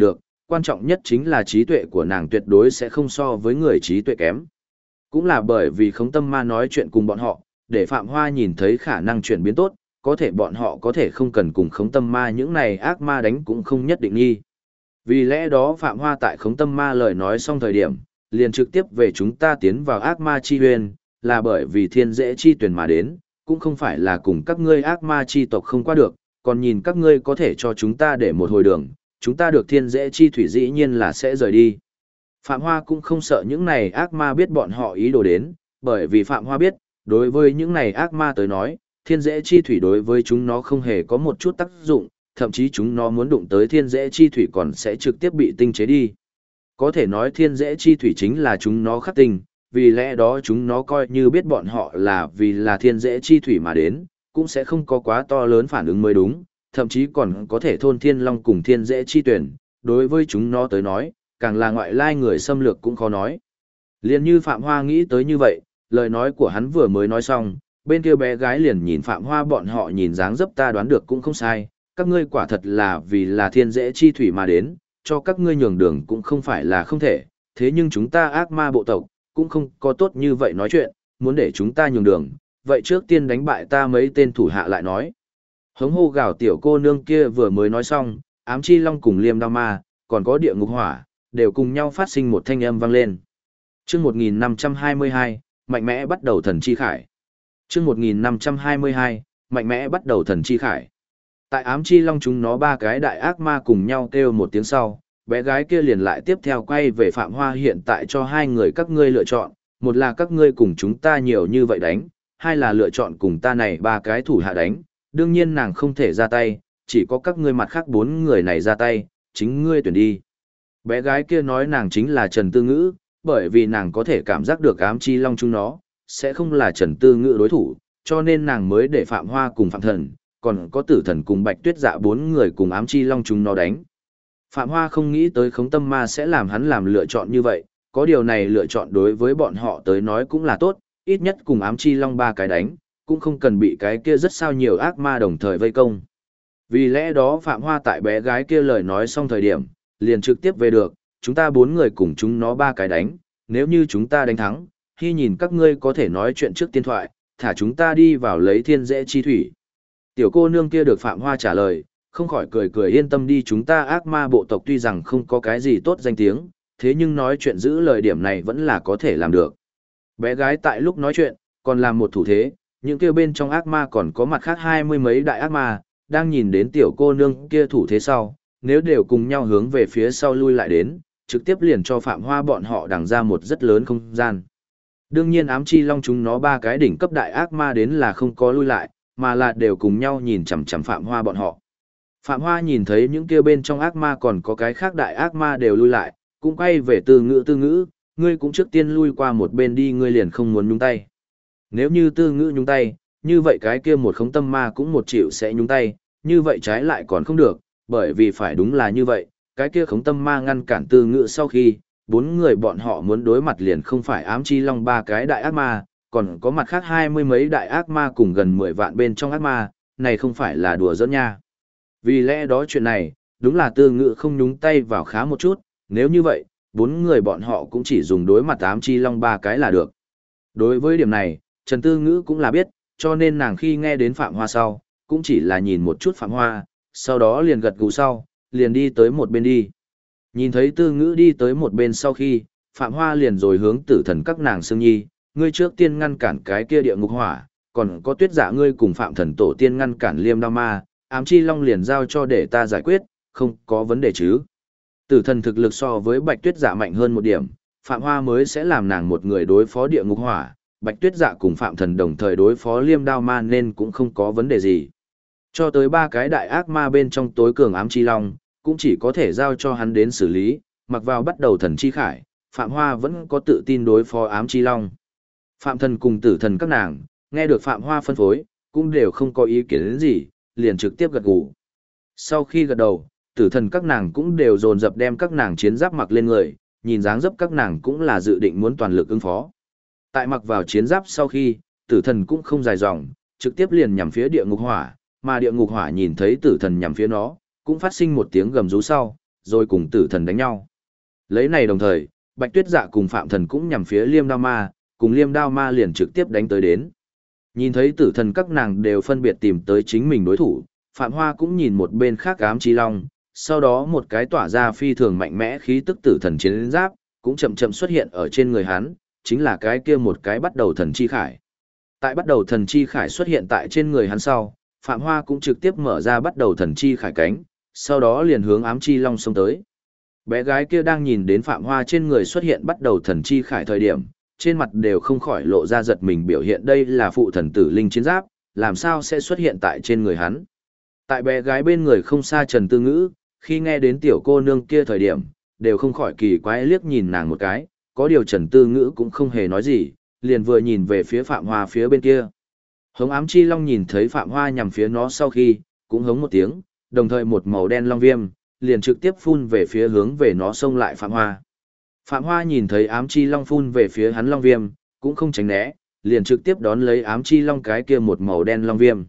quan trọng nhất chính là trí tuệ của nàng tuyệt đối sẽ không so với người trí tuệ kém. Cũng là bởi vì Khống Tâm Ma nói chuyện cùng bọn họ, để Phạm Hoa nhìn thấy khả năng chuyển biến tốt, có thể bọn họ có thể không cần cùng Khống Tâm Ma những này ác ma đánh cũng không nhất định nghi. Vì lẽ đó Phạm Hoa tại Khống Tâm Ma lời nói xong thời điểm, liền trực tiếp về chúng ta tiến vào ác ma chi huyền, là bởi vì thiên dễ chi tuyển mà đến, cũng không phải là cùng các ngươi ác ma chi tộc không qua được, còn nhìn các ngươi có thể cho chúng ta để một hồi đường, chúng ta được thiên dễ chi thủy dĩ nhiên là sẽ rời đi. Phạm Hoa cũng không sợ những này ác ma biết bọn họ ý đồ đến, bởi vì Phạm Hoa biết, đối với những này ác ma tới nói, thiên dễ chi thủy đối với chúng nó không hề có một chút tác dụng, thậm chí chúng nó muốn đụng tới thiên dễ chi thủy còn sẽ trực tiếp bị tinh chế đi. Có thể nói thiên dễ chi thủy chính là chúng nó khắc tinh, vì lẽ đó chúng nó coi như biết bọn họ là vì là thiên dễ chi thủy mà đến, cũng sẽ không có quá to lớn phản ứng mới đúng, thậm chí còn có thể thôn thiên long cùng thiên dễ chi tuyển, đối với chúng nó tới nói, càng là ngoại lai người xâm lược cũng khó nói. Liền như Phạm Hoa nghĩ tới như vậy, lời nói của hắn vừa mới nói xong, bên kia bé gái liền nhìn Phạm Hoa bọn họ nhìn dáng dấp ta đoán được cũng không sai, các ngươi quả thật là vì là thiên dễ chi thủy mà đến, cho các ngươi nhường đường cũng không phải là không thể, thế nhưng chúng ta ác ma bộ tộc, cũng không có tốt như vậy nói chuyện, muốn để chúng ta nhường đường, vậy trước tiên đánh bại ta mấy tên thủ hạ lại nói. Hống hô gào tiểu cô nương kia vừa mới nói xong, ám chi long cùng liêm đao ma, còn có địa ngục hỏa, đều cùng nhau phát sinh một thanh âm vang lên. Chương 1522, mạnh mẽ bắt đầu thần chi khải. Chương 1522, mạnh mẽ bắt đầu thần chi khải. Tại ám chi long chúng nó ba cái đại ác ma cùng nhau kêu một tiếng sau, bé gái kia liền lại tiếp theo quay về Phạm Hoa hiện tại cho hai người các ngươi lựa chọn, một là các ngươi cùng chúng ta nhiều như vậy đánh, hai là lựa chọn cùng ta này ba cái thủ hạ đánh, đương nhiên nàng không thể ra tay, chỉ có các ngươi mặt khác bốn người này ra tay, chính ngươi tuyển đi. Bé gái kia nói nàng chính là Trần Tư Ngữ, bởi vì nàng có thể cảm giác được ám chi long chúng nó, sẽ không là Trần Tư Ngữ đối thủ, cho nên nàng mới để Phạm Hoa cùng Phạm Thần, còn có Tử Thần cùng Bạch Tuyết Dạ bốn người cùng ám chi long chúng nó đánh. Phạm Hoa không nghĩ tới Khống Tâm Ma sẽ làm hắn làm lựa chọn như vậy, có điều này lựa chọn đối với bọn họ tới nói cũng là tốt, ít nhất cùng ám chi long ba cái đánh, cũng không cần bị cái kia rất sao nhiều ác ma đồng thời vây công. Vì lẽ đó Phạm Hoa tại bé gái kia lời nói xong thời điểm, liền trực tiếp về được, chúng ta bốn người cùng chúng nó ba cái đánh, nếu như chúng ta đánh thắng, khi nhìn các ngươi có thể nói chuyện trước tiên thoại, thả chúng ta đi vào lấy thiên dễ chi thủy. Tiểu cô nương kia được Phạm Hoa trả lời, không khỏi cười cười yên tâm đi, chúng ta ác ma bộ tộc tuy rằng không có cái gì tốt danh tiếng, thế nhưng nói chuyện giữ lời điểm này vẫn là có thể làm được. Bé gái tại lúc nói chuyện, còn làm một thủ thế, những kia bên trong ác ma còn có mặt khác 20 mấy đại ác ma, đang nhìn đến tiểu cô nương kia thủ thế sau, nếu đều cùng nhau hướng về phía sau lui lại đến, trực tiếp liền cho Phạm Hoa bọn họ đằng ra một rất lớn không gian. Đương nhiên ám chi long chúng nó ba cái đỉnh cấp đại ác ma đến là không có lui lại, mà là đều cùng nhau nhìn chằm chằm Phạm Hoa bọn họ. Phạm Hoa nhìn thấy những kia bên trong ác ma còn có cái khác đại ác ma đều lui lại, cũng quay về Tư Ngữ, ngươi cũng trước tiên lui qua một bên đi, ngươi liền không muốn nhúng tay. Nếu như Tư Ngữ nhúng tay, như vậy cái kia một Khống Tâm Ma cũng một triệu sẽ nhúng tay, như vậy trái lại còn không được, bởi vì phải đúng là như vậy, cái kia Khống Tâm Ma ngăn cản Tư Ngữ sau khi, bốn người bọn họ muốn đối mặt liền không phải ám chi long ba cái đại ác ma, còn có mặt khác 20 mấy đại ác ma cùng gần 10 vạn bên trong ác ma, này không phải là đùa giỡn nha. Vì lẽ đó chuyện này, đúng là Tư Ngữ không nhúng tay vào khá một chút, nếu như vậy, bốn người bọn họ cũng chỉ dùng đối mặt ám chi long ba cái là được. Đối với điểm này, Trần Tư Ngữ cũng là biết, cho nên nàng khi nghe đến Phạm Hoa sau, cũng chỉ là nhìn một chút Phạm Hoa, sau đó liền gật gù sau, liền đi tới một bên đi. Nhìn thấy Tư Ngữ đi tới một bên sau khi, Phạm Hoa liền rồi hướng Tử Thần các nàng Sương Nhi, ngươi trước tiên ngăn cản cái kia địa ngục hỏa, còn có Tuyết Dạ ngươi cùng Phạm Thần tổ tiên ngăn cản Liêm Đao Ma, ám chi long liền giao cho để ta giải quyết, không có vấn đề chứ. Tử Thần thực lực so với Bạch Tuyết Dạ mạnh hơn một điểm, Phạm Hoa mới sẽ làm nàng một người đối phó địa ngục hỏa, Bạch Tuyết Dạ cùng Phạm Thần đồng thời đối phó Liêm Đao Ma nên cũng không có vấn đề gì. Cho tới ba cái đại ác ma bên trong tối cường ám chi long, cũng chỉ có thể giao cho hắn đến xử lý, mặc vào bắt đầu thần chi khải, Phạm Hoa vẫn có tự tin đối phó ám chi long. Phạm Thần cùng Tử Thần các nàng, nghe được Phạm Hoa phân phối, cũng đều không có ý kiến đến gì, liền trực tiếp gật gù. Sau khi gật đầu, Tử Thần các nàng cũng đều dồn dập đem các nàng chiến giáp mặc lên người, nhìn dáng dấp các nàng cũng là dự định muốn toàn lực ứng phó. Tại mặc vào chiến giáp sau khi, Tử Thần cũng không dài dòng, trực tiếp liền nhằm phía địa ngục hỏa, mà địa ngục hỏa nhìn thấy Tử Thần nhằm phía nó, cũng phát sinh một tiếng gầm rú sau, rồi cùng tử thần đánh nhau. Lấy này đồng thời, Bạch Tuyết Dạ cùng Phạm Thần cũng nhằm phía Liêm Đao Ma, cùng Liêm Đao Ma liền trực tiếp đánh tới đến. Nhìn thấy tử thần các nàng đều phân biệt tìm tới chính mình đối thủ, Phạm Hoa cũng nhìn một bên khác ám chi long, sau đó một cái tỏa ra phi thường mạnh mẽ khí tức tử thần chiến giáp, cũng chậm chậm xuất hiện ở trên người hắn, chính là cái kia một cái bắt đầu thần chi khải. Tại bắt đầu thần chi khải xuất hiện tại trên người hắn sau, Phạm Hoa cũng trực tiếp mở ra bắt đầu thần chi khải cánh, sau đó liền hướng ám chi long xông tới. Bé gái kia đang nhìn đến Phạm Hoa trên người xuất hiện bắt đầu thần chi khải thời điểm, trên mặt đều không khỏi lộ ra giật mình, biểu hiện đây là phụ thần tử linh chiến giáp, làm sao sẽ xuất hiện tại trên người hắn. Tại bé gái bên người không xa Trần Tư Ngữ, khi nghe đến tiểu cô nương kia thời điểm, đều không khỏi kỳ quái liếc nhìn nàng một cái, có điều Trần Tư Ngữ cũng không hề nói gì, liền vừa nhìn về phía Phạm Hoa phía bên kia. Hống ám chi long nhìn thấy Phạm Hoa nhằm phía nó sau khi, cũng hống một tiếng, đồng thời một màu đen long viêm, liền trực tiếp phun về phía hướng về nó xông lại Phạm Hoa. Phạm Hoa nhìn thấy ám chi long phun về phía hắn long viêm, cũng không tránh né, liền trực tiếp đón lấy ám chi long cái kia một màu đen long viêm.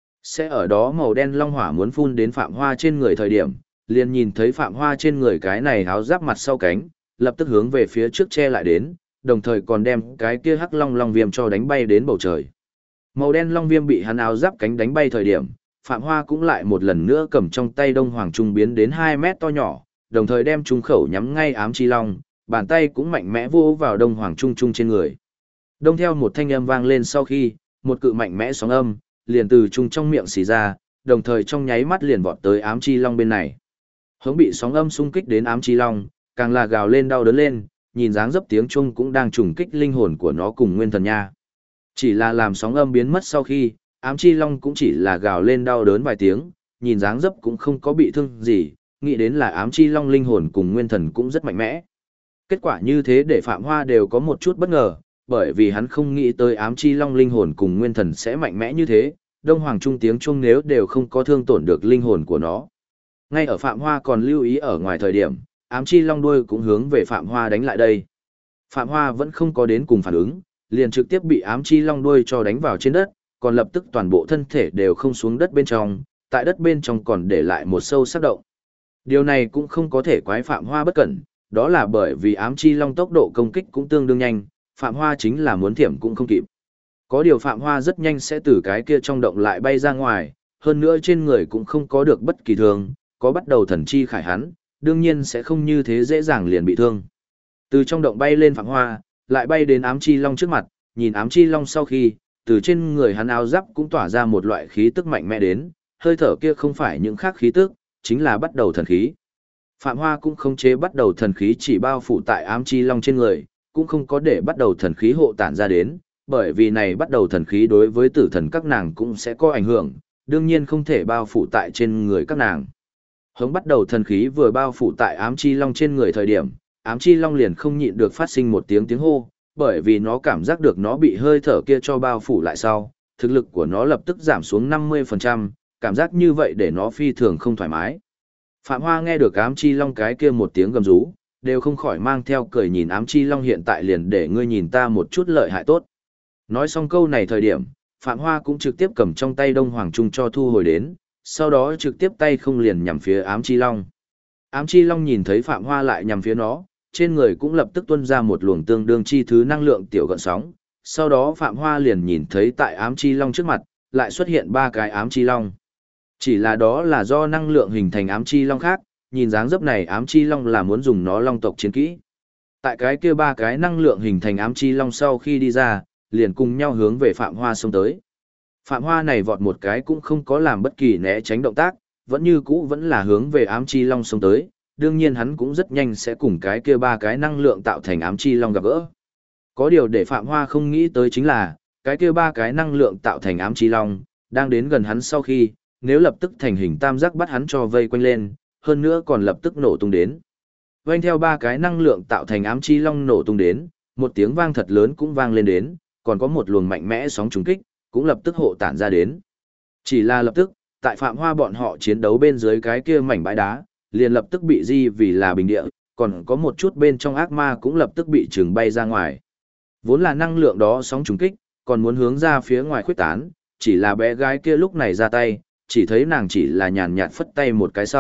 Sẽ ở đó màu đen long hỏa muốn phun đến Phạm Hoa trên người thời điểm, liền nhìn thấy Phạm Hoa trên người cái này háo giáp mặt sau cánh, lập tức hướng về phía trước che lại đến, đồng thời còn đem cái kia hắc long long viêm cho đánh bay đến bầu trời. Màu đen long viêm bị hắn áo giáp cánh đánh bay thời điểm, Phạm Hoa cũng lại một lần nữa cầm trong tay Đông Hoàng Trung biến đến 2 mét to nhỏ, đồng thời đem trung khẩu nhắm ngay ám chi long, bàn tay cũng mạnh mẽ vô vào Đông Hoàng Trung Trung trên người. Đông theo một thanh âm vang lên sau khi, một cự mạnh mẽ sóng âm, liền từ trung trong miệng xì ra, đồng thời trong nháy mắt liền vọt tới ám chi long bên này. Hống bị sóng âm xung kích đến ám chi long, càng là gào lên đau đớn lên, nhìn dáng dấp tiếng trung cũng đang trùng kích linh hồn của nó cùng nguyên thần nha. Chỉ là làm sóng âm biến mất sau khi, ám chi long cũng chỉ là gào lên đau đớn vài tiếng, nhìn dáng dấp cũng không có bị thương gì, nghĩ đến là ám chi long linh hồn cùng nguyên thần cũng rất mạnh mẽ. Kết quả như thế để Phạm Hoa đều có một chút bất ngờ, bởi vì hắn không nghĩ tới ám chi long linh hồn cùng nguyên thần sẽ mạnh mẽ như thế, Đông Hoàng Trung tiếng chuông nếu đều không có thương tổn được linh hồn của nó. Ngay ở Phạm Hoa còn lưu ý ở ngoài thời điểm, ám chi long đuôi cũng hướng về Phạm Hoa đánh lại đây. Phạm Hoa vẫn không có đến cùng phản ứng, liền trực tiếp bị ám chi long đuôi cho đánh vào trên đất, còn lập tức toàn bộ thân thể đều không xuống đất bên trong, tại đất bên trong còn để lại một sâu sắc động. Điều này cũng không có thể quái Phạm Hoa bất cẩn, đó là bởi vì ám chi long tốc độ công kích cũng tương đương nhanh, Phạm Hoa chính là muốn thiểm cũng không kịp. Có điều Phạm Hoa rất nhanh sẽ từ cái kia trong động lại bay ra ngoài, hơn nữa trên người cũng không có được bất kỳ thương, có bắt đầu thần chi khải hắn, đương nhiên sẽ không như thế dễ dàng liền bị thương. Từ trong động bay lên Phạm Hoa, lại bay đến ám chi long trước mặt, nhìn ám chi long sau khi, từ trên người hắn áo giáp cũng tỏa ra một loại khí tức mạnh mẽ đến, hơi thở kia không phải những khác khí tức, chính là bắt đầu thần khí. Phạm Hoa cũng không chế bắt đầu thần khí chỉ bao phủ tại ám chi long trên người, cũng không có để bắt đầu thần khí hộ tản ra đến, bởi vì này bắt đầu thần khí đối với tử thần các nàng cũng sẽ có ảnh hưởng, đương nhiên không thể bao phủ tại trên người các nàng. Hống bắt đầu thần khí vừa bao phủ tại ám chi long trên người thời điểm, ám chi long liền không nhịn được phát sinh một tiếng hô, bởi vì nó cảm giác được nó bị hơi thở kia cho bao phủ lại sau, thực lực của nó lập tức giảm xuống 50%, cảm giác như vậy để nó phi thường không thoải mái. Phạm Hoa nghe được ám chi long cái kia một tiếng gầm rú, đều không khỏi mang theo cười nhìn ám chi long hiện tại liền để ngươi nhìn ta một chút lợi hại tốt. Nói xong câu này thời điểm, Phạm Hoa cũng trực tiếp cầm trong tay Đông Hoàng Trung cho thu hồi đến, sau đó trực tiếp tay không liền nhằm phía ám chi long. Ám chi long nhìn thấy Phạm Hoa lại nhằm phía nó, trên người cũng lập tức tuôn ra một luồng tương đương chi thứ năng lượng tiểu gợn sóng, sau đó Phạm Hoa liền nhìn thấy tại ám chi long trước mặt, lại xuất hiện 3 cái ám chi long. Chỉ là đó là do năng lượng hình thành ám chi long khác, nhìn dáng dấp này ám chi long là muốn dùng nó long tộc chiến kỹ. Tại cái kia 3 cái năng lượng hình thành ám chi long sau khi đi ra, liền cùng nhau hướng về Phạm Hoa xông tới. Phạm Hoa này vọt một cái cũng không có làm bất kỳ né tránh động tác, vẫn như cũ vẫn là hướng về ám chi long xông tới, đương nhiên hắn cũng rất nhanh sẽ cùng cái kia 3 cái năng lượng tạo thành ám chi long gặp gỡ. Có điều để Phạm Hoa không nghĩ tới chính là, cái kia 3 cái năng lượng tạo thành ám chi long, đang đến gần hắn sau khi, nếu lập tức thành hình tam giác bắt hắn cho vây quanh lên, hơn nữa còn lập tức nổ tung đến. Vành theo 3 cái năng lượng tạo thành ám chi long nổ tung đến, một tiếng vang thật lớn cũng vang lên đến, còn có một luồng mạnh mẽ sóng trùng kích, cũng lập tức hộ tản ra đến. Chỉ là lập tức, tại Phạm Hoa bọn họ chiến đấu bên dưới cái kia mảnh bãi đá, liền lập tức bị di vì là bình địa, còn có một chút bên trong ác ma cũng lập tức bị trừng bay ra ngoài. Vốn là năng lượng đó sóng trùng kích, còn muốn hướng ra phía ngoài khuếch tán, chỉ là bé gái kia lúc này ra tay, chỉ thấy nàng chỉ là nhàn nhạt phất tay một cái sau,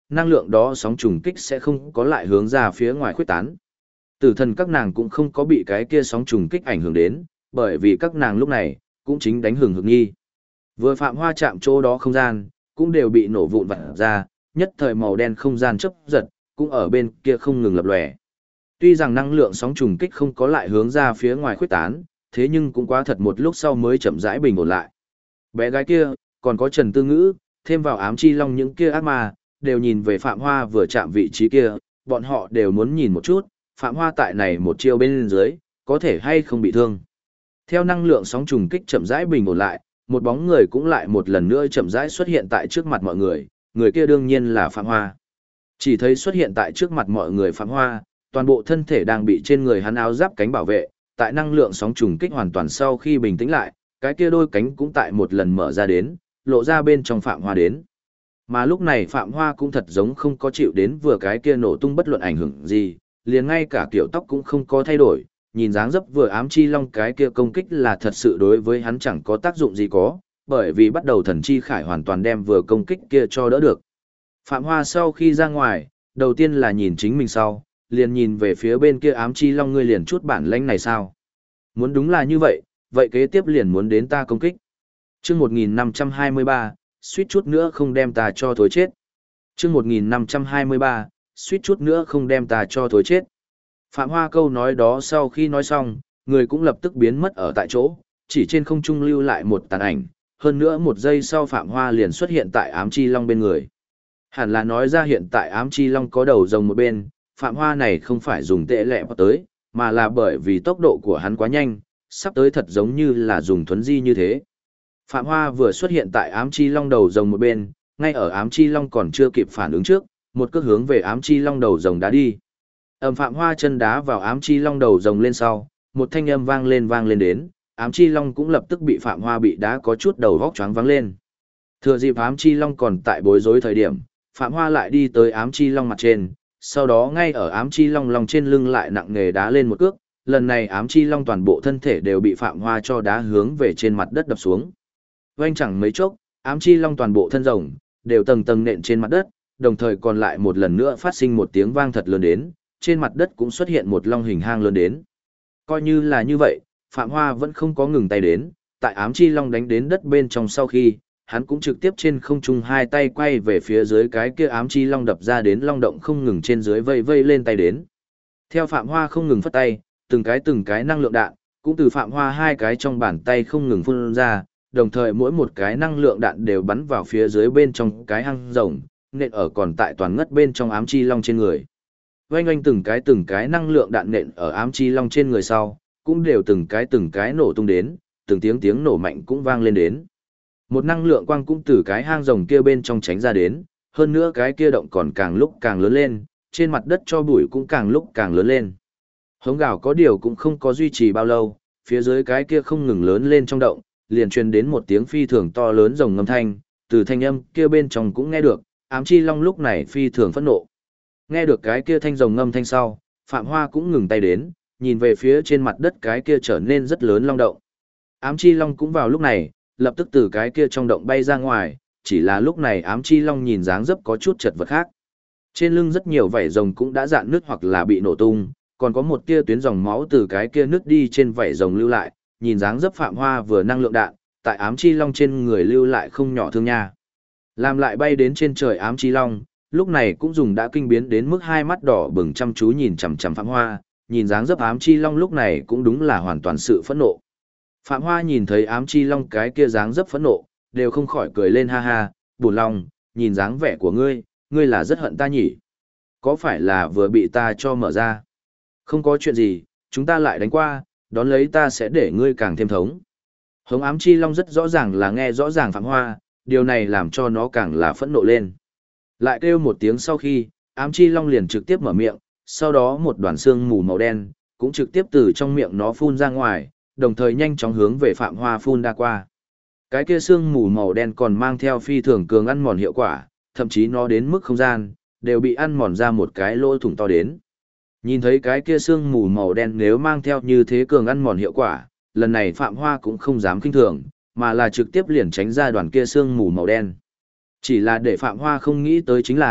năng lượng đó sóng trùng kích sẽ không có lại hướng ra phía ngoài khuếch tán. Tử thần các nàng cũng không có bị cái kia sóng trùng kích ảnh hưởng đến, bởi vì các nàng lúc này cũng chính đánh hừng hực nghi. Vừa Phạm Hoa chạm chỗ đó không gian, cũng đều bị nổ vụn vặt ra, nhất thời màu đen không gian chớp giật, cũng ở bên kia không ngừng lập lòe. Tuy rằng năng lượng sóng trùng kích không có lại hướng ra phía ngoài khuếch tán, thế nhưng cũng quá thật một lúc sau mới chậm rãi bình ổn lại. Bé gái kia, còn có Trần Tư Ngữ, thêm vào ám chi long những kia ác ma, đều nhìn về Phạm Hoa vừa chạm vị trí kia, bọn họ đều muốn nhìn một chút, Phạm Hoa tại này một chiêu bên dưới, có thể hay không bị thương. Theo năng lượng sóng trùng kích chậm rãi bình ổn lại, một bóng người cũng lại một lần nữa chậm rãi xuất hiện tại trước mặt mọi người, người kia đương nhiên là Phạm Hoa. Chỉ thấy xuất hiện tại trước mặt mọi người Phạm Hoa, toàn bộ thân thể đang bị trên người hắn áo giáp cánh bảo vệ, tại năng lượng sóng trùng kích hoàn toàn sau khi bình tĩnh lại, cái kia đôi cánh cũng tại một lần mở ra đến, lộ ra bên trong Phạm Hoa đến. Mà lúc này Phạm Hoa cũng thật giống không có chịu đến vừa cái kia nổ tung bất luận ảnh hưởng gì, liền ngay cả kiểu tóc cũng không có thay đổi, nhìn dáng dấp vừa ám chi long cái kia công kích là thật sự đối với hắn chẳng có tác dụng gì có, bởi vì bắt đầu thần chi khải hoàn toàn đem vừa công kích kia cho đỡ được. Phạm Hoa sau khi ra ngoài, đầu tiên là nhìn chính mình sau, liền nhìn về phía bên kia ám chi long, ngươi liền chút bản lãnh này sao? Muốn đúng là như vậy, vậy kế tiếp liền muốn đến ta công kích. Chương 1523, suýt chút nữa không đem ta cho thối chết. Chương 1523, suýt chút nữa không đem ta cho thối chết. Phạm Hoa câu nói đó sau khi nói xong, người cũng lập tức biến mất ở tại chỗ, chỉ trên không trung lưu lại một tàn ảnh, hơn nữa một giây sau Phạm Hoa liền xuất hiện tại ám chi long bên người. Hẳn là nói ra hiện tại ám chi long có đầu rồng một bên, Phạm Hoa này không phải dùng tệ lẹ tới, mà là bởi vì tốc độ của hắn quá nhanh, sắp tới thật giống như là dùng thuấn di như thế. Phạm Hoa vừa xuất hiện tại ám chi long đầu rồng một bên, ngay ở ám chi long còn chưa kịp phản ứng trước, một cước hướng về ám chi long đầu rồng đá đi. Phạm Hoa chân đá vào ám chi long đầu rồng lên sau, một thanh âm vang lên đến, ám chi long cũng lập tức bị Phạm Hoa bị đá có chút đầu vóc choáng váng lên. Thừa dịp ám chi long còn tại bối rối thời điểm, Phạm Hoa lại đi tới ám chi long mặt trên, sau đó ngay ở ám chi long lòng trên lưng lại nặng nề đá lên một cước, lần này ám chi long toàn bộ thân thể đều bị Phạm Hoa cho đá hướng về trên mặt đất đập xuống. Oanh chẳng mấy chốc, ám chi long toàn bộ thân rồng đều tầng tầng nện trên mặt đất, đồng thời còn lại một lần nữa phát sinh một tiếng vang thật lớn đến, trên mặt đất cũng xuất hiện một long hình hang lớn đến. Coi như là như vậy, Phạm Hoa vẫn không có ngừng tay đến, tại ám chi long đánh đến đất bên trong sau khi, hắn cũng trực tiếp trên không trung hai tay quay về phía dưới cái kia ám chi long đập ra đến long động không ngừng trên dưới vây vây lên tay đến. Theo Phạm Hoa không ngừng phất tay, từng cái năng lượng đạn, cũng từ Phạm Hoa hai cái trong bàn tay không ngừng phun ra, đồng thời mỗi một cái năng lượng đạn đều bắn vào phía dưới bên trong cái hang rồng, nện ở còn tại toàn ngất bên trong ám chi long trên người. Oanh oanh từng cái năng lượng đạn nện ở ám chi long trên người sau, cũng đều từng cái nổ tung đến, từng tiếng nổ mạnh cũng vang lên đến. Một năng lượng quang cũng từ cái hang rồng kia bên trong tránh ra đến, hơn nữa cái kia động còn càng lúc càng lớn lên, trên mặt đất cho bụi cũng càng lúc càng lớn lên. Hống gào có điều cũng không có duy trì bao lâu, phía dưới cái kia không ngừng lớn lên trong động, liền truyền đến một tiếng phi thường to lớn rồng ngâm thanh, từ thanh âm kia bên trong cũng nghe được, ám chi long lúc này phi thường phẫn nộ. Nghe được cái kia thanh rồng ngâm thanh sau, Phạm Hoa cũng ngừng tay đến, nhìn về phía trên mặt đất cái kia trở nên rất lớn long động. Ám chi long cũng vào lúc này, lập tức từ cái kia trong động bay ra ngoài, chỉ là lúc này ám chi long nhìn dáng dấp có chút chật vật khác. Trên lưng rất nhiều vảy rồng cũng đã rạn nứt hoặc là bị nổ tung, còn có một tia tuyến dòng máu từ cái kia nứt đi trên vảy rồng lưu lại, nhìn dáng dấp Phạm Hoa vừa năng lượng đạn, tại ám chi long trên người lưu lại không nhỏ thương nha. Làm lại bay đến trên trời ám chi long, lúc này cũng dùng đã kinh biến đến mức hai mắt đỏ bừng chăm chú nhìn chằm chằm Phạm Hoa, nhìn dáng dấp ám chi long lúc này cũng đúng là hoàn toàn sự phẫn nộ. Phạm Hoa nhìn thấy ám chi long cái kia dáng dấp phẫn nộ, đều không khỏi cười lên ha ha, buồn lòng, nhìn dáng vẻ của ngươi, ngươi là rất hận ta nhỉ? Có phải là vừa bị ta cho mở ra? Không có chuyện gì, chúng ta lại đánh qua, đón lấy ta sẽ để ngươi càng thêm thống. Hống ám chi long rất rõ ràng là nghe rõ ràng Phạm Hoa, điều này làm cho nó càng là phẫn nộ lên. Lại kêu một tiếng sau khi, ám chi long liền trực tiếp mở miệng, sau đó một đoàn xương mù màu đen, cũng trực tiếp từ trong miệng nó phun ra ngoài, đồng thời nhanh chóng hướng về Phạm Hoa phun đa qua. Cái kia xương mù màu đen còn mang theo phi thường cường ăn mòn hiệu quả, thậm chí nó đến mức không gian, đều bị ăn mòn ra một cái lỗ thủng to đến. Nhìn thấy cái kia xương mù màu đen nếu mang theo như thế cường ăn mòn hiệu quả, lần này Phạm Hoa cũng không dám kinh thường, mà là trực tiếp liền tránh ra đoàn kia xương mù màu đen. Chỉ là để Phạm Hoa không nghĩ tới chính là,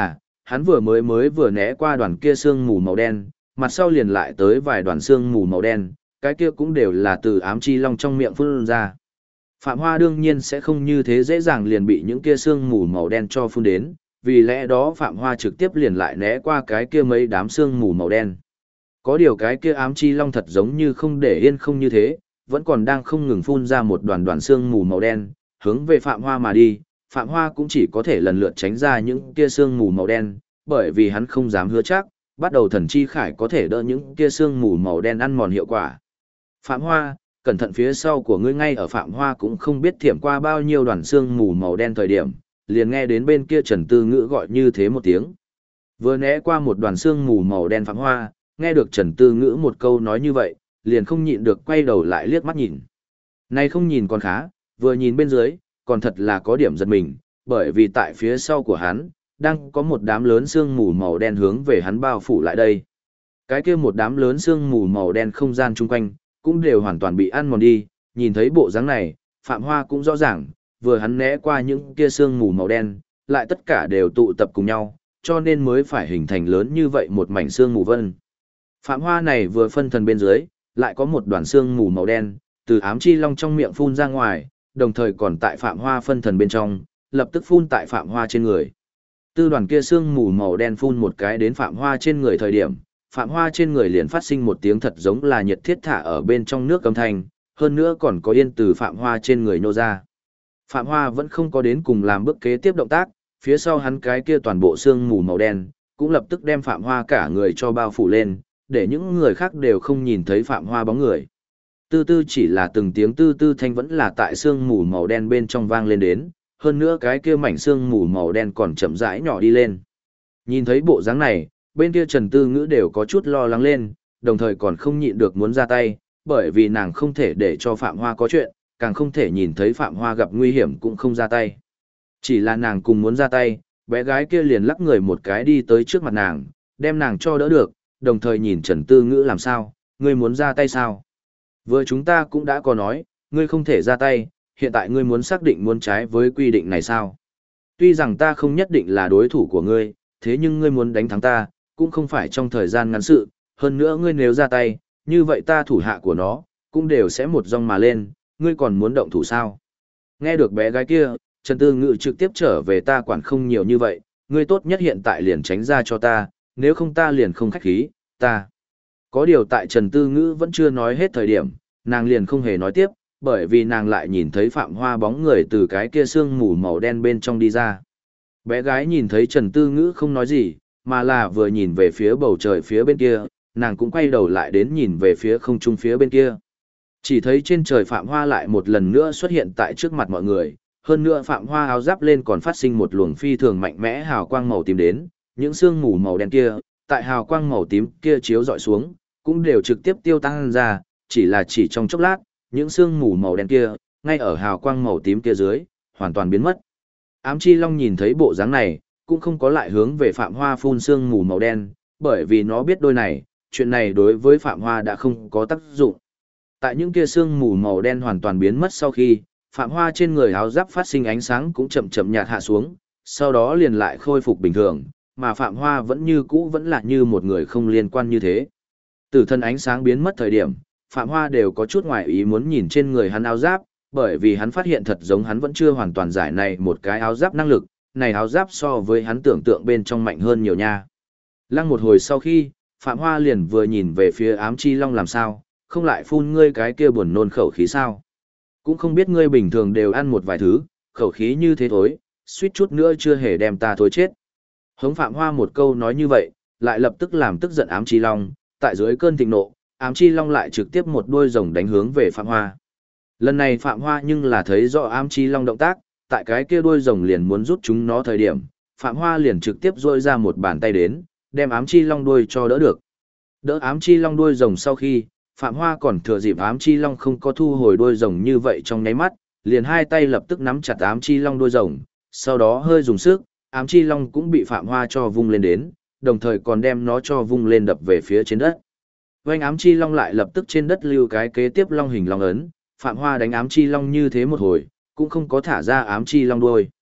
hắn vừa né qua đoàn kia sương mù màu đen, mặt sau liền lại tới vài đoàn sương mù màu đen, cái kia cũng đều là từ ám chi long trong miệng phun ra. Phạm Hoa đương nhiên sẽ không như thế dễ dàng liền bị những kia sương mù màu đen cho phun đến, vì lẽ đó Phạm Hoa trực tiếp liền lại né qua cái kia mấy đám sương mù màu đen. Có điều cái kia ám chi long thật giống như không để yên không như thế, vẫn còn đang không ngừng phun ra một đoàn đoàn sương mù màu đen, hướng về Phạm Hoa mà đi. Phạm Hoa cũng chỉ có thể lần lượt tránh ra những kia sương mù màu đen, bởi vì hắn không dám hứa chắc, bắt đầu thần chi khải có thể đỡ những kia sương mù màu đen ăn mòn hiệu quả. Phạm Hoa, cẩn thận phía sau của ngươi. Ngay ở Phạm Hoa cũng không biết thiểm qua bao nhiêu đoàn sương mù màu đen thời điểm, liền nghe đến bên kia Trần Tư Ngữ gọi như thế một tiếng. Vừa né qua một đoàn sương mù màu đen Phạm Hoa, nghe được Trần Tư Ngữ một câu nói như vậy, liền không nhịn được quay đầu lại liếc mắt nhìn. Này không nhìn còn khá, vừa nhìn bên dưới, còn thật là có điểm giật mình, bởi vì tại phía sau của hắn, đang có một đám lớn sương mù màu đen hướng về hắn bao phủ lại đây. Cái kia một đám lớn sương mù màu đen không gian chung quanh, cũng đều hoàn toàn bị ăn mòn đi, nhìn thấy bộ dáng này, Phạm Hoa cũng rõ ràng, vừa hắn né qua những kia sương mù màu đen, lại tất cả đều tụ tập cùng nhau, cho nên mới phải hình thành lớn như vậy một mảnh sương mù vân. Phạm Hoa này vừa phân thần bên dưới, lại có một đoàn sương mù màu đen, từ ám chi long trong miệng phun ra ngoài, đồng thời còn tại Phạm Hoa phân thần bên trong, lập tức phun tại Phạm Hoa trên người. Tư đoàn kia sương mù màu đen phun một cái đến Phạm Hoa trên người thời điểm, Phạm Hoa trên người liền phát sinh một tiếng thật giống là nhiệt thiết thả ở bên trong nước âm thanh, hơn nữa còn có yên từ Phạm Hoa trên người nô ra. Phạm Hoa vẫn không có đến cùng làm bước kế tiếp động tác, phía sau hắn cái kia toàn bộ sương mù màu đen, cũng lập tức đem Phạm Hoa cả người cho bao phủ lên, để những người khác đều không nhìn thấy Phạm Hoa bóng người. Tư tư chỉ là từng tiếng tư tư thanh vẫn là tại sương mù màu đen bên trong vang lên đến, hơn nữa cái kia mảnh sương mù màu đen còn chậm rãi nhỏ đi lên. Nhìn thấy bộ dáng này, bên kia Trần Tư Ngữ đều có chút lo lắng lên, đồng thời còn không nhịn được muốn ra tay, bởi vì nàng không thể để cho Phạm Hoa có chuyện, càng không thể nhìn thấy Phạm Hoa gặp nguy hiểm cũng không ra tay. Chỉ là nàng cùng muốn ra tay, bé gái kia liền lắc người một cái đi tới trước mặt nàng, đem nàng cho đỡ được, đồng thời nhìn Trần Tư Ngữ làm sao, ngươi muốn ra tay sao? Vừa chúng ta cũng đã có nói, ngươi không thể ra tay, hiện tại ngươi muốn xác định muốn trái với quy định này sao? Tuy rằng ta không nhất định là đối thủ của ngươi, thế nhưng ngươi muốn đánh thắng ta, cũng không phải trong thời gian ngắn sự, hơn nữa ngươi nếu ra tay, như vậy ta thủ hạ của nó, cũng đều sẽ một dòng mà lên, ngươi còn muốn động thủ sao? Nghe được bé gái kia, Trần Tư Ngữ trực tiếp trở về, ta quản không nhiều như vậy, ngươi tốt nhất hiện tại liền tránh ra cho ta, nếu không ta liền không khách khí, ta. Có điều tại Trần Tư Ngữ vẫn chưa nói hết thời điểm, nàng liền không hề nói tiếp, bởi vì nàng lại nhìn thấy Phạm Hoa bóng người từ cái kia sương mù màu đen bên trong đi ra. Bé gái nhìn thấy Trần Tư Ngữ không nói gì, mà là vừa nhìn về phía bầu trời phía bên kia, nàng cũng quay đầu lại đến nhìn về phía không trung phía bên kia. Chỉ thấy trên trời Phạm Hoa lại một lần nữa xuất hiện tại trước mặt mọi người, hơn nữa Phạm Hoa áo giáp lên còn phát sinh một luồng phi thường mạnh mẽ hào quang màu tím đến, những sương mù màu đen kia, tại hào quang màu tím kia chiếu dọi xuống, cũng đều trực tiếp tiêu tan ra, chỉ trong chốc lát, những sương mù màu đen kia, ngay ở hào quang màu tím kia dưới, hoàn toàn biến mất. Ám chi long nhìn thấy bộ dáng này, cũng không có lại hướng về Phạm Hoa phun sương mù màu đen, bởi vì nó biết đôi này, chuyện này đối với Phạm Hoa đã không có tác dụng. Tại những kia sương mù màu đen hoàn toàn biến mất sau khi, Phạm Hoa trên người áo giáp phát sinh ánh sáng cũng chậm chậm nhạt hạ xuống, sau đó liền lại khôi phục bình thường, mà Phạm Hoa vẫn như cũ vẫn là như một người không liên quan như thế. Từ thân ánh sáng biến mất thời điểm, Phạm Hoa đều có chút ngoài ý muốn nhìn trên người hắn áo giáp, bởi vì hắn phát hiện thật giống hắn vẫn chưa hoàn toàn giải này một cái áo giáp năng lực, này áo giáp so với hắn tưởng tượng bên trong mạnh hơn nhiều nha. Lăng một hồi sau khi, Phạm Hoa liền vừa nhìn về phía ám chi long làm sao, không lại phun ngươi cái kia buồn nôn khẩu khí sao. Cũng không biết ngươi bình thường đều ăn một vài thứ, khẩu khí như thế thối, suýt chút nữa chưa hề đem ta thối chết. Hống Phạm Hoa một câu nói như vậy, lại lập tức làm tức giận ám chi long, tại dưới cơn thịnh nộ, ám chi long lại trực tiếp một đuôi rồng đánh hướng về Phạm Hoa. Lần này Phạm Hoa nhưng là thấy rõ ám chi long động tác, tại cái kia đuôi rồng liền muốn rút chúng nó thời điểm, Phạm Hoa liền trực tiếp rôi ra một bàn tay đến, đem ám chi long đuôi cho đỡ được. Đỡ ám chi long đuôi rồng sau khi, Phạm Hoa còn thừa dịp ám chi long không có thu hồi đuôi rồng như vậy trong nháy mắt, liền hai tay lập tức nắm chặt ám chi long đuôi rồng, sau đó hơi dùng sức, ám chi long cũng bị Phạm Hoa cho vung lên đến, đồng thời còn đem nó cho vung lên đập về phía trên đất. Vành ám chi long lại lập tức trên đất lưu cái kế tiếp long hình long ấn, Phạm Hoa đánh ám chi long như thế một hồi, cũng không có thả ra ám chi long đuôi.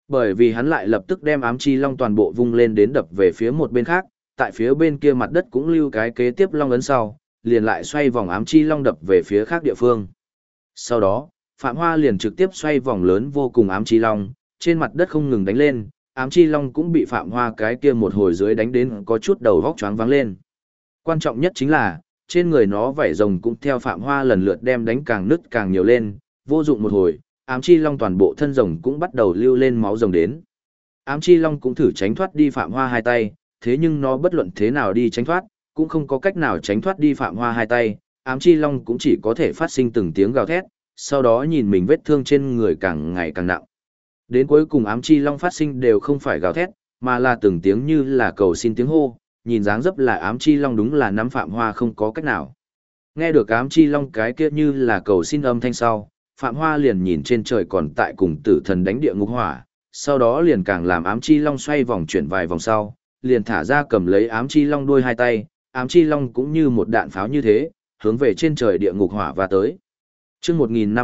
Bởi vì hắn lại lập tức đem ám chi long toàn bộ vung lên đến đập về phía một bên khác, tại phía bên kia mặt đất cũng lưu cái kế tiếp long ấn sau, liền lại xoay vòng ám chi long đập về phía khác địa phương. Sau đó, Phạm Hoa liền trực tiếp xoay vòng lớn vô cùng ám chi long, trên mặt đất không ngừng đánh lên, ám chi long cũng bị Phạm Hoa cái kia một hồi dưới đánh đến có chút đầu vóc choáng váng lên. Quan trọng nhất chính là, trên người nó vảy rồng cũng theo Phạm Hoa lần lượt đem đánh càng nứt càng nhiều lên, vô dụng một hồi, ám chi long toàn bộ thân rồng cũng bắt đầu lưu lên máu rồng đến. Ám chi long cũng thử tránh thoát đi Phạm Hoa hai tay, thế nhưng nó bất luận thế nào đi tránh thoát, cũng không có cách nào tránh thoát đi Phạm Hoa hai tay, ám chi long cũng chỉ có thể phát sinh từng tiếng gào thét, sau đó nhìn mình vết thương trên người càng ngày càng nặng. Đến cuối cùng ám chi long phát sinh đều không phải gào thét, mà là từng tiếng như là cầu xin tiếng hô, nhìn dáng dấp là ám chi long đúng là nắm Phạm Hoa không có cách nào. Nghe được ám chi long cái kia như là cầu xin âm thanh sau, Phạm Hoa liền nhìn trên trời còn tại cùng tử thần đánh địa ngục hỏa, sau đó liền càng làm ám chi long xoay vòng chuyển vài vòng sau, liền thả ra cầm lấy ám chi long đuôi hai tay, ám chi long cũng như một đạn pháo như thế, hướng về trên trời địa ngục hỏa và tới. Chương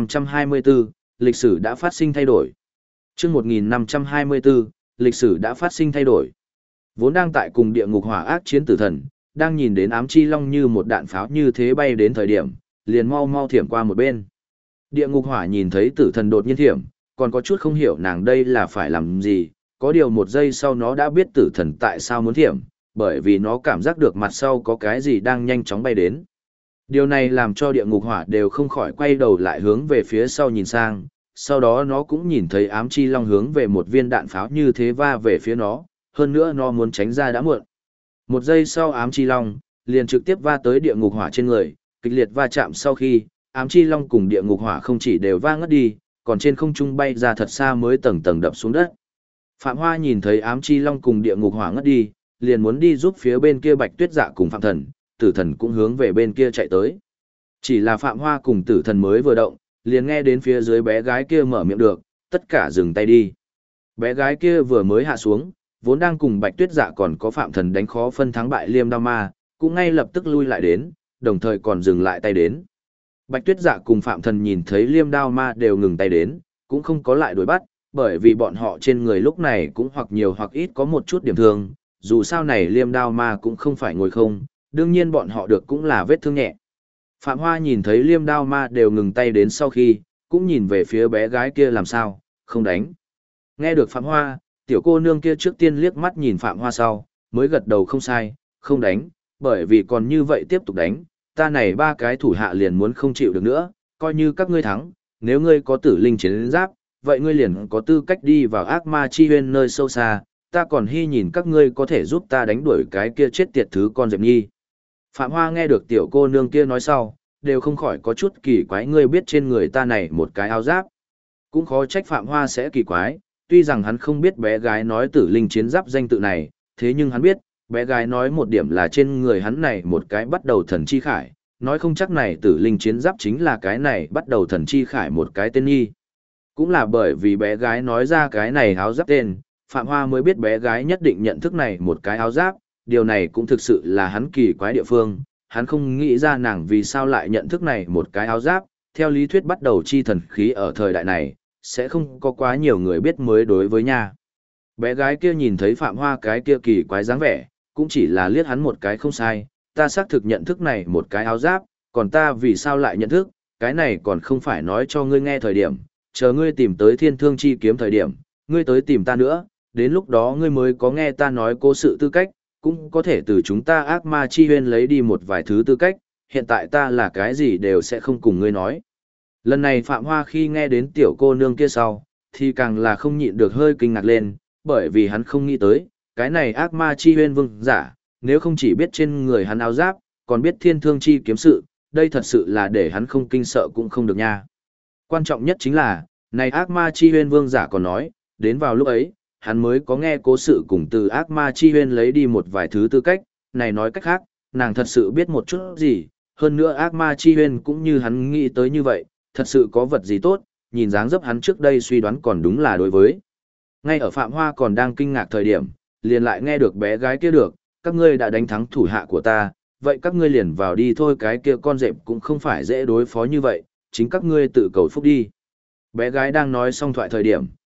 1524, lịch sử đã phát sinh thay đổi. Chương 1524, lịch sử đã phát sinh thay đổi. Vốn đang tại cùng địa ngục hỏa ác chiến tử thần, đang nhìn đến ám chi long như một đạn pháo như thế bay đến thời điểm, liền mau mau thiểm qua một bên. Địa ngục hỏa nhìn thấy tử thần đột nhiên thiểm, còn có chút không hiểu nàng đây là phải làm gì, có điều một giây sau nó đã biết tử thần tại sao muốn thiểm, bởi vì nó cảm giác được mặt sau có cái gì đang nhanh chóng bay đến. Điều này làm cho địa ngục hỏa đều không khỏi quay đầu lại hướng về phía sau nhìn sang, sau đó nó cũng nhìn thấy ám chi long hướng về một viên đạn pháo như thế va về phía nó, hơn nữa nó muốn tránh ra đã muộn. Một giây sau ám chi long liền trực tiếp va tới địa ngục hỏa trên người, kịch liệt va chạm sau khi, ám chi long cùng địa ngục hỏa không chỉ đều va ngất đi, còn trên không trung bay ra thật xa mới tầng tầng đập xuống đất. Phạm Hoa nhìn thấy ám chi long cùng địa ngục hỏa ngất đi, liền muốn đi giúp phía bên kia Bạch Tuyết Dạ cùng Phạm Thần, tử thần cũng hướng về bên kia chạy tới. Chỉ là Phạm Hoa cùng tử thần mới vừa động, liền nghe đến phía dưới bé gái kia mở miệng được, tất cả dừng tay đi. Bé gái kia vừa mới hạ xuống, vốn đang cùng Bạch Tuyết Dạ còn có Phạm Thần đánh khó phân thắng bại Liêm Đao Ma, cũng ngay lập tức lui lại đến, đồng thời còn dừng lại tay đến. Bạch Tuyết Dạ cùng Phạm Thần nhìn thấy Liêm Đao Ma đều ngừng tay đến, cũng không có lại đuổi bắt, bởi vì bọn họ trên người lúc này cũng hoặc nhiều hoặc ít có một chút điểm thương, dù sao này Liêm Đao Ma cũng không phải ngồi không, đương nhiên bọn họ được cũng là vết thương nhẹ. Phạm Hoa nhìn thấy Liêm Đao Ma đều ngừng tay đến sau khi, cũng nhìn về phía bé gái kia làm sao, không đánh. Nghe được Phạm Hoa, tiểu cô nương kia trước tiên liếc mắt nhìn Phạm Hoa sau, mới gật đầu không sai, không đánh, bởi vì còn như vậy tiếp tục đánh, ta này ba cái thủ hạ liền muốn không chịu được nữa, coi như các ngươi thắng, nếu ngươi có tử linh chiến giáp, vậy ngươi liền có tư cách đi vào ác ma chi huyên nơi sâu xa, ta còn hy nhìn các ngươi có thể giúp ta đánh đuổi cái kia chết tiệt thứ con dẹp nhi. Phạm Hoa nghe được tiểu cô nương kia nói sau, đều không khỏi có chút kỳ quái, ngươi biết trên người ta này một cái áo giáp. Cũng khó trách Phạm Hoa sẽ kỳ quái, tuy rằng hắn không biết bé gái nói tử linh chiến giáp danh tự này, thế nhưng hắn biết, bé gái nói một điểm là trên người hắn này một cái bắt đầu thần chi khải, nói không chắc này tử linh chiến giáp chính là cái này bắt đầu thần chi khải một cái tên nhi. Cũng là bởi vì bé gái nói ra cái này áo giáp tên, Phạm Hoa mới biết bé gái nhất định nhận thức này một cái áo giáp, điều này cũng thực sự là hắn kỳ quái địa phương, hắn không nghĩ ra nàng vì sao lại nhận thức này một cái áo giáp, theo lý thuyết bắt đầu chi thần khí ở thời đại này, sẽ không có quá nhiều người biết mới đối với nha. Bé gái kia nhìn thấy Phạm Hoa cái kia kỳ quái dáng vẻ, cũng chỉ là liếc hắn một cái không sai, ta xác thực nhận thức này một cái áo giáp, còn ta vì sao lại nhận thức, cái này còn không phải nói cho ngươi nghe thời điểm, chờ ngươi tìm tới thiên thương chi kiếm thời điểm, ngươi tới tìm ta nữa, đến lúc đó ngươi mới có nghe ta nói cố sự tư cách, cũng có thể từ chúng ta ác ma chi huyên lấy đi một vài thứ tư cách, hiện tại ta là cái gì đều sẽ không cùng ngươi nói. Lần này Phạm Hoa khi nghe đến tiểu cô nương kia sau, thì càng là không nhịn được hơi kinh ngạc lên, bởi vì hắn không nghĩ tới, cái này ác ma chi huyên vương giả, nếu không chỉ biết trên người hắn áo giáp, còn biết thiên thương chi kiếm sự, đây thật sự là để hắn không kinh sợ cũng không được nha. Quan trọng nhất chính là, này ác ma chi huyên vương giả còn nói, đến vào lúc ấy, hắn mới có nghe cố sự cùng từ ác ma chi huyên lấy đi một vài thứ tư cách, này nói cách khác, nàng thật sự biết một chút gì, hơn nữa ác ma chi huyên cũng như hắn nghĩ tới như vậy, thật sự có vật gì tốt, nhìn dáng dấp hắn trước đây suy đoán còn đúng là đối với. Ngay ở Phạm Hoa còn đang kinh ngạc thời điểm, liền lại nghe được bé gái kia được, các ngươi đã đánh thắng thủ hạ của ta, vậy các ngươi liền vào đi thôi, cái kia con dẹp cũng không phải dễ đối phó như vậy, chính các ngươi tự cầu phúc đi. Bé gái đang nói xong thoại thời điểm,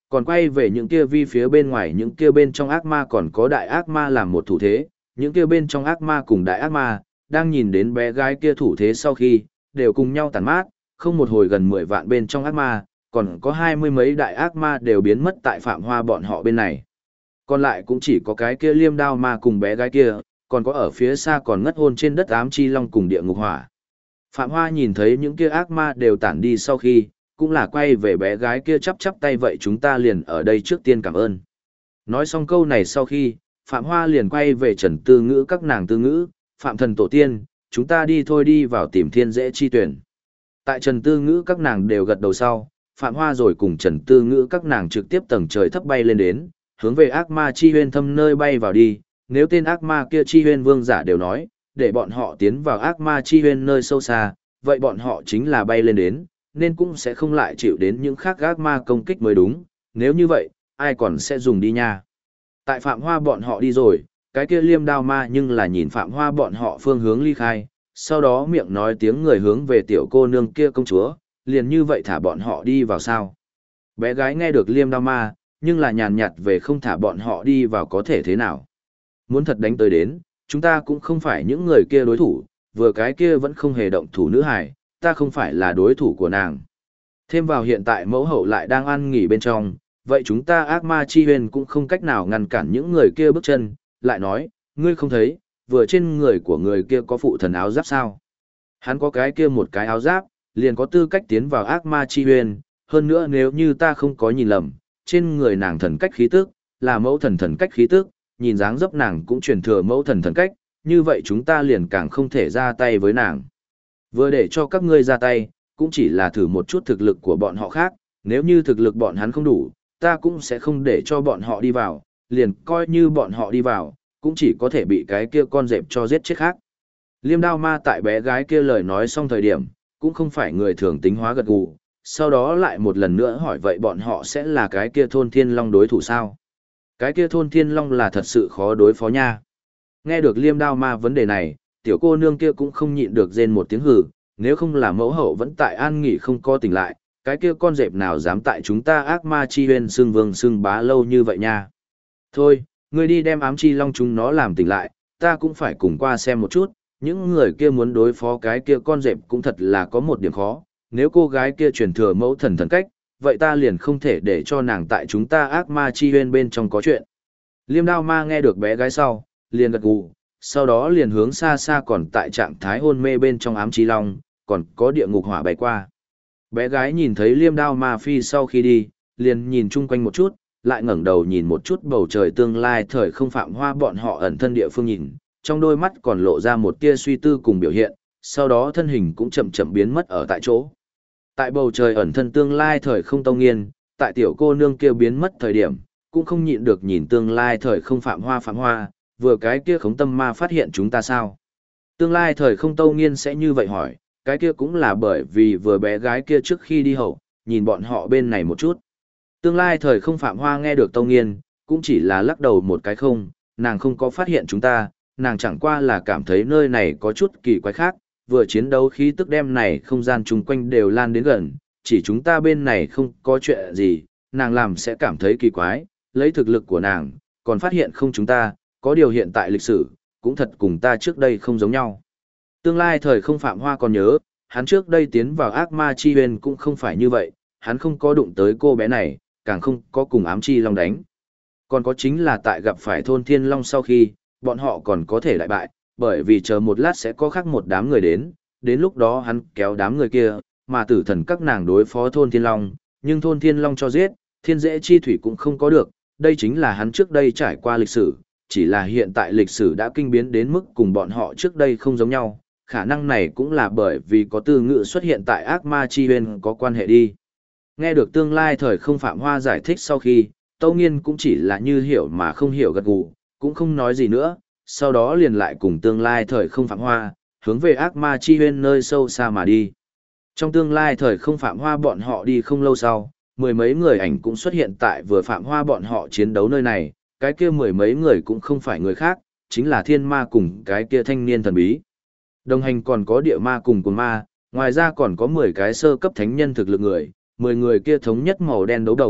Còn quay về những kia vi phía bên ngoài, những kia bên trong ác ma còn có đại ác ma làm một thủ thế, những kia bên trong ác ma cùng đại ác ma, đang nhìn đến bé gái kia thủ thế sau khi, đều cùng nhau tàn mát, không một hồi gần 10 vạn bên trong ác ma, còn có 20 mấy đại ác ma đều biến mất tại Phạm Hoa bọn họ bên này. Còn lại cũng chỉ có cái kia liêm đao ma cùng bé gái kia, còn có ở phía xa còn ngất hôn trên đất ám chi long cùng địa ngục hỏa. Phạm Hoa nhìn thấy những kia ác ma đều tản đi sau khi, cũng là quay về bé gái kia chắp chắp tay, vậy chúng ta liền ở đây trước tiên cảm ơn. Nói xong câu này sau khi, Phạm Hoa liền quay về Trần Tư Ngữ các nàng Tư Ngữ, Phạm Thần Tổ Tiên, chúng ta đi thôi, đi vào tìm thiên dễ chi tuyển. Tại Trần Tư Ngữ các nàng đều gật đầu sau, Phạm Hoa rồi cùng Trần Tư Ngữ các nàng trực tiếp tầng trời thấp bay lên đến, hướng về ác ma chi huyên thâm nơi bay vào đi. Nếu tên ác ma kia chi huyên vương giả đều nói, để bọn họ tiến vào ác ma chi huyên nơi sâu xa, vậy bọn họ chính là bay lên đến, nên cũng sẽ không lại chịu đến những khác ác ma công kích mới đúng, nếu như vậy, ai còn sẽ dùng đi nha. Tại Phạm Hoa bọn họ đi rồi, cái kia liêm đao ma nhưng là nhìn Phạm Hoa bọn họ phương hướng ly khai, sau đó miệng nói tiếng người hướng về tiểu cô nương kia công chúa, liền như vậy thả bọn họ đi vào sao. Bé gái nghe được liêm đao ma, nhưng là nhàn nhạt về không thả bọn họ đi vào có thể thế nào. Muốn thật đánh tới đến, chúng ta cũng không phải những người kia đối thủ, vừa cái kia vẫn không hề động thủ nữ hài, ta không phải là đối thủ của nàng. Thêm vào hiện tại mẫu hậu lại đang ăn nghỉ bên trong, vậy chúng ta ác ma chi huyền cũng không cách nào ngăn cản những người kia bước chân, lại nói, ngươi không thấy, vừa trên người của người kia có phụ thần áo giáp sao. Hắn có cái kia một cái áo giáp, liền có tư cách tiến vào ác ma chi huyền, hơn nữa nếu như ta không có nhìn lầm, trên người nàng thần cách khí tức, là mẫu thần thần cách khí tức, nhìn dáng dấp nàng cũng truyền thừa mẫu thần thần cách, như vậy chúng ta liền càng không thể ra tay với nàng. Vừa để cho các ngươi ra tay, cũng chỉ là thử một chút thực lực của bọn họ khác, nếu như thực lực bọn hắn không đủ, ta cũng sẽ không để cho bọn họ đi vào, liền coi như bọn họ đi vào, cũng chỉ có thể bị cái kia con dẹp cho giết chết khác. Liêm đao ma tại bé gái kia lời nói xong thời điểm, cũng không phải người thường tính hóa gật gù, sau đó lại một lần nữa hỏi vậy bọn họ sẽ là cái kia thôn thiên long đối thủ sao? Cái kia thôn thiên long là thật sự khó đối phó nha. Nghe được liêm đao ma vấn đề này, tiểu cô nương kia cũng không nhịn được rên một tiếng hừ, nếu không là mẫu hậu vẫn tại an nghỉ không co tỉnh lại, cái kia con dẹp nào dám tại chúng ta ác ma chi huyên xưng vương xưng bá lâu như vậy nha. Thôi, ngươi đi đem ám chi long chúng nó làm tỉnh lại, ta cũng phải cùng qua xem một chút, những người kia muốn đối phó cái kia con dẹp cũng thật là có một điểm khó, nếu cô gái kia truyền thừa mẫu thần thần cách, vậy ta liền không thể để cho nàng tại chúng ta ác ma chi huyên bên trong có chuyện. Liêm đao ma nghe được bé gái sau, liền gật gù, sau đó liền hướng xa xa còn tại trạng thái hôn mê bên trong ám chi long, còn có địa ngục hỏa bay qua. Bé gái nhìn thấy liêm đao ma phi sau khi đi, liền nhìn chung quanh một chút, lại ngẩng đầu nhìn một chút bầu trời tương lai thời không Phạm Hoa bọn họ ẩn thân địa phương nhìn, trong đôi mắt còn lộ ra một tia suy tư cùng biểu hiện, sau đó thân hình cũng chậm chậm biến mất ở tại chỗ. Tại bầu trời ẩn thân tương lai thời không Tông Nghiên, tại tiểu cô nương kia biến mất thời điểm, cũng không nhịn được nhìn tương lai thời không Phạm Hoa, vừa cái kia khống tâm ma phát hiện chúng ta sao? Tương lai thời không Tông Nghiên sẽ như vậy hỏi, cái kia cũng là bởi vì vừa bé gái kia trước khi đi hậu, nhìn bọn họ bên này một chút. Tương lai thời không Phạm Hoa nghe được Tông Nghiên, cũng chỉ là lắc đầu một cái không, nàng không có phát hiện chúng ta, nàng chẳng qua là cảm thấy nơi này có chút kỳ quái khác, vừa chiến đấu khí tức đem này không gian chung quanh đều lan đến gần, chỉ chúng ta bên này không có chuyện gì, nàng làm sẽ cảm thấy kỳ quái, lấy thực lực của nàng, còn phát hiện không chúng ta, có điều hiện tại lịch sử, cũng thật cùng ta trước đây không giống nhau. Tương lai thời không Phạm Hoa còn nhớ, hắn trước đây tiến vào ác ma chi huyền cũng không phải như vậy, hắn không có đụng tới cô bé này, càng không có cùng ám chi long đánh. Còn có chính là tại gặp phải thôn thiên long sau khi, bọn họ còn có thể đại bại, bởi vì chờ một lát sẽ có khác một đám người đến lúc đó hắn kéo đám người kia, mà tử thần các nàng đối phó thôn thiên long, nhưng thôn thiên long cho giết, thiên dễ chi thủy cũng không có được, đây chính là hắn trước đây trải qua lịch sử, chỉ là hiện tại lịch sử đã kinh biến đến mức cùng bọn họ trước đây không giống nhau, khả năng này cũng là bởi vì có từ ngữ xuất hiện tại ác ma chi huyền có quan hệ đi. Nghe được tương lai thời không Phạm Hoa giải thích sau khi, Tâu Nghiên cũng chỉ là như hiểu mà không hiểu gật gù, cũng không nói gì nữa, sau đó liền lại cùng tương lai thời không Phạm Hoa, hướng về ác ma chi huyên nơi sâu xa mà đi. Trong tương lai thời không Phạm Hoa bọn họ đi không lâu sau, mười mấy người ảnh cũng xuất hiện tại vừa Phạm Hoa bọn họ chiến đấu nơi này, cái kia mười mấy người cũng không phải người khác, chính là thiên ma cùng cái kia thanh niên thần bí. Đồng hành còn có địa ma cùng cồn ma, ngoài ra còn có 10 cái sơ cấp thánh nhân thực lực người, 10 người kia thống nhất màu đen đấu đồng,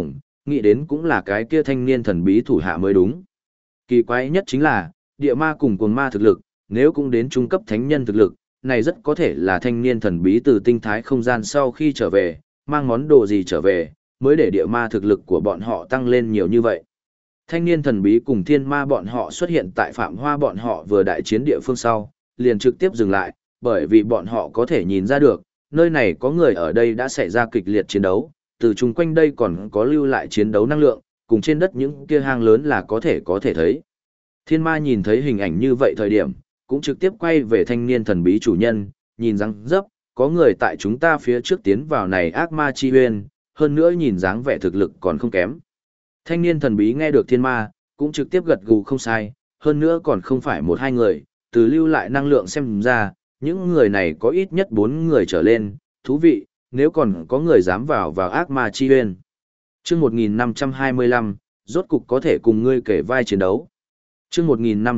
nghĩ đến cũng là cái kia thanh niên thần bí thủ hạ mới đúng. Kỳ quái nhất chính là, địa ma cùng cuồng ma thực lực, nếu cũng đến trung cấp thánh nhân thực lực, này rất có thể là thanh niên thần bí từ tinh thái không gian sau khi trở về, mang món đồ gì trở về, mới để địa ma thực lực của bọn họ tăng lên nhiều như vậy. Thanh niên thần bí cùng thiên ma bọn họ xuất hiện tại Phạm Hoa bọn họ vừa đại chiến địa phương sau, liền trực tiếp dừng lại, bởi vì bọn họ có thể nhìn ra được, nơi này có người ở đây đã xảy ra kịch liệt chiến đấu, từ chung quanh đây còn có lưu lại chiến đấu năng lượng, cùng trên đất những kia hang lớn là có thể thấy. Thiên ma nhìn thấy hình ảnh như vậy thời điểm, cũng trực tiếp quay về thanh niên thần bí chủ nhân, nhìn răng dấp, có người tại chúng ta phía trước tiến vào này ác ma chi huyên, hơn nữa nhìn dáng vẻ thực lực còn không kém. Thanh niên thần bí nghe được thiên ma, cũng trực tiếp gật gù không sai, hơn nữa còn không phải một hai người, từ lưu lại năng lượng xem ra, những người này có ít nhất 4 người trở lên, thú vị, nếu còn có người dám vào ác ma chi huyên. Chương 1525, rốt cục có thể cùng ngươi kể vai chiến đấu. Chương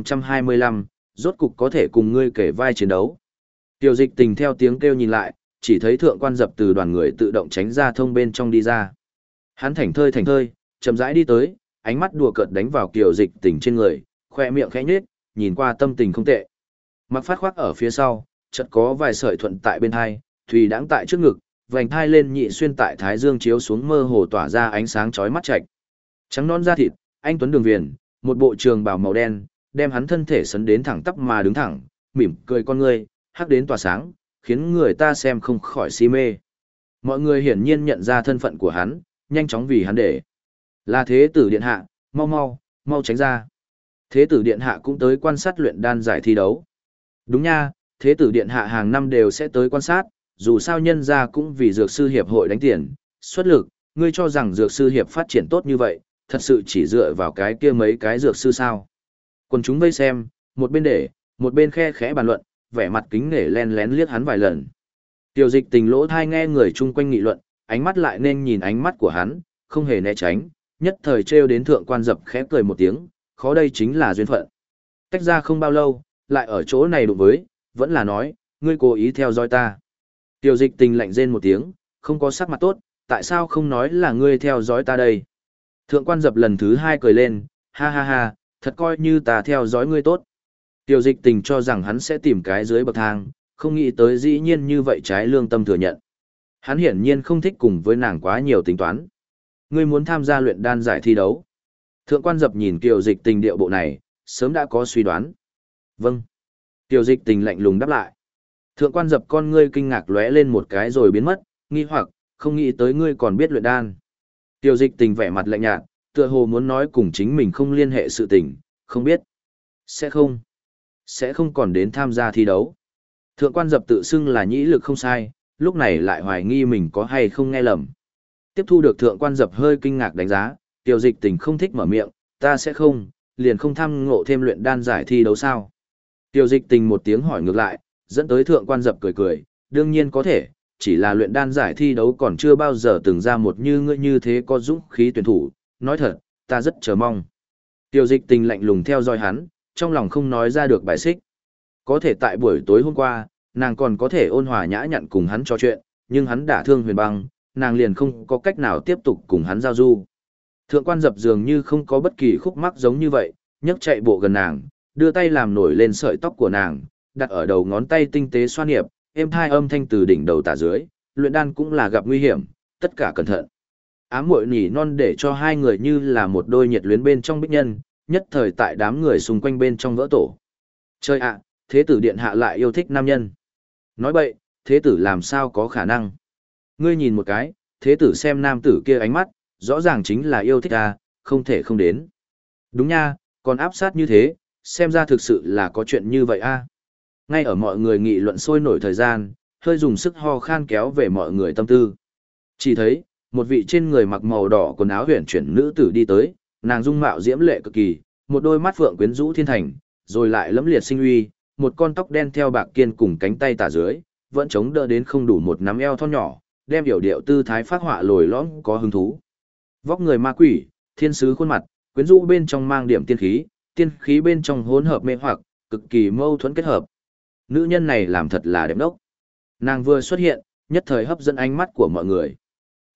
1525, rốt cục có thể cùng ngươi kể vai chiến đấu. Tiểu Dịch Tình theo tiếng kêu nhìn lại, chỉ thấy thượng quan dập từ đoàn người tự động tránh ra thông bên trong đi ra. Hắn thảnh thơi, chậm rãi đi tới, ánh mắt đùa cợt đánh vào Kiều Dịch Tình trên người, khoe miệng khẽ nhếch, nhìn qua tâm tình không tệ. Mặc phát khoác ở phía sau, chợt có vài sợi thuận tại bên hai, thùy đãng tại trước ngực, vành thai lên nhị xuyên tại thái dương chiếu xuống mơ hồ tỏa ra ánh sáng chói mắt chạch. Trắng non da thịt, anh tuấn đường viền, một bộ trường bào màu đen, đem hắn thân thể sấn đến thẳng tắp mà đứng thẳng, mỉm cười con ngươi, hắc đến tỏa sáng, khiến người ta xem không khỏi si mê. Mọi người hiển nhiên nhận ra thân phận của hắn, nhanh chóng vì hắn để. Là Thế tử điện hạ, mau tránh ra. Thế tử điện hạ cũng tới quan sát luyện đan giải thi đấu. Đúng nha, Thế tử điện hạ hàng năm đều sẽ tới quan sát, dù sao nhân gia cũng vì dược sư hiệp hội đánh tiền, xuất lực, ngươi cho rằng dược sư hiệp phát triển tốt như vậy, thật sự chỉ dựa vào cái kia mấy cái dược sư sao? Quần chúng vây xem, một bên để, một bên khe khẽ bàn luận, vẻ mặt kính nể len lén liếc hắn vài lần. Tiểu Dịch Tình lỗ thai nghe người chung quanh nghị luận, ánh mắt lại nên nhìn ánh mắt của hắn, không hề né tránh, nhất thời trêu đến thượng quan dập khẽ cười một tiếng, khó đây chính là duyên phận. Tách ra không bao lâu, lại ở chỗ này đụng với, vẫn là nói, ngươi cố ý theo dõi ta. Tiểu Dịch Tình lạnh rên một tiếng, không có sắc mặt tốt, tại sao không nói là ngươi theo dõi ta đây? Thượng quan dập lần thứ 2 cười lên, ha ha ha, thật coi như ta theo dõi ngươi tốt. Tiểu Dịch Tình cho rằng hắn sẽ tìm cái dưới bậc thang, không nghĩ tới dĩ nhiên như vậy trái lương tâm thừa nhận. Hắn hiển nhiên không thích cùng với nàng quá nhiều tính toán. Ngươi muốn tham gia luyện đan giải thi đấu. Thượng quan dập nhìn Tiểu Dịch Tình điệu bộ này, sớm đã có suy đoán. Vâng. Tiểu Dịch Tình lạnh lùng đáp lại. Thượng quan dập con ngươi kinh ngạc lóe lên một cái rồi biến mất, nghi hoặc, không nghĩ tới ngươi còn biết luyện đan. Tiểu Dịch Tình vẻ mặt lạnh nhạt, tựa hồ muốn nói cùng chính mình không liên hệ sự tình, không biết. Sẽ không còn đến tham gia thi đấu. Thượng quan dập tự xưng là nhĩ lực không sai, lúc này lại hoài nghi mình có hay không nghe lầm. Tiếp thu được thượng quan dập hơi kinh ngạc đánh giá, Tiểu Dịch Tình không thích mở miệng, ta sẽ không, liền không tham ngộ thêm luyện đan giải thi đấu sao. Tiểu Dịch Tình một tiếng hỏi ngược lại, dẫn tới thượng quan dập cười, đương nhiên có thể, chỉ là luyện đan giải thi đấu còn chưa bao giờ từng ra một như ngươi như thế có dũng khí tuyển thủ, nói thật, ta rất chờ mong. Tiểu Dịch Tình lạnh lùng theo dõi hắn, trong lòng không nói ra được bài xích. Có thể tại buổi tối hôm qua, nàng còn có thể ôn hòa nhã nhặn cùng hắn trò chuyện, nhưng hắn đả thương Huyền Băng, nàng liền không có cách nào tiếp tục cùng hắn giao du. Thượng quan dập dường như không có bất kỳ khúc mắc giống như vậy, nhấc chạy bộ gần nàng, đưa tay làm nổi lên sợi tóc của nàng, đặt ở đầu ngón tay tinh tế xoa niệm, êm thai âm thanh từ đỉnh đầu tả dưới, luyện đan cũng là gặp nguy hiểm, tất cả cẩn thận. Ám muội nỉ non để cho hai người như là một đôi nhiệt luyến bên trong bích nhân, nhất thời tại đám người xung quanh bên trong vỡ tổ. Chơi ạ, thế tử điện hạ lại yêu thích nam nhân. Nói bậy, thế tử làm sao có khả năng. Ngươi nhìn một cái, thế tử xem nam tử kia ánh mắt, rõ ràng chính là yêu thích à, không thể không đến. Đúng nha, còn áp sát như thế, xem ra thực sự là có chuyện như vậy a. Ngay ở mọi người nghị luận sôi nổi thời gian, hơi dùng sức ho khan kéo về mọi người tâm tư. Chỉ thấy, một vị trên người mặc màu đỏ quần áo huyền chuyển nữ tử đi tới, nàng dung mạo diễm lệ cực kỳ, một đôi mắt phượng quyến rũ thiên thành, rồi lại lẫm liệt sinh uy, một con tóc đen theo bạc kiên cùng cánh tay tả dưới, vẫn chống đỡ đến không đủ một nắm eo thon nhỏ, đem biểu điệu tư thái phát họa lồi lõm có hứng thú. Vóc người ma quỷ, thiên sứ khuôn mặt, quyến rũ bên trong mang điểm tiên khí bên trong hỗn hợp mê hoặc, cực kỳ mâu thuẫn kết hợp. Nữ nhân này làm thật là đẹp đốc. Nàng vừa xuất hiện, nhất thời hấp dẫn ánh mắt của mọi người.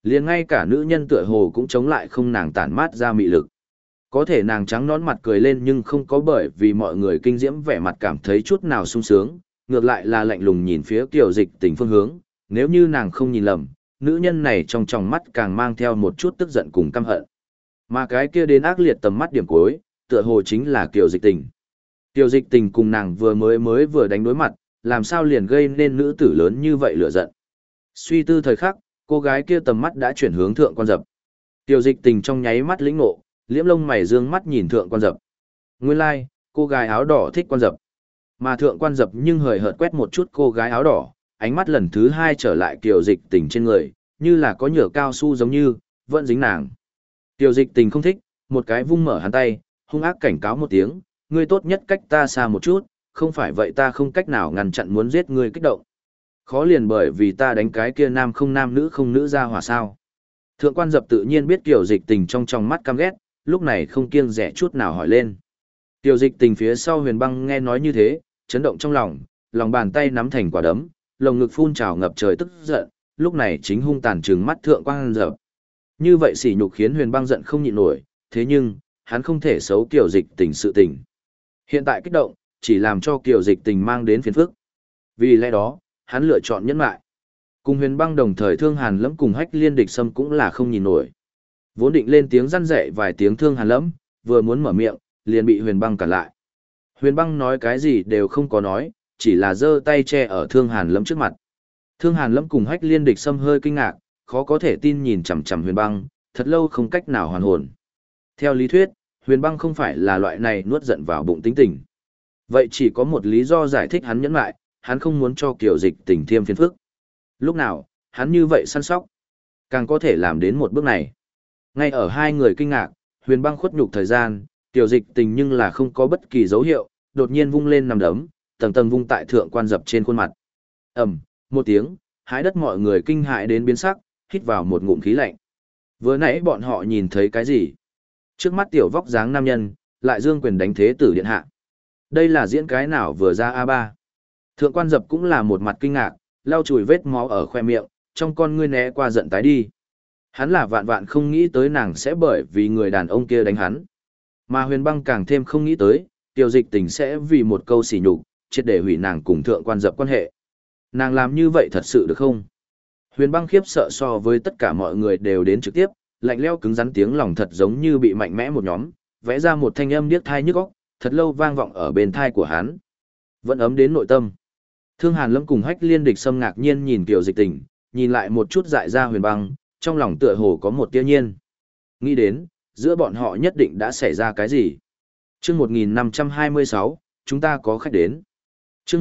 Liền ngay cả nữ nhân tựa hồ cũng chống lại không nàng tản mát ra mị lực. Có thể nàng trắng nón mặt cười lên nhưng không có bởi vì mọi người kinh diễm vẻ mặt cảm thấy chút nào sung sướng, ngược lại là lạnh lùng nhìn phía Kiều Dịch Tình phương hướng, nếu như nàng không nhìn lầm, nữ nhân này trong tròng mắt càng mang theo một chút tức giận cùng căm hận. Mà cái kia đến ác liệt tầm mắt điểm cuối, tựa hồ chính là Kiều Dịch Tình. Kiều Dịch Tình cùng nàng vừa đánh đối mặt, làm sao liền gây nên nữ tử lớn như vậy lửa giận. Suy tư thời khắc, cô gái kia tầm mắt đã chuyển hướng Thượng Quan Dập. Kiều Dịch Tình trong nháy mắt lĩnh ngộ, liễm lông mày dương mắt nhìn Thượng Quan Dập. Nguyên lai, like, cô gái áo đỏ thích Quan Dập. Mà Thượng Quan Dập nhưng hời hợt quét một chút cô gái áo đỏ, ánh mắt lần thứ hai trở lại Kiều Dịch Tình trên người, như là có nhựa cao su giống như, vẫn dính nàng. Kiều Dịch Tình không thích, một cái vung mở hắn tay, hung ác cảnh cáo một tiếng, ngươi tốt nhất cách ta xa một chút, không phải vậy ta không cách nào ngăn chặn muốn giết ngươi kích động. Khó liền bởi vì ta đánh cái kia nam không nữ ra hỏa sao. Thượng Quan Dập tự nhiên biết Kiều Dịch Tình trong mắt căm ghét, lúc này không kiêng rẻ chút nào hỏi lên. Kiều Dịch Tình phía sau Huyền Băng nghe nói như thế, chấn động trong lòng, lòng bàn tay nắm thành quả đấm, lồng ngực phun trào ngập trời tức giận, lúc này chính hung tàn trừng mắt Thượng Quan Dập. Như vậy sỉ nhục khiến Huyền Băng giận không nhịn nổi, thế nhưng, hắn không thể xấu Kiều Dịch Tình sự tình. Hiện tại kích động, chỉ làm cho Kiều Dịch Tình mang đến phiền phức. Vì lẽ đó, hắn lựa chọn nhẫn lại. Cùng Huyền Băng đồng thời Thương Hàn Lâm cùng Hách Liên Địch Sâm cũng là không nhìn nổi. Vốn định lên tiếng răn dạy vài tiếng Thương Hàn Lâm, vừa muốn mở miệng, liền bị Huyền Băng cản lại. Huyền Băng nói cái gì đều không có nói, chỉ là giơ tay che ở Thương Hàn Lâm trước mặt. Thương Hàn Lâm cùng Hách Liên Địch Sâm hơi kinh ngạc, khó có thể tin nhìn chằm chằm Huyền Băng, thật lâu không cách nào hoàn hồn. Theo lý thuyết, Huyền Băng không phải là loại này nuốt giận vào bụng tính tình. Vậy chỉ có một lý do giải thích hắn nhẫn lại, hắn không muốn cho Kiều Dịch Tình thêm phiền phức. Lúc nào, hắn như vậy săn sóc, càng có thể làm đến một bước này. Ngay ở hai người kinh ngạc, Huyền Băng khuất nhục thời gian, Kiều Dịch Tình nhưng là không có bất kỳ dấu hiệu, đột nhiên vung lên nằm đấm, tầng tầng vung tại Thượng Quan Dập trên khuôn mặt. Ầm, một tiếng, hái đất mọi người kinh hãi đến biến sắc, hít vào một ngụm khí lạnh. Vừa nãy bọn họ nhìn thấy cái gì? Trước mắt tiểu vóc dáng nam nhân, lại dương quyền đánh thế tử điện hạ. Đây là diễn cái nào vừa ra A3? Thượng Quan Dập cũng là một mặt kinh ngạc, lau chùi vết máu ở khoe miệng, trong con ngươi né qua giận tái đi. Hắn là vạn vạn không nghĩ tới nàng sẽ bởi vì người đàn ông kia đánh hắn. Mà Huyền Băng càng thêm không nghĩ tới, Kiều Dịch Tình sẽ vì một câu sỉ nhục, triệt để hủy nàng cùng Thượng Quan Dập quan hệ. Nàng làm như vậy thật sự được không? Huyền Băng khiếp sợ so với tất cả mọi người đều đến trực tiếp, lạnh lẽo cứng rắn tiếng lòng thật giống như bị mạnh mẽ một nhóm, vẽ ra một thanh âm điếc tai nhức óc, thật lâu vang vọng ở bên tai của hắn. Vẫn ấm đến nội tâm. Thương Hàn Lâm cùng Hách Liên Địch Sâm ngạc nhiên nhìn Kiều Dịch Tình, nhìn lại một chút dại ra Huyền Băng, trong lòng tựa hồ có một tia nhiên. Nghĩ đến, giữa bọn họ nhất định đã xảy ra cái gì. Chương 1526, chúng ta có khách đến. Chương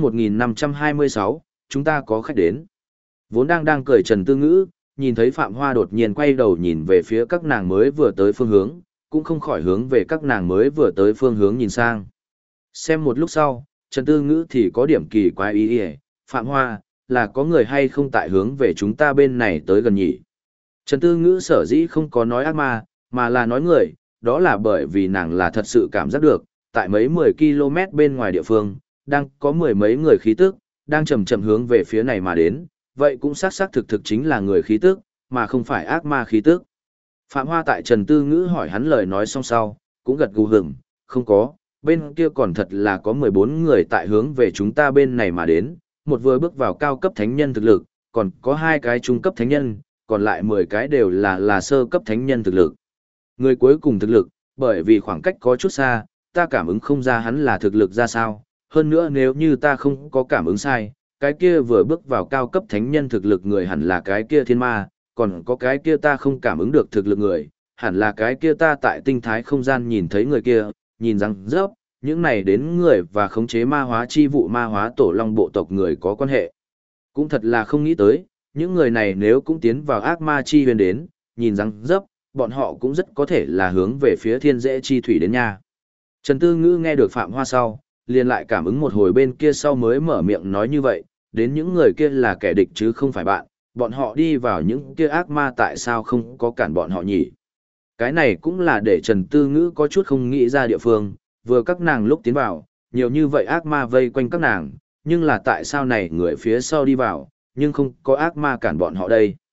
1526, chúng ta có khách đến. Vốn đang cười Trần Tư Ngữ, nhìn thấy Phạm Hoa đột nhiên quay đầu nhìn về phía các nàng mới vừa tới phương hướng, cũng không khỏi hướng về các nàng mới vừa tới phương hướng nhìn sang. Xem một lúc sau, Trần Tư Ngữ thì có điểm kỳ quái ý ý, Phạm Hoa, là có người hay không tại hướng về chúng ta bên này tới gần nhỉ? Trần Tư Ngữ sở dĩ không có nói ác ma, mà là nói người, đó là bởi vì nàng là thật sự cảm giác được, tại mấy 10 km bên ngoài địa phương, đang có mười mấy người khí tức, đang chậm chậm hướng về phía này mà đến, vậy cũng xác thực chính là người khí tức, mà không phải ác ma khí tức. Phạm Hoa tại Trần Tư Ngữ hỏi hắn lời nói xong sau, cũng gật gù hửng, không có, bên kia còn thật là có 14 người tại hướng về chúng ta bên này mà đến, một vừa bước vào cao cấp thánh nhân thực lực, còn có 2 cái trung cấp thánh nhân, còn lại 10 cái đều là sơ cấp thánh nhân thực lực. Người cuối cùng thực lực, bởi vì khoảng cách có chút xa, ta cảm ứng không ra hắn là thực lực ra sao, hơn nữa nếu như ta không có cảm ứng sai, cái kia vừa bước vào cao cấp thánh nhân thực lực người hẳn là cái kia thiên ma, còn có cái kia ta không cảm ứng được thực lực người, hẳn là cái kia ta tại tinh thái không gian nhìn thấy người kia, nhìn rằng rớp, những này đến người và khống chế ma hóa chi vụ ma hóa tổ long bộ tộc người có quan hệ. Cũng thật là không nghĩ tới, những người này nếu cũng tiến vào ác ma chi huyền đến, nhìn rằng rớp, bọn họ cũng rất có thể là hướng về phía thiên dễ chi thủy đến nha. Trần Tư Ngữ nghe được Phạm Hoa sau, liền lại cảm ứng một hồi bên kia sau mới mở miệng nói như vậy, đến những người kia là kẻ địch chứ không phải bạn, bọn họ đi vào những kia ác ma tại sao không có cản bọn họ nhỉ. Cái này cũng là để Trần Tư Ngữ có chút không nghĩ ra địa phương, vừa các nàng lúc tiến vào, nhiều như vậy ác ma vây quanh các nàng, nhưng là tại sao này người phía sau đi vào, nhưng không có ác ma cản bọn họ đây.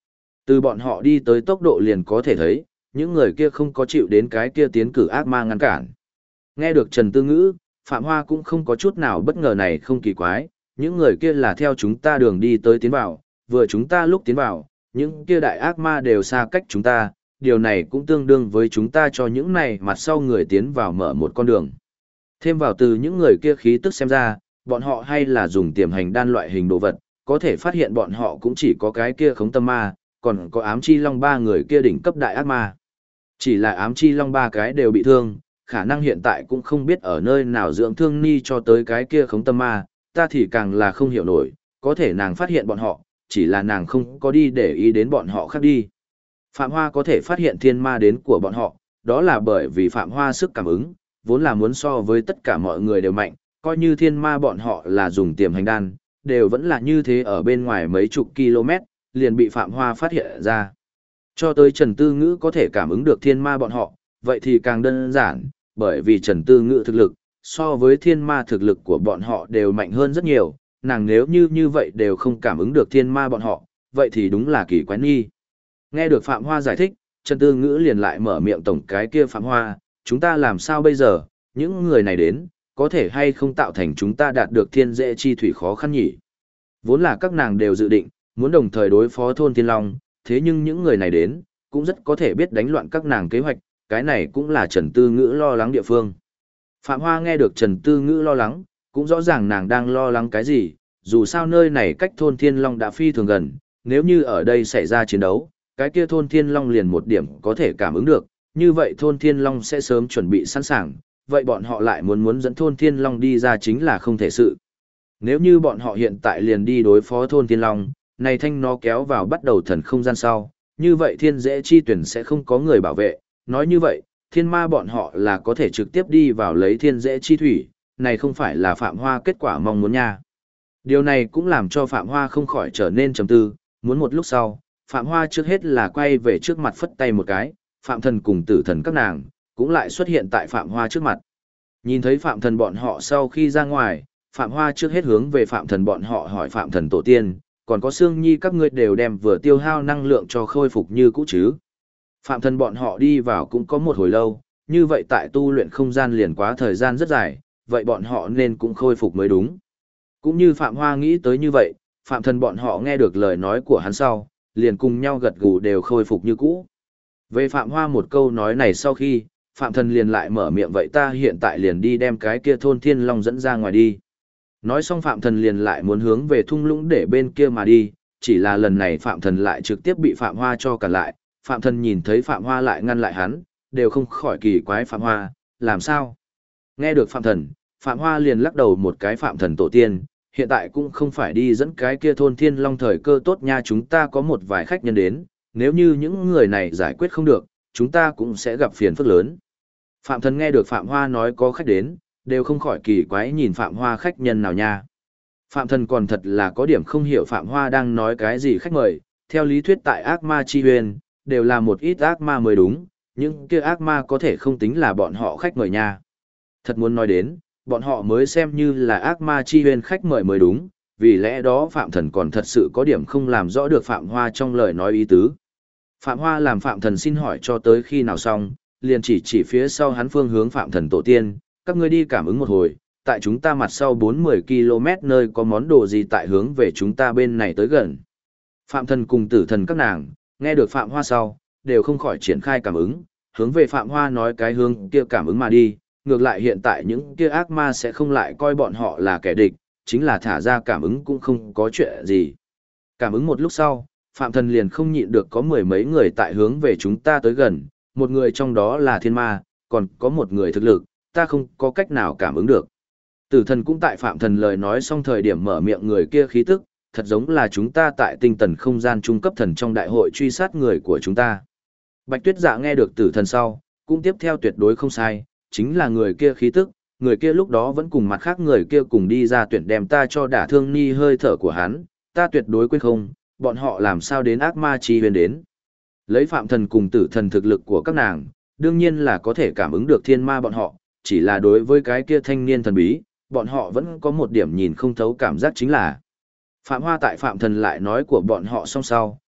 Từ bọn họ đi tới tốc độ liền có thể thấy, những người kia không có chịu đến cái kia tiến cử ác ma ngăn cản. Nghe được Trần Tư Ngữ, Phạm Hoa cũng không có chút nào bất ngờ này không kỳ quái, những người kia là theo chúng ta đường đi tới tiến vào, vừa chúng ta lúc tiến vào, những kia đại ác ma đều xa cách chúng ta, điều này cũng tương đương với chúng ta cho những này mặt sau người tiến vào mở một con đường. Thêm vào từ những người kia khí tức xem ra, bọn họ hay là dùng tiềm hành đan loại hình đồ vật, có thể phát hiện bọn họ cũng chỉ có cái kia khống tâm ma, còn có ám chi long ba người kia đỉnh cấp đại ác ma. Chỉ là ám chi long ba cái đều bị thương, khả năng hiện tại cũng không biết ở nơi nào dưỡng thương ni cho tới cái kia khống tâm ma, ta thì càng là không hiểu nổi, có thể nàng phát hiện bọn họ, chỉ là nàng không có đi để ý đến bọn họ khác đi. Phạm Hoa có thể phát hiện thiên ma đến của bọn họ, đó là bởi vì Phạm Hoa sức cảm ứng, vốn là muốn so với tất cả mọi người đều mạnh, coi như thiên ma bọn họ là dùng tiềm hành đan, đều vẫn là như thế ở bên ngoài mấy chục km, liền bị Phạm Hoa phát hiện ra. Cho tới Trần Tư Ngữ có thể cảm ứng được thiên ma bọn họ, vậy thì càng đơn giản, bởi vì Trần Tư Ngữ thực lực, so với thiên ma thực lực của bọn họ đều mạnh hơn rất nhiều, nàng nếu như vậy đều không cảm ứng được thiên ma bọn họ, vậy thì đúng là kỳ quái nghi. Nghe được Phạm Hoa giải thích, Trần Tư Ngữ liền lại mở miệng tổng cái kia Phạm Hoa, chúng ta làm sao bây giờ, những người này đến, có thể hay không tạo thành chúng ta đạt được thiên dễ chi thủy khó khăn nhỉ? Vốn là các nàng đều dự định, muốn đồng thời đối phó thôn Thiên Long, thế nhưng những người này đến, cũng rất có thể biết đánh loạn các nàng kế hoạch, cái này cũng là Trần Tư Ngữ lo lắng địa phương. Phạm Hoa nghe được Trần Tư Ngữ lo lắng, cũng rõ ràng nàng đang lo lắng cái gì, dù sao nơi này cách thôn Thiên Long đã phi thường gần, nếu như ở đây xảy ra chiến đấu, cái kia thôn Thiên Long liền một điểm có thể cảm ứng được, như vậy thôn Thiên Long sẽ sớm chuẩn bị sẵn sàng, vậy bọn họ lại muốn dẫn thôn Thiên Long đi ra chính là không thể sự. Nếu như bọn họ hiện tại liền đi đối phó thôn Thiên Long, này thanh nó kéo vào bắt đầu thần không gian sau, như vậy thiên dễ chi tuyển sẽ không có người bảo vệ, nói như vậy, thiên ma bọn họ là có thể trực tiếp đi vào lấy thiên dễ chi thủy, này không phải là Phạm Hoa kết quả mong muốn nha. Điều này cũng làm cho Phạm Hoa không khỏi trở nên trầm tư, muốn một lúc sau, Phạm Hoa trước hết là quay về trước mặt phất tay một cái, Phạm Thần cùng Tử Thần các nàng, cũng lại xuất hiện tại Phạm Hoa trước mặt. Nhìn thấy Phạm Thần bọn họ sau khi ra ngoài, Phạm Hoa trước hết hướng về Phạm Thần bọn họ hỏi Phạm Thần tổ tiên, còn có Sương Nhi các ngươi đều đem vừa tiêu hao năng lượng cho khôi phục như cũ chứ. Phạm Thần bọn họ đi vào cũng có một hồi lâu, như vậy tại tu luyện không gian liền quá thời gian rất dài, vậy bọn họ nên cũng khôi phục mới đúng. Cũng như Phạm Hoa nghĩ tới như vậy, Phạm Thần bọn họ nghe được lời nói của hắn sau, liền cùng nhau gật gù đều khôi phục như cũ. Về Phạm Hoa một câu nói này sau khi, Phạm Thần liền lại mở miệng vậy ta hiện tại liền đi đem cái kia thôn Thiên Long dẫn ra ngoài đi. Nói xong Phạm Thần liền lại muốn hướng về thung lũng để bên kia mà đi, chỉ là lần này Phạm Thần lại trực tiếp bị Phạm Hoa cho cản lại, Phạm Thần nhìn thấy Phạm Hoa lại ngăn lại hắn, đều không khỏi kỳ quái Phạm Hoa, làm sao? Nghe được Phạm Thần, Phạm Hoa liền lắc đầu một cái Phạm Thần tổ tiên, hiện tại cũng không phải đi dẫn cái kia thôn Thiên Long thời cơ tốt nha, chúng ta có một vài khách nhân đến, nếu như những người này giải quyết không được, chúng ta cũng sẽ gặp phiền phức lớn. Phạm Thần nghe được Phạm Hoa nói có khách đến, đều không khỏi kỳ quái nhìn Phạm Hoa khách nhân nào nha. Phạm Thần còn thật là có điểm không hiểu Phạm Hoa đang nói cái gì khách mời, theo lý thuyết tại ác ma chi huyền, đều là một ít ác ma mới đúng, nhưng kia ác ma có thể không tính là bọn họ khách mời nha. Thật muốn nói đến, bọn họ mới xem như là ác ma chi huyền khách mời mới đúng, vì lẽ đó Phạm Thần còn thật sự có điểm không làm rõ được Phạm Hoa trong lời nói ý tứ. Phạm Hoa làm Phạm Thần xin hỏi cho tới khi nào xong, liền chỉ phía sau hắn phương hướng Phạm Thần tổ tiên, các ngươi đi cảm ứng một hồi, tại chúng ta mặt sau 40 km nơi có món đồ gì tại hướng về chúng ta bên này tới gần. Phạm Thần cùng Tử Thần các nàng, nghe được Phạm Hoa sau, đều không khỏi triển khai cảm ứng, hướng về Phạm Hoa nói cái hướng kia cảm ứng mà đi, ngược lại hiện tại những kia ác ma sẽ không lại coi bọn họ là kẻ địch, chính là thả ra cảm ứng cũng không có chuyện gì. Cảm ứng một lúc sau, Phạm Thần liền không nhịn được có mười mấy người tại hướng về chúng ta tới gần, một người trong đó là thiên ma, còn có một người thực lực, ta không có cách nào cảm ứng được. Tử Thần cũng tại Phạm Thần lời nói xong thời điểm mở miệng người kia khí tức, thật giống là chúng ta tại tinh tần không gian trung cấp thần trong đại hội truy sát người của chúng ta. Bạch Tuyết Dạ nghe được Tử Thần sau, cũng tiếp theo tuyệt đối không sai, chính là người kia khí tức, người kia lúc đó vẫn cùng mặt khác người kia cùng đi ra tuyển đem ta cho đả thương ni hơi thở của hắn, ta tuyệt đối quên không, bọn họ làm sao đến ác ma chi huyền đến. Lấy Phạm Thần cùng Tử Thần thực lực của các nàng, đương nhiên là có thể cảm ứng được thiên ma bọn họ, chỉ là đối với cái kia thanh niên thần bí, bọn họ vẫn có một điểm nhìn không thấu cảm giác chính là. Phạm Hoa tại Phạm Thần lại nói của bọn họ xong sau,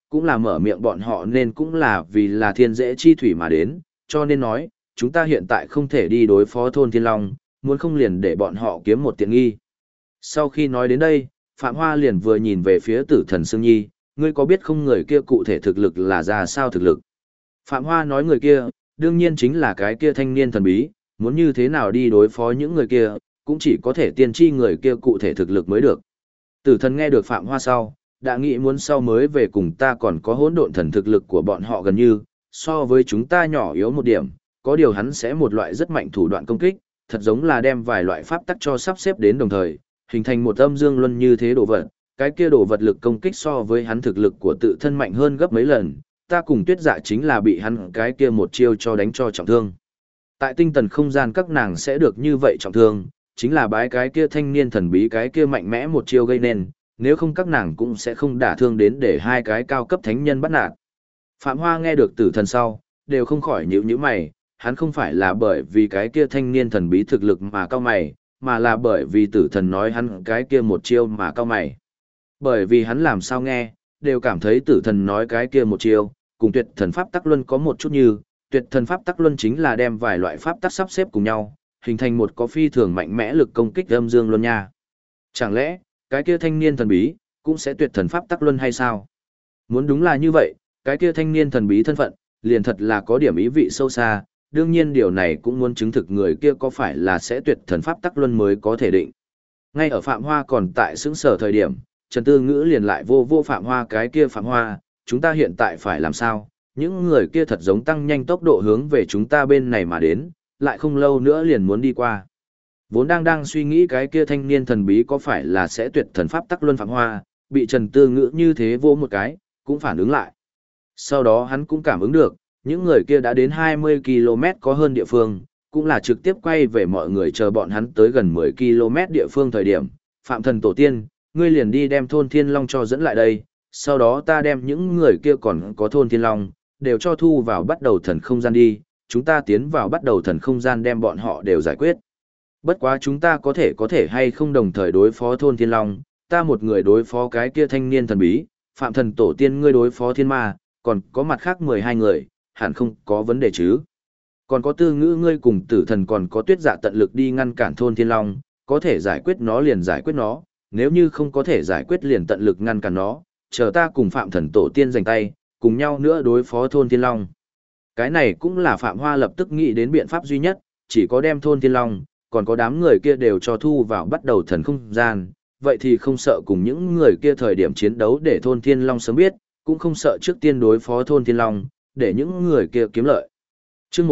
cũng là mở miệng bọn họ nên cũng là vì là thiên dễ chi thủy mà đến, cho nên nói, chúng ta hiện tại không thể đi đối phó thôn Thiên Long, muốn không liền để bọn họ kiếm một tiện nghi. Sau khi nói đến đây, Phạm Hoa liền vừa nhìn về phía Tử Thần Sương Nhi, ngươi có biết không người kia cụ thể thực lực là ra sao thực lực? Phạm Hoa nói người kia, đương nhiên chính là cái kia thanh niên thần bí, muốn như thế nào đi đối phó những người kia, cũng chỉ có thể tiên tri người kia cụ thể thực lực mới được. Tử thần nghe được Phạm Hoa sau, đã nghĩ muốn sau mới về cùng ta còn có hỗn độn thần thực lực của bọn họ gần như, so với chúng ta nhỏ yếu một điểm, có điều hắn sẽ một loại rất mạnh thủ đoạn công kích, thật giống là đem vài loại pháp tắc cho sắp xếp đến đồng thời, hình thành một âm dương luân như thế đồ vật, cái kia đồ vật lực công kích so với hắn thực lực của tự thân mạnh hơn gấp mấy lần, ta cùng Tuyết Dạ chính là bị hắn cái kia một chiêu cho đánh cho trọng thương. Tại tinh thần không gian các nàng sẽ được như vậy trọng thương, chính là bái cái kia thanh niên thần bí cái kia mạnh mẽ một chiêu gây nên, nếu không các nàng cũng sẽ không đả thương đến để hai cái cao cấp thánh nhân bắt nạt. Phạm Hoa nghe được Tử thần sau, đều không khỏi nhíu nhíu mày, hắn không phải là bởi vì cái kia thanh niên thần bí thực lực mà cao mày, mà là bởi vì Tử thần nói hắn cái kia một chiêu mà cao mày. Bởi vì hắn làm sao nghe, đều cảm thấy Tử thần nói cái kia một chiêu, cùng tuyệt thần pháp tắc luân có một chút như, tuyệt thần pháp tắc luân chính là đem vài loại pháp tắc sắp xếp cùng nhau, hình thành một có phi thường mạnh mẽ lực công kích âm dương luân nha. Chẳng lẽ, cái kia thanh niên thần bí, cũng sẽ tuyệt thần pháp tắc luân hay sao? Muốn đúng là như vậy, cái kia thanh niên thần bí thân phận, liền thật là có điểm ý vị sâu xa, đương nhiên điều này cũng muốn chứng thực người kia có phải là sẽ tuyệt thần pháp tắc luân mới có thể định. Ngay ở Phạm Hoa còn tại xứng sở thời điểm, Trần Tư Ngữ liền lại vô Phạm Hoa cái kia Phạm Hoa, chúng ta hiện tại phải làm sao? Những người kia thật giống tăng nhanh tốc độ hướng về chúng ta bên này mà đến, lại không lâu nữa liền muốn đi qua. Vốn đang suy nghĩ cái kia thanh niên thần bí có phải là sẽ tuyệt thần pháp tắc luân Phạm Hoa, bị Trần Tư Ngữ như thế vô một cái, cũng phản ứng lại. Sau đó hắn cũng cảm ứng được, những người kia đã đến 20 km có hơn địa phương, cũng là trực tiếp quay về mọi người chờ bọn hắn tới gần 10 km địa phương thời điểm. Phạm thần tổ tiên, ngươi liền đi đem thôn Thiên Long cho dẫn lại đây, sau đó ta đem những người kia còn có thôn Thiên Long, đều cho thu vào bắt đầu thần không gian đi, chúng ta tiến vào bắt đầu thần không gian đem bọn họ đều giải quyết. Bất quá chúng ta có thể hay không đồng thời đối phó thôn Thiên Long, ta một người đối phó cái kia thanh niên thần bí, Phạm thần tổ tiên ngươi đối phó thiên ma, còn có mặt khác 12 người, hẳn không có vấn đề chứ. Còn có Tư Ngữ ngươi cùng Tử thần còn có Tuyết Dạ tận lực đi ngăn cản thôn Thiên Long, có thể giải quyết nó liền giải quyết nó, nếu như không có thể giải quyết liền tận lực ngăn cản nó, chờ ta cùng Phạm thần tổ tiên giành tay, cùng nhau nữa đối phó thôn Thiên Long. Cái này cũng là Phạm Hoa lập tức nghĩ đến biện pháp duy nhất, chỉ có đem thôn Thiên Long, còn có đám người kia đều cho thu vào bắt đầu thần không gian, vậy thì không sợ cùng những người kia thời điểm chiến đấu để thôn Thiên Long sớm biết, cũng không sợ trước tiên đối phó thôn Thiên Long, để những người kia kiếm lợi. Chương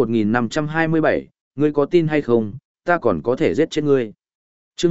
1527, ngươi có tin hay không, ta còn có thể giết chết ngươi. Chương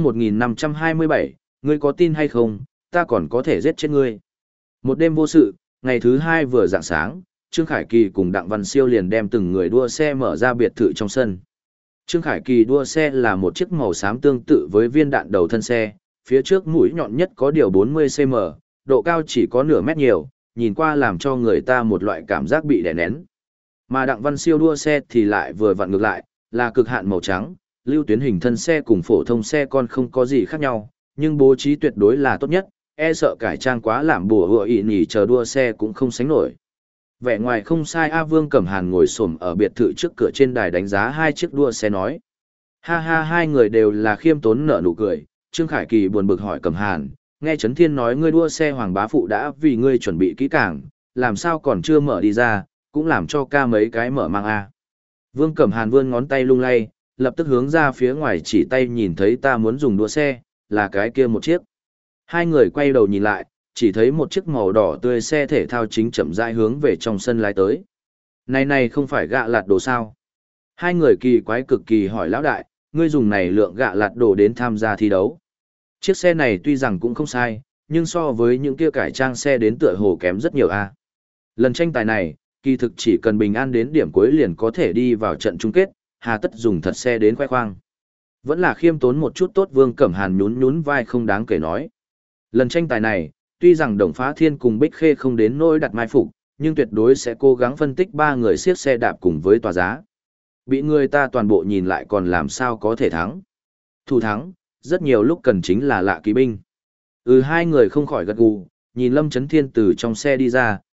1527, ngươi có tin hay không, ta còn có thể giết chết ngươi. Một đêm vô sự, ngày thứ hai vừa rạng sáng, Trương Khải Kỳ cùng Đặng Văn Siêu liền đem từng người đua xe mở ra biệt thự trong sân. Trương Khải Kỳ đua xe là một chiếc màu xám tương tự với viên đạn đầu thân xe, phía trước mũi nhọn nhất có điều 40cm, độ cao chỉ có nửa mét nhiều, nhìn qua làm cho người ta một loại cảm giác bị đè nén. Mà Đặng Văn Siêu đua xe thì lại vừa vặn ngược lại, là cực hạn màu trắng, lưu tuyến hình thân xe cùng phổ thông xe con không có gì khác nhau, nhưng bố trí tuyệt đối là tốt nhất, e sợ cải trang quá làm bùa hựa ị nhỉ chờ đua xe cũng không sánh nổi. Vẻ ngoài không sai A Vương Cẩm Hàn ngồi xổm ở biệt thự trước cửa trên đài đánh giá hai chiếc đua xe nói. Ha ha, hai người đều là khiêm tốn nở nụ cười. Trương Khải Kỳ buồn bực hỏi Cẩm Hàn, nghe Trấn Thiên nói ngươi đua xe Hoàng Bá Phụ đã vì ngươi chuẩn bị kỹ càng, làm sao còn chưa mở đi ra, cũng làm cho ca mấy cái mở mang A. Vương Cẩm Hàn vươn ngón tay lung lay, lập tức hướng ra phía ngoài chỉ tay nhìn thấy ta muốn dùng đua xe, là cái kia một chiếc. Hai người quay đầu nhìn lại, chỉ thấy một chiếc màu đỏ tươi xe thể thao chính chậm rãi hướng về trong sân lái tới. Này không phải gạ lạt đồ sao? Hai người kỳ quái cực kỳ hỏi lão đại, ngươi dùng này lượng gạ lạt đồ đến tham gia thi đấu. Chiếc xe này tuy rằng cũng không sai, nhưng so với những kia cải trang xe đến tựa hồ kém rất nhiều a. Lần tranh tài này, kỳ thực chỉ cần bình an đến điểm cuối liền có thể đi vào trận chung kết, hà tất dùng thật xe đến khoe khoang. Vẫn là khiêm tốn một chút tốt. Vương Cẩm Hàn nhún vai không đáng kể nói. Lần tranh tài này, tuy rằng Đồng Phá Thiên cùng Bích Khê không đến nỗi đặt mai phục, nhưng tuyệt đối sẽ cố gắng phân tích ba người siết xe đạp cùng với tòa giá. Bị người ta toàn bộ nhìn lại còn làm sao có thể thắng. Thủ thắng, rất nhiều lúc cần chính là lạ kỵ binh. Hai người không khỏi gật gù, nhìn Lâm Chấn Thiên từ trong xe đi ra,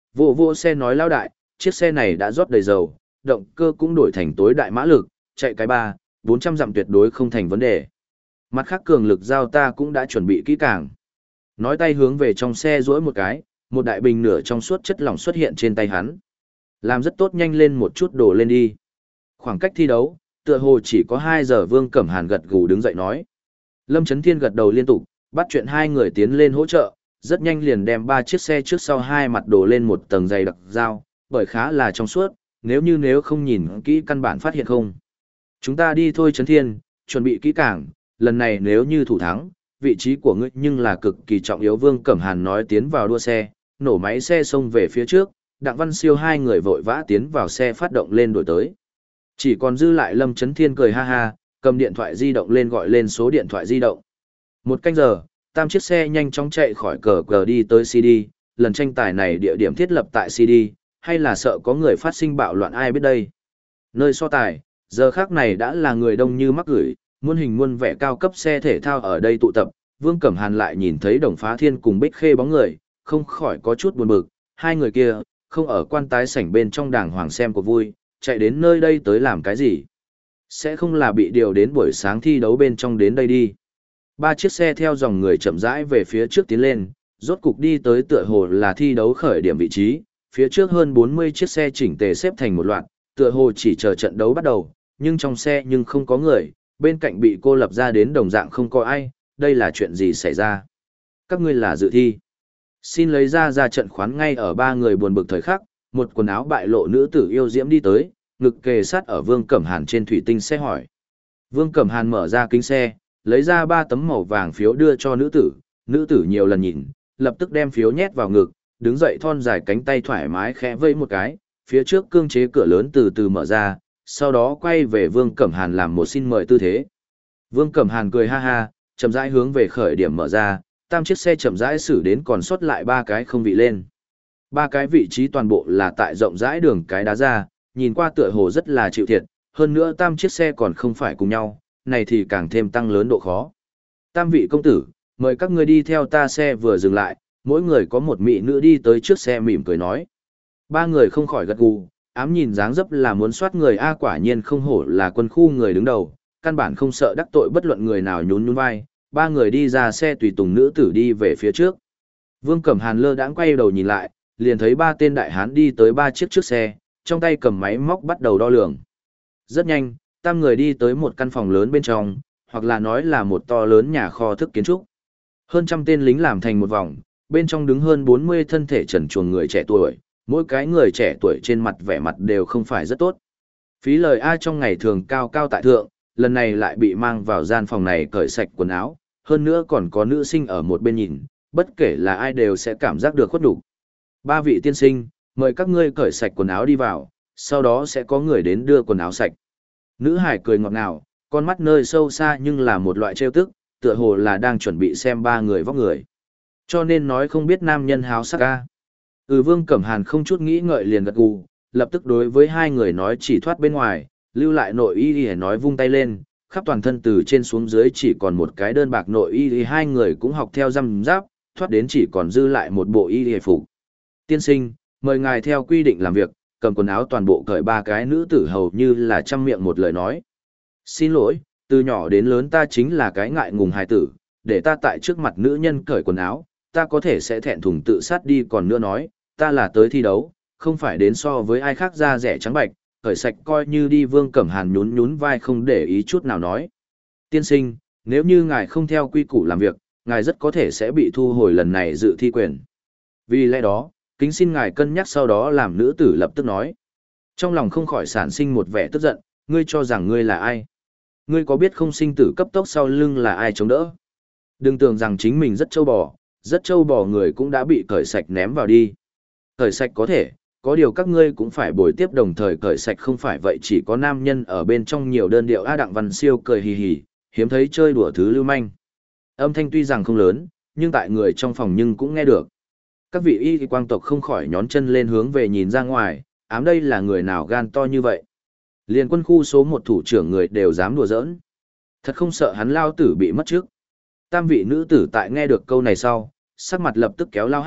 vô vô xe nói lao đại, chiếc xe này đã rót đầy dầu, động cơ cũng đổi thành tối đại mã lực, chạy cái 400 dặm tuyệt đối không thành vấn đề. Mặt khác cường lực giao ta cũng đã chuẩn bị kỹ càng. Nói tay hướng về trong xe duỗi một cái, một đại bình nửa trong suốt chất lỏng xuất hiện trên tay hắn. Làm rất tốt, nhanh lên một chút đổ lên đi. Khoảng cách thi đấu, tựa hồ chỉ có 2 giờ. Vương Cẩm Hàn gật gù đứng dậy nói. Lâm Chấn Thiên gật đầu liên tục, bắt chuyện hai người tiến lên hỗ trợ, rất nhanh liền đem 3 chiếc xe trước sau hai mặt đổ lên một tầng dày đặc dao, bởi khá là trong suốt, nếu không nhìn kỹ căn bản phát hiện không. Chúng ta đi thôi Chấn Thiên, chuẩn bị kỹ càng, lần này nếu như thủ thắng, vị trí của ngươi nhưng là cực kỳ trọng yếu. Vương Cẩm Hàn nói tiến vào đua xe, nổ máy xe xông về phía trước, Đặng Văn Siêu hai người vội vã tiến vào xe phát động lên đuổi tới. Chỉ còn dư lại Lâm Chấn Thiên cười ha ha, cầm điện thoại di động lên gọi lên số điện thoại di động. 1 canh giờ, 3 chiếc xe nhanh chóng chạy khỏi cờ đi tới CD, lần tranh tài này địa điểm thiết lập tại CD, hay là sợ có người phát sinh bạo loạn ai biết đây. Nơi so tài, giờ khác này đã là người đông như mắc gửi, muôn hình muôn vẻ cao cấp xe thể thao ở đây tụ tập. Vương Cẩm Hàn lại nhìn thấy Đồng Phá Thiên cùng Bích Khê bóng người, không khỏi có chút buồn bực, hai người kia, không ở quan tái sảnh bên trong đàng hoàng xem cuộc vui, chạy đến nơi đây tới làm cái gì? Sẽ không là bị điều đến buổi sáng thi đấu bên trong đến đây đi. 3 chiếc xe theo dòng người chậm rãi về phía trước tiến lên, rốt cục đi tới tựa hồ là thi đấu khởi điểm vị trí, phía trước hơn 40 chiếc xe chỉnh tề xếp thành một loạt, tựa hồ chỉ chờ trận đấu bắt đầu, nhưng trong xe nhưng không có người, bên cạnh bị cô lập ra đến đồng dạng không có ai, đây là chuyện gì xảy ra? Các ngươi là dự thi. Xin lấy ra trận khoán. Ngay ở 3 người buồn bực thời khắc, một quần áo bại lộ nữ tử yêu diễm đi tới, ngực kề sát ở Vương Cẩm Hàn trên thủy tinh xe hỏi. Vương Cẩm Hàn mở ra kính xe, lấy ra 3 tấm màu vàng phiếu đưa cho nữ tử nhiều lần nhìn, lập tức đem phiếu nhét vào ngực, đứng dậy thon dài cánh tay thoải mái khẽ vẫy một cái, phía trước cương chế cửa lớn từ từ mở ra, sau đó quay về Vương Cẩm Hàn làm một xin mời tư thế. Vương Cẩm Hàn cười ha ha, chậm rãi hướng về khởi điểm mở ra, 3 chiếc xe chậm rãi xử đến còn sót lại 3 cái không vị lên. 3 cái vị trí toàn bộ là tại rộng rãi đường cái đá ra, nhìn qua tựa hồ rất là chịu thiệt, hơn nữa 3 chiếc xe còn không phải cùng nhau, này thì càng thêm tăng lớn độ khó. 3 vị công tử, mời các ngươi đi theo ta. Xe vừa dừng lại, mỗi người có một mỹ nữ đi tới trước xe mỉm cười nói. 3 người không khỏi gật gù, ám nhìn dáng dấp là muốn soát người a, quả nhiên không hổ là quân khu người đứng đầu, căn bản không sợ đắc tội bất luận người nào. Nhún nhún vai, 3 người đi ra xe tùy tùng nữ tử đi về phía trước. Vương Cẩm Hàn lơ đãng quay đầu nhìn lại, liền thấy 3 tên đại hán đi tới 3 chiếc trước xe, trong tay cầm máy móc bắt đầu đo lường. Rất nhanh, 3 người đi tới một căn phòng lớn bên trong, hoặc là nói là một to lớn nhà kho thức kiến trúc. Hơn trăm tên lính làm thành một vòng, bên trong đứng hơn 40 thân thể trần truồng người trẻ tuổi, mỗi cái người trẻ tuổi trên mặt vẻ mặt đều không phải rất tốt. Phí lời ai trong ngày thường cao cao tại thượng, lần này lại bị mang vào gian phòng này cởi sạch quần áo, hơn nữa còn có nữ sinh ở một bên nhìn, bất kể là ai đều sẽ cảm giác được khuất nhục. 3 vị tiên sinh, mời các ngươi cởi sạch quần áo đi vào, sau đó sẽ có người đến đưa quần áo sạch. Nữ hải cười ngọt ngào, con mắt nơi sâu xa nhưng là một loại trêu tức, tựa hồ là đang chuẩn bị xem 3 người vóc người. Cho nên nói không biết nam nhân háo sắc ca. Vương Cẩm Hàn không chút nghĩ ngợi liền gật gù, lập tức đối với 2 người nói chỉ thoát bên ngoài, lưu lại nội y đi nói vung tay lên, khắp toàn thân từ trên xuống dưới chỉ còn một cái đơn bạc nội y thì 2 người cũng học theo răm giáp, thoát đến chỉ còn dư lại một bộ y y phục. Tiên sinh, mời ngài theo quy định làm việc, cầm quần áo toàn bộ cởi. 3 cái nữ tử hầu như là trăm miệng một lời nói. Xin lỗi, từ nhỏ đến lớn ta chính là cái ngại ngùng hài tử, để ta tại trước mặt nữ nhân cởi quần áo, ta có thể sẽ thẹn thùng tự sát đi. Còn nữa nói, ta là tới thi đấu, không phải đến so với ai khác da rẻ trắng bạch, cởi sạch coi như đi. Vương Cẩm Hàn nhún nhún vai không để ý chút nào nói. Tiên sinh, nếu như ngài không theo quy củ làm việc, ngài rất có thể sẽ bị thu hồi lần này dự thi quyền. Vì lẽ đó, kính xin ngài cân nhắc. Sau đó làm nữ tử lập tức nói. Trong lòng không khỏi sản sinh một vẻ tức giận, ngươi cho rằng ngươi là ai? Ngươi có biết không sinh tử cấp tốc sau lưng là ai chống đỡ? Đừng tưởng rằng chính mình rất trâu bò người cũng đã bị cởi sạch ném vào đi. Cởi sạch có thể, có điều các ngươi cũng phải bồi tiếp đồng thời cởi sạch, không phải vậy chỉ có nam nhân ở bên trong nhiều đơn điệu. Đặng Văn Siêu cười hì hì, hiếm thấy chơi đùa thứ lưu manh. Âm thanh tuy rằng không lớn, nhưng tại người trong phòng nhưng cũng nghe được. Các vị y quang tộc không khỏi nhón chân lên hướng về nhìn ra ngoài, ám đây là người nào gan to như vậy. Liền quân khu số 1 thủ trưởng người đều dám đùa giỡn. Thật không sợ hắn lao tử bị mất trước. 3 vị nữ tử tại nghe được câu này sau, sắc mặt lập tức kéo lao hắc,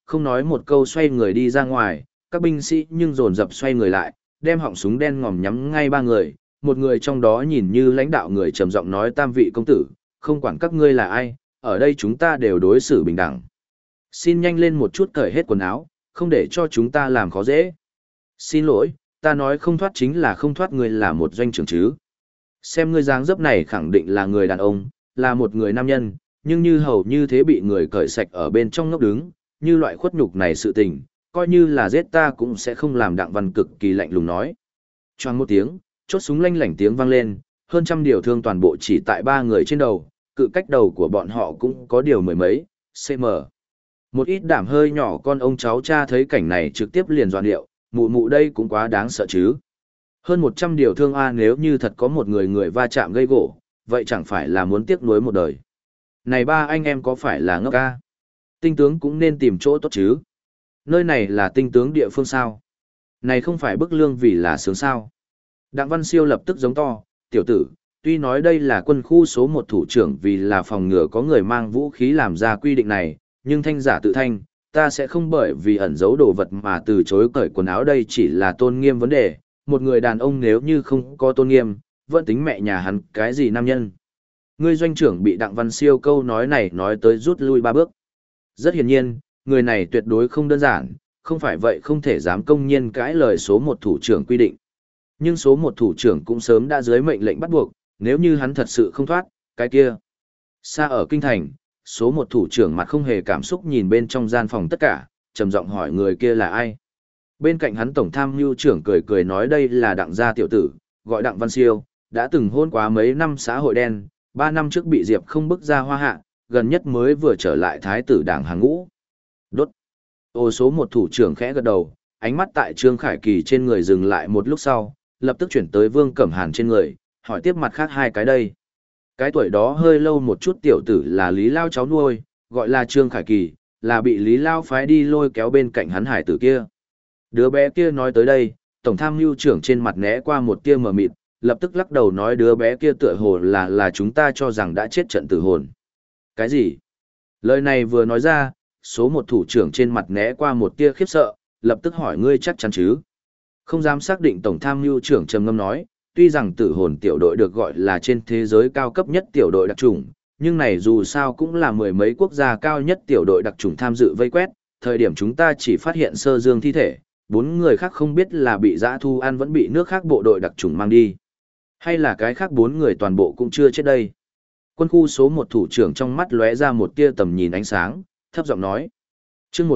không nói một câu xoay người đi ra ngoài, các binh sĩ nhưng dồn dập xoay người lại, đem họng súng đen ngòm nhắm ngay ba người, một người trong đó nhìn như lãnh đạo người trầm giọng nói: "Tam vị công tử, không quản các ngươi là ai, ở đây chúng ta đều đối xử bình đẳng. Xin nhanh lên một chút cởi hết quần áo, không để cho chúng ta làm khó dễ." "Xin lỗi, ta nói không thoát chính là không thoát, ngươi là một doanh trưởng chứ. Xem ngươi dáng dấp này khẳng định là người đàn ông, là một người nam nhân, nhưng như hầu như thế bị người cởi sạch ở bên trong ngốc đứng, như loại khuất nhục này sự tình, coi như là giết ta cũng sẽ không làm." Đặng Văn cực kỳ lạnh lùng nói. Choang một tiếng, chốt súng lanh lảnh tiếng vang lên, hơn trăm điều thương toàn bộ chỉ tại ba người trên đầu, cự cách đầu của bọn họ cũng có điều mười mấy cm. Một ít đảm hơi nhỏ con ông cháu cha thấy cảnh này trực tiếp liền doan điệu, mụ mụ đây cũng quá đáng sợ chứ. Hơn 100 điều thương A, nếu như thật có một người va chạm gây gỗ, vậy chẳng phải là muốn tiếc nuối một đời. Này ba anh em có phải là ngốc A? Tinh tướng cũng nên tìm chỗ tốt chứ. Nơi này là tinh tướng địa phương sao? Này không phải bức lương vì là sướng sao? Đặng Văn Siêu lập tức giống to: "Tiểu tử, tuy nói đây là quân khu số 1 thủ trưởng vì là phòng ngừa có người mang vũ khí làm ra quy định này, nhưng thanh giả tự thanh, ta sẽ không bởi vì ẩn giấu đồ vật mà từ chối cởi quần áo, đây chỉ là tôn nghiêm vấn đề. Một người đàn ông nếu như không có tôn nghiêm, vẫn tính mẹ nhà hắn cái gì nam nhân." Ngươi doanh trưởng bị Đặng Văn Siêu câu nói này nói tới rút lui 3 bước. Rất hiển nhiên, người này tuyệt đối không đơn giản, không phải vậy không thể dám công nhiên cãi lời số 1 thủ trưởng quy định. Nhưng số 1 thủ trưởng cũng sớm đã dưới mệnh lệnh bắt buộc, nếu như hắn thật sự không thoát, cái kia. Xa ở kinh thành, số 1 thủ trưởng mặt không hề cảm xúc nhìn bên trong gian phòng tất cả, trầm giọng hỏi người kia là ai. Bên cạnh hắn tổng tham mưu trưởng cười cười nói: "Đây là Đặng gia tiểu tử, gọi Đặng Văn Siêu, đã từng hôn quá mấy năm xã hội đen, 3 năm trước bị Diệp không bức ra Hoa Hạ, gần nhất mới vừa trở lại thái tử đảng hàng ngũ." Đốt. Ô, số 1 thủ trưởng khẽ gật đầu, ánh mắt tại Trương Khải Kỳ trên người dừng lại một lúc sau, lập tức chuyển tới Vương Cẩm Hàn trên người, hỏi tiếp: "Mặt khác hai cái đây?" Cái tuổi đó hơi lâu một chút tiểu tử là Lý Lao cháu nuôi, gọi là Trương Khải Kỳ, là bị Lý Lao phái đi lôi kéo bên cạnh hắn hải tử kia. Đứa bé kia nói tới đây, tổng tham mưu trưởng trên mặt né qua một tia mờ mịt, lập tức lắc đầu nói: "Đứa bé kia tựa hồ là chúng ta cho rằng đã chết trận tử hồn." Cái gì? Lời này vừa nói ra, số 1 thủ trưởng trên mặt né qua một tia khiếp sợ, lập tức hỏi: "Ngươi chắc chắn chứ?" Không dám xác định, tổng tham mưu trưởng trầm ngâm nói: "Tuy rằng tử hồn tiểu đội được gọi là trên thế giới cao cấp nhất tiểu đội đặc chủng, nhưng này dù sao cũng là mười mấy quốc gia cao nhất tiểu đội đặc chủng tham dự vây quét, thời điểm chúng ta chỉ phát hiện sơ dương thi thể, 4 người khác không biết là bị dã thu ăn vẫn bị nước khác bộ đội đặc chủng mang đi. Hay là cái khác 4 người toàn bộ cũng chưa chết đây." Quân khu số 1 thủ trưởng trong mắt lóe ra một tia tầm nhìn ánh sáng, thấp giọng nói: "Chương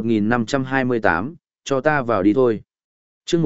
1528, cho ta vào đi thôi. Chương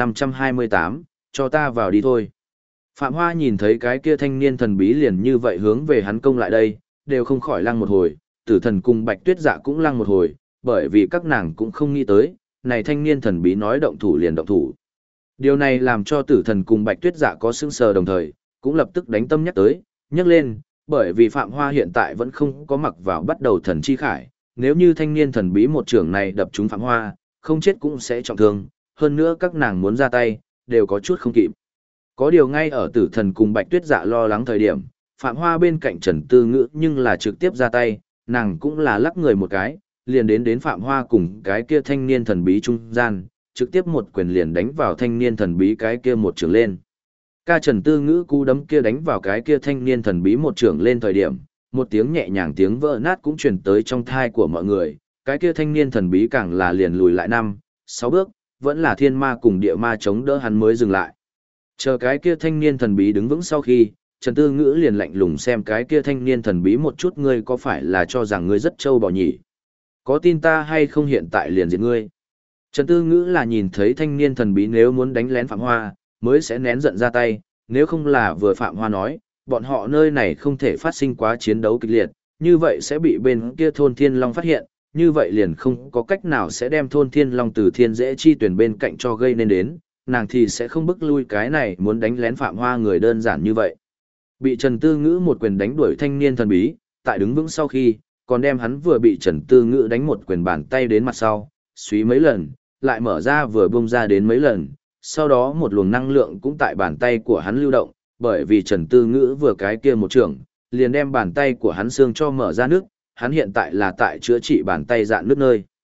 1528, cho ta vào đi thôi." Phạm Hoa nhìn thấy cái kia thanh niên thần bí liền như vậy hướng về hắn công lại đây, đều không khỏi lăng một hồi, Tử Thần cùng Bạch Tuyết Dạ cũng lăng một hồi, bởi vì các nàng cũng không nghĩ tới, này thanh niên thần bí nói động thủ liền động thủ. Điều này làm cho Tử Thần cùng Bạch Tuyết Dạ có sững sờ đồng thời, cũng lập tức đánh tâm nhắc lên, bởi vì Phạm Hoa hiện tại vẫn không có mặc vào bắt đầu thần chi khải, nếu như thanh niên thần bí một trưởng này đập trúng Phạm Hoa, không chết cũng sẽ trọng thương, hơn nữa các nàng muốn ra tay, đều có chút không kịp. Có điều ngay ở Tử Thần cùng Bạch Tuyết Dạ lo lắng thời điểm, Phạm Hoa bên cạnh Trần Tư Ngữ nhưng là trực tiếp ra tay, nàng cũng là lắc người một cái, liền đến Phạm Hoa cùng cái kia thanh niên thần bí trung gian, trực tiếp một quyền liền đánh vào thanh niên thần bí cái kia một trường lên. Ca Trần Tư Ngữ cú đấm kia đánh vào cái kia thanh niên thần bí một trường lên thời điểm, một tiếng nhẹ nhàng tiếng vỡ nát cũng truyền tới trong thai của mọi người, cái kia thanh niên thần bí càng là liền lùi lại 5-6 bước, vẫn là thiên ma cùng địa ma chống đỡ hắn mới dừng lại. Chờ cái kia thanh niên thần bí đứng vững sau khi, Trần Tư Ngữ liền lạnh lùng xem cái kia thanh niên thần bí một chút: "Ngươi có phải là cho rằng ngươi rất trâu bò nhỉ? Có tin ta hay không hiện tại liền diệt ngươi?" Trần Tư Ngữ là nhìn thấy thanh niên thần bí nếu muốn đánh lén Phạm Hoa, mới sẽ nén giận ra tay, nếu không là vừa Phạm Hoa nói, bọn họ nơi này không thể phát sinh quá chiến đấu kịch liệt, như vậy sẽ bị bên kia thôn Thiên Long phát hiện, như vậy liền không có cách nào sẽ đem thôn Thiên Long từ Thiên Dễ Chi tuyển bên cạnh cho gây nên đến, nàng thì sẽ không bức lui cái này muốn đánh lén Phạm Hoa người đơn giản như vậy. Bị Trần Tư Ngữ một quyền đánh đuổi thanh niên thần bí, tại đứng vững sau khi, còn đem hắn vừa bị Trần Tư Ngữ đánh một quyền bàn tay đến mặt sau, suý mấy lần, lại mở ra vừa bung ra đến mấy lần, sau đó một luồng năng lượng cũng tại bàn tay của hắn lưu động, bởi vì Trần Tư Ngữ vừa cái kia một trường, liền đem bàn tay của hắn xương cho mở ra nước, hắn hiện tại là tại chữa trị bàn tay dạn nước nơi.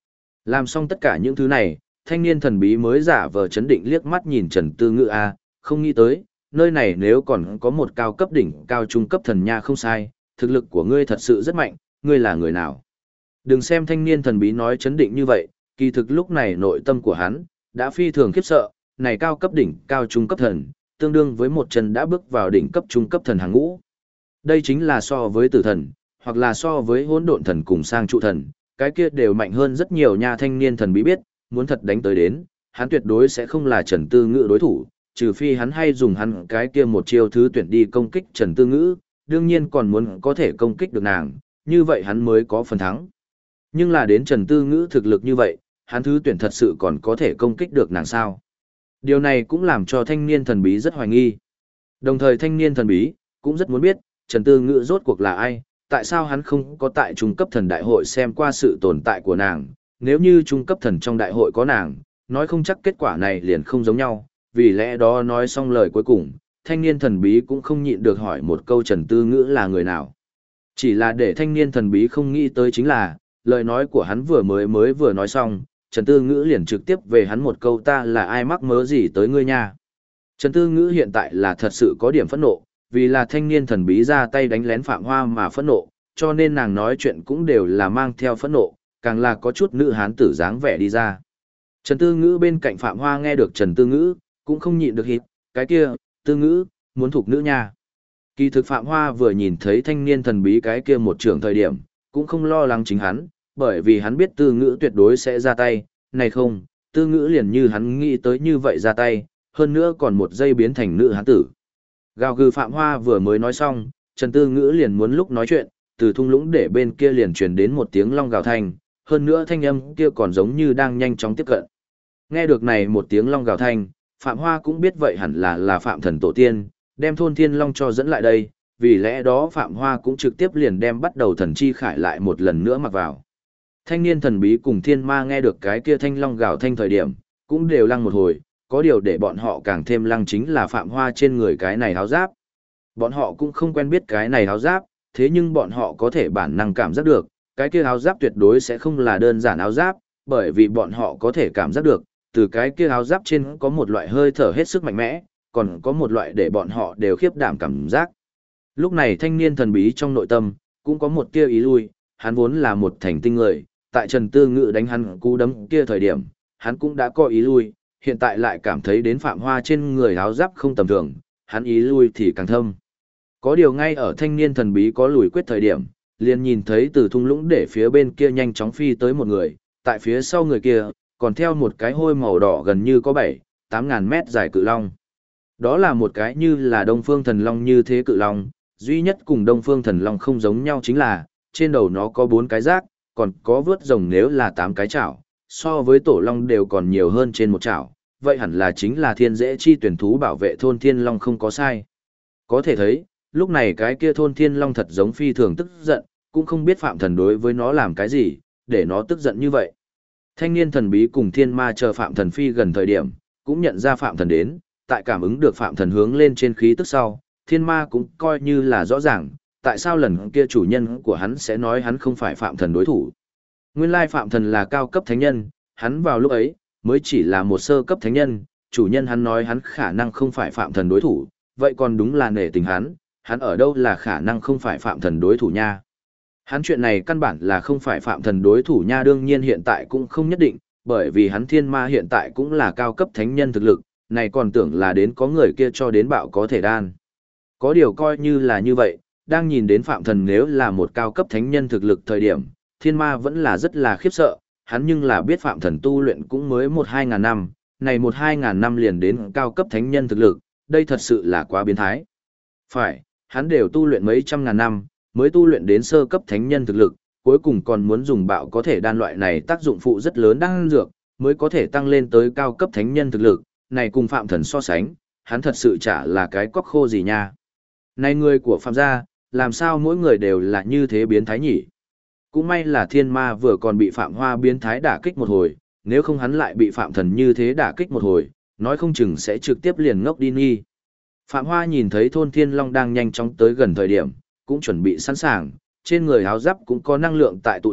Làm xong tất cả những thứ này, thanh niên thần bí mới giả vờ chấn định liếc mắt nhìn Trần Tư Ngữ a, không nghĩ tới, nơi này nếu còn có một cao cấp đỉnh, cao trung cấp thần nha không sai, thực lực của ngươi thật sự rất mạnh, ngươi là người nào? Đừng xem thanh niên thần bí nói chấn định như vậy, kỳ thực lúc này nội tâm của hắn đã phi thường khiếp sợ, này cao cấp đỉnh, cao trung cấp thần, tương đương với một chân đã bước vào đỉnh cấp trung cấp thần hàng ngũ. Đây chính là so với tử thần, hoặc là so với hỗn độn thần cùng sang trụ thần, cái kia đều mạnh hơn rất nhiều nha. Thanh niên thần bí biết, muốn thật đánh tới đến, hắn tuyệt đối sẽ không là Trần Tư Ngữ đối thủ, trừ phi hắn hay dùng hắn cái kia một chiêu thứ tuyển đi công kích Trần Tư Ngữ, đương nhiên còn muốn có thể công kích được nàng, như vậy hắn mới có phần thắng. Nhưng là đến Trần Tư Ngữ thực lực như vậy, hắn thứ tuyển thật sự còn có thể công kích được nàng sao? Điều này cũng làm cho thanh niên thần bí rất hoài nghi. Đồng thời thanh niên thần bí cũng rất muốn biết, Trần Tư Ngữ rốt cuộc là ai, tại sao hắn không có tại trung cấp thần đại hội xem qua sự tồn tại của nàng, nếu như trung cấp thần trong đại hội có nàng, nói không chắc kết quả này liền không giống nhau, vì lẽ đó nói xong lời cuối cùng, thanh niên thần bí cũng không nhịn được hỏi một câu Trần Tư Ngữ là người nào. Chỉ là để thanh niên thần bí không nghĩ tới chính là, lời nói của hắn vừa nói xong, Trần Tư Ngữ liền trực tiếp về hắn một câu ta là ai mắc mớ gì tới ngươi nha. Trần Tư Ngữ hiện tại là thật sự có điểm phẫn nộ, vì là thanh niên thần bí ra tay đánh lén Phạm Hoa mà phẫn nộ, cho nên nàng nói chuyện cũng đều là mang theo phẫn nộ, càng là có chút nữ hán tử dáng vẻ đi ra. Trần Tư Ngữ bên cạnh Phạm Hoa nghe được Trần Tư Ngữ, cũng không nhịn được hít, cái kia, Tư Ngữ, muốn thuộc nữ nha. Kỳ thực Phạm Hoa vừa nhìn thấy thanh niên thần bí cái kia một trưởng thời điểm, cũng không lo lắng chính hắn, bởi vì hắn biết Tư Ngữ tuyệt đối sẽ ra tay, này không, Tư Ngữ liền như hắn nghĩ tới như vậy ra tay, hơn nữa còn một giây biến thành nữ hán tử. Gào gừ Phạm Hoa vừa mới nói xong, Trần Tư Ngữ liền muốn lúc nói chuyện, từ thung lũng để bên kia liền truyền đến một tiếng long gào thanh, hơn nữa thanh âm kia còn giống như đang nhanh chóng tiếp cận. Nghe được này một tiếng long gào thanh, Phạm Hoa cũng biết vậy hẳn là Phạm Thần tổ tiên, đem thôn Thiên Long cho dẫn lại đây, vì lẽ đó Phạm Hoa cũng trực tiếp liền đem bắt đầu thần chi khải lại một lần nữa mặc vào. Thanh niên thần bí cùng thiên ma nghe được cái kia thanh long gào thanh thời điểm, cũng đều lăng một hồi, có điều để bọn họ càng thêm lăng chính là Phạm Hoa trên người cái này áo giáp. Bọn họ cũng không quen biết cái này áo giáp, thế nhưng bọn họ có thể bản năng cảm giác được, cái kia áo giáp tuyệt đối sẽ không là đơn giản áo giáp, bởi vì bọn họ có thể cảm giác được, từ cái kia áo giáp trên có một loại hơi thở hết sức mạnh mẽ, còn có một loại để bọn họ đều khiếp đảm cảm giác. Lúc này thanh niên thần bí trong nội tâm, cũng có một tia ý lui, hắn vốn là một thành tinh người, tại Trần Tư Ngữ đánh hắn cú đấm kia thời điểm, hắn cũng đã có ý lui, hiện tại lại cảm thấy đến Phạm Hoa trên người áo giáp không tầm thường, hắn ý lui thì càng thâm. Có điều ngay ở thanh niên thần bí có lùi quyết thời điểm, liền nhìn thấy từ thung lũng để phía bên kia nhanh chóng phi tới một người, tại phía sau người kia, còn theo một cái hôi màu đỏ gần như có 7-8 ngàn mét dài cự long. Đó là một cái như là Đông Phương Thần Long như thế cự long, duy nhất cùng Đông Phương Thần Long không giống nhau chính là, trên đầu nó có 4 cái rác, còn có vướt rồng nếu là 8 cái chảo, so với tổ long đều còn nhiều hơn trên một chảo, vậy hẳn là chính là thiên dễ chi tuyển thú bảo vệ thôn Thiên Long không có sai. Có thể thấy, lúc này cái kia thôn Thiên Long thật giống phi thường tức giận, cũng không biết Phạm Thần đối với nó làm cái gì, để nó tức giận như vậy. Thanh niên thần bí cùng thiên ma chờ Phạm Thần phi gần thời điểm, cũng nhận ra Phạm Thần đến, tại cảm ứng được Phạm Thần hướng lên trên khí tức sau, thiên ma cũng coi như là rõ ràng, tại sao lần kia chủ nhân của hắn sẽ nói hắn không phải Phạm Thần đối thủ. Nguyên lai Phạm Thần là cao cấp thánh nhân, hắn vào lúc ấy, mới chỉ là một sơ cấp thánh nhân, chủ nhân hắn nói hắn khả năng không phải Phạm Thần đối thủ, vậy còn đúng là nể tình hắn ở đâu là khả năng không phải Phạm Thần đối thủ nha. Hắn chuyện này căn bản là không phải Phạm Thần đối thủ nha, đương nhiên hiện tại cũng không nhất định, bởi vì hắn thiên ma hiện tại cũng là cao cấp thánh nhân thực lực, này còn tưởng là đến có người kia cho đến bạo có thể đan. Có điều coi như là như vậy, đang nhìn đến Phạm Thần nếu là một cao cấp thánh nhân thực lực thời điểm, thiên ma vẫn là rất là khiếp sợ, hắn nhưng là biết Phạm Thần tu luyện cũng mới 1-2 ngàn năm, này 1-2 ngàn năm liền đến cao cấp thánh nhân thực lực, đây thật sự là quá biến thái. Phải, hắn đều tu luyện mấy trăm ngàn năm, mới tu luyện đến sơ cấp thánh nhân thực lực, cuối cùng còn muốn dùng bạo có thể đan loại này tác dụng phụ rất lớn đan dược, mới có thể tăng lên tới cao cấp thánh nhân thực lực, này cùng Phạm Thần so sánh, hắn thật sự chả là cái cóc khô gì nha. Này người của Phạm gia, làm sao mỗi người đều là như thế biến thái nhỉ? Cũng may là thiên ma vừa còn bị Phạm Hoa biến thái đả kích một hồi, nếu không hắn lại bị Phạm Thần như thế đả kích một hồi, nói không chừng sẽ trực tiếp liền ngốc đi nghi. Phạm Hoa nhìn thấy thôn Thiên Long đang nhanh chóng tới gần thời điểm, cũng chuẩn bị sẵn sàng, trên người áo giáp cũng có năng lượng tại tụ tập,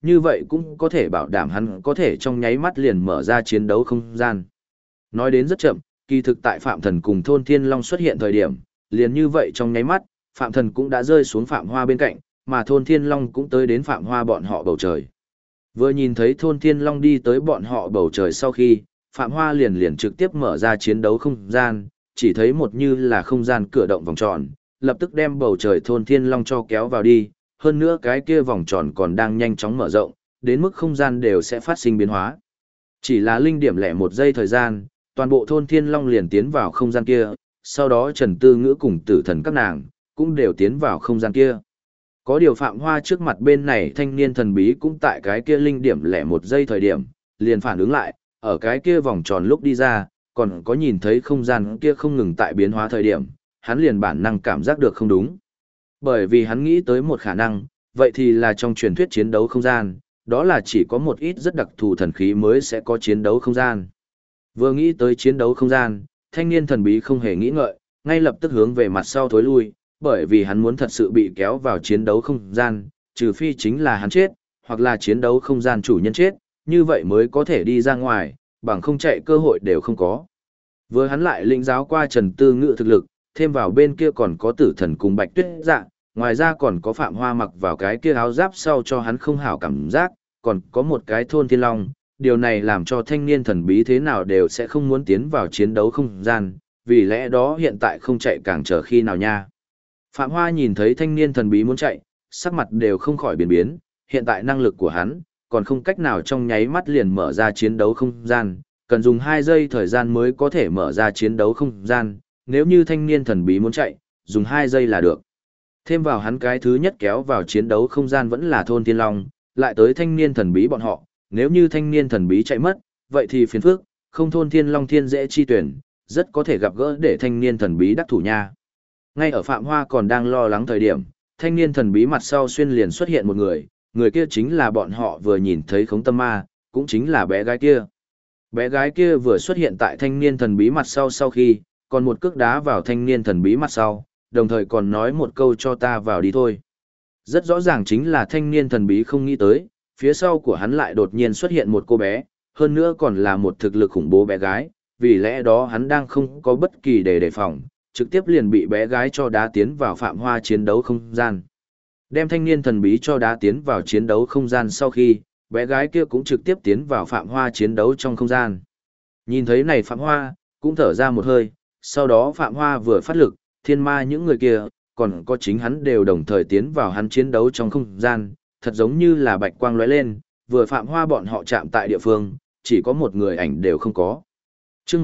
như vậy cũng có thể bảo đảm hắn có thể trong nháy mắt liền mở ra chiến đấu không gian. Nói đến rất chậm, kỳ thực tại Phạm Thần cùng Thôn Thiên Long xuất hiện thời điểm, liền như vậy trong nháy mắt, Phạm Thần cũng đã rơi xuống Phạm Hoa bên cạnh, mà Thôn Thiên Long cũng tới đến Phạm Hoa bọn họ bầu trời. Vừa nhìn thấy Thôn Thiên Long đi tới bọn họ bầu trời sau khi, Phạm Hoa liền trực tiếp mở ra chiến đấu không gian, chỉ thấy một như là không gian cửa động vòng tròn, lập tức đem bầu trời Thôn Thiên Long cho kéo vào đi, hơn nữa cái kia vòng tròn còn đang nhanh chóng mở rộng, đến mức không gian đều sẽ phát sinh biến hóa. Chỉ là linh điểm lẻ một giây thời gian, toàn bộ Thôn Thiên Long liền tiến vào không gian kia, sau đó Trần Tư Ngữ cùng Tử Thần các nàng cũng đều tiến vào không gian kia. Có điều Phạm Hoa trước mặt bên này thanh niên thần bí cũng tại cái kia linh điểm lẻ một giây thời điểm, liền phản ứng lại, ở cái kia vòng tròn lúc đi ra, còn có nhìn thấy không gian kia không ngừng tại biến hóa thời điểm, hắn liền bản năng cảm giác được không đúng. Bởi vì hắn nghĩ tới một khả năng, vậy thì là trong truyền thuyết chiến đấu không gian, đó là chỉ có một ít rất đặc thù thần khí mới sẽ có chiến đấu không gian. Vừa nghĩ tới chiến đấu không gian, thanh niên thần bí không hề nghĩ ngợi, ngay lập tức hướng về mặt sau thối lui, bởi vì hắn muốn thật sự bị kéo vào chiến đấu không gian, trừ phi chính là hắn chết, hoặc là chiến đấu không gian chủ nhân chết, như vậy mới có thể đi ra ngoài, bằng không chạy cơ hội đều không có. Vừa hắn lại lĩnh giáo qua Trần Tư Ngữ thực lực, thêm vào bên kia còn có Tử Thần cùng Bạch Tuyết Dạ, ngoài ra còn có Phạm Hoa mặc vào cái kia áo giáp sau cho hắn không hảo cảm giác, còn có một cái Thôn Thiên Long, điều này làm cho thanh niên thần bí thế nào đều sẽ không muốn tiến vào chiến đấu không gian, vì lẽ đó hiện tại không chạy càng chờ khi nào nha. Phạm Hoa nhìn thấy thanh niên thần bí muốn chạy, sắc mặt đều không khỏi biến biến, hiện tại năng lực của hắn, còn không cách nào trong nháy mắt liền mở ra chiến đấu không gian, cần dùng 2 giây thời gian mới có thể mở ra chiến đấu không gian, nếu như thanh niên thần bí muốn chạy, dùng 2 giây là được. Thêm vào hắn cái thứ nhất kéo vào chiến đấu không gian vẫn là Thôn Thiên Long, lại tới thanh niên thần bí bọn họ, nếu như thanh niên thần bí chạy mất, vậy thì phiền phức, không Thôn Thiên Long thiên dễ chi tuyển, rất có thể gặp gỡ để thanh niên thần bí đắc thủ nha. Ngay ở Phạm Hoa còn đang lo lắng thời điểm, thanh niên thần bí mặt sau xuyên liền xuất hiện một người, người kia chính là bọn họ vừa nhìn thấy Khống Tâm Ma, cũng chính là bé gái kia. Bé gái kia vừa xuất hiện tại thanh niên thần bí mặt sau khi, còn một cước đá vào thanh niên thần bí mặt sau, đồng thời còn nói một câu cho ta vào đi thôi. Rất rõ ràng chính là thanh niên thần bí không nghĩ tới, phía sau của hắn lại đột nhiên xuất hiện một cô bé, hơn nữa còn là một thực lực khủng bố bé gái, vì lẽ đó hắn đang không có bất kỳ đề phòng, trực tiếp liền bị bé gái cho đá tiến vào Phạm Hoa chiến đấu không gian. Đem thanh niên thần bí cho đá tiến vào chiến đấu không gian sau khi, bé gái kia cũng trực tiếp tiến vào Phạm Hoa chiến đấu trong không gian. Nhìn thấy này Phạm Hoa, cũng thở ra một hơi, sau đó Phạm Hoa vừa phát lực, thiên ma những người kia, còn có chính hắn đều đồng thời tiến vào hắn chiến đấu trong không gian, thật giống như là bạch quang lóe lên, vừa Phạm Hoa bọn họ chạm tại địa phương, chỉ có một người ảnh đều không có. Chương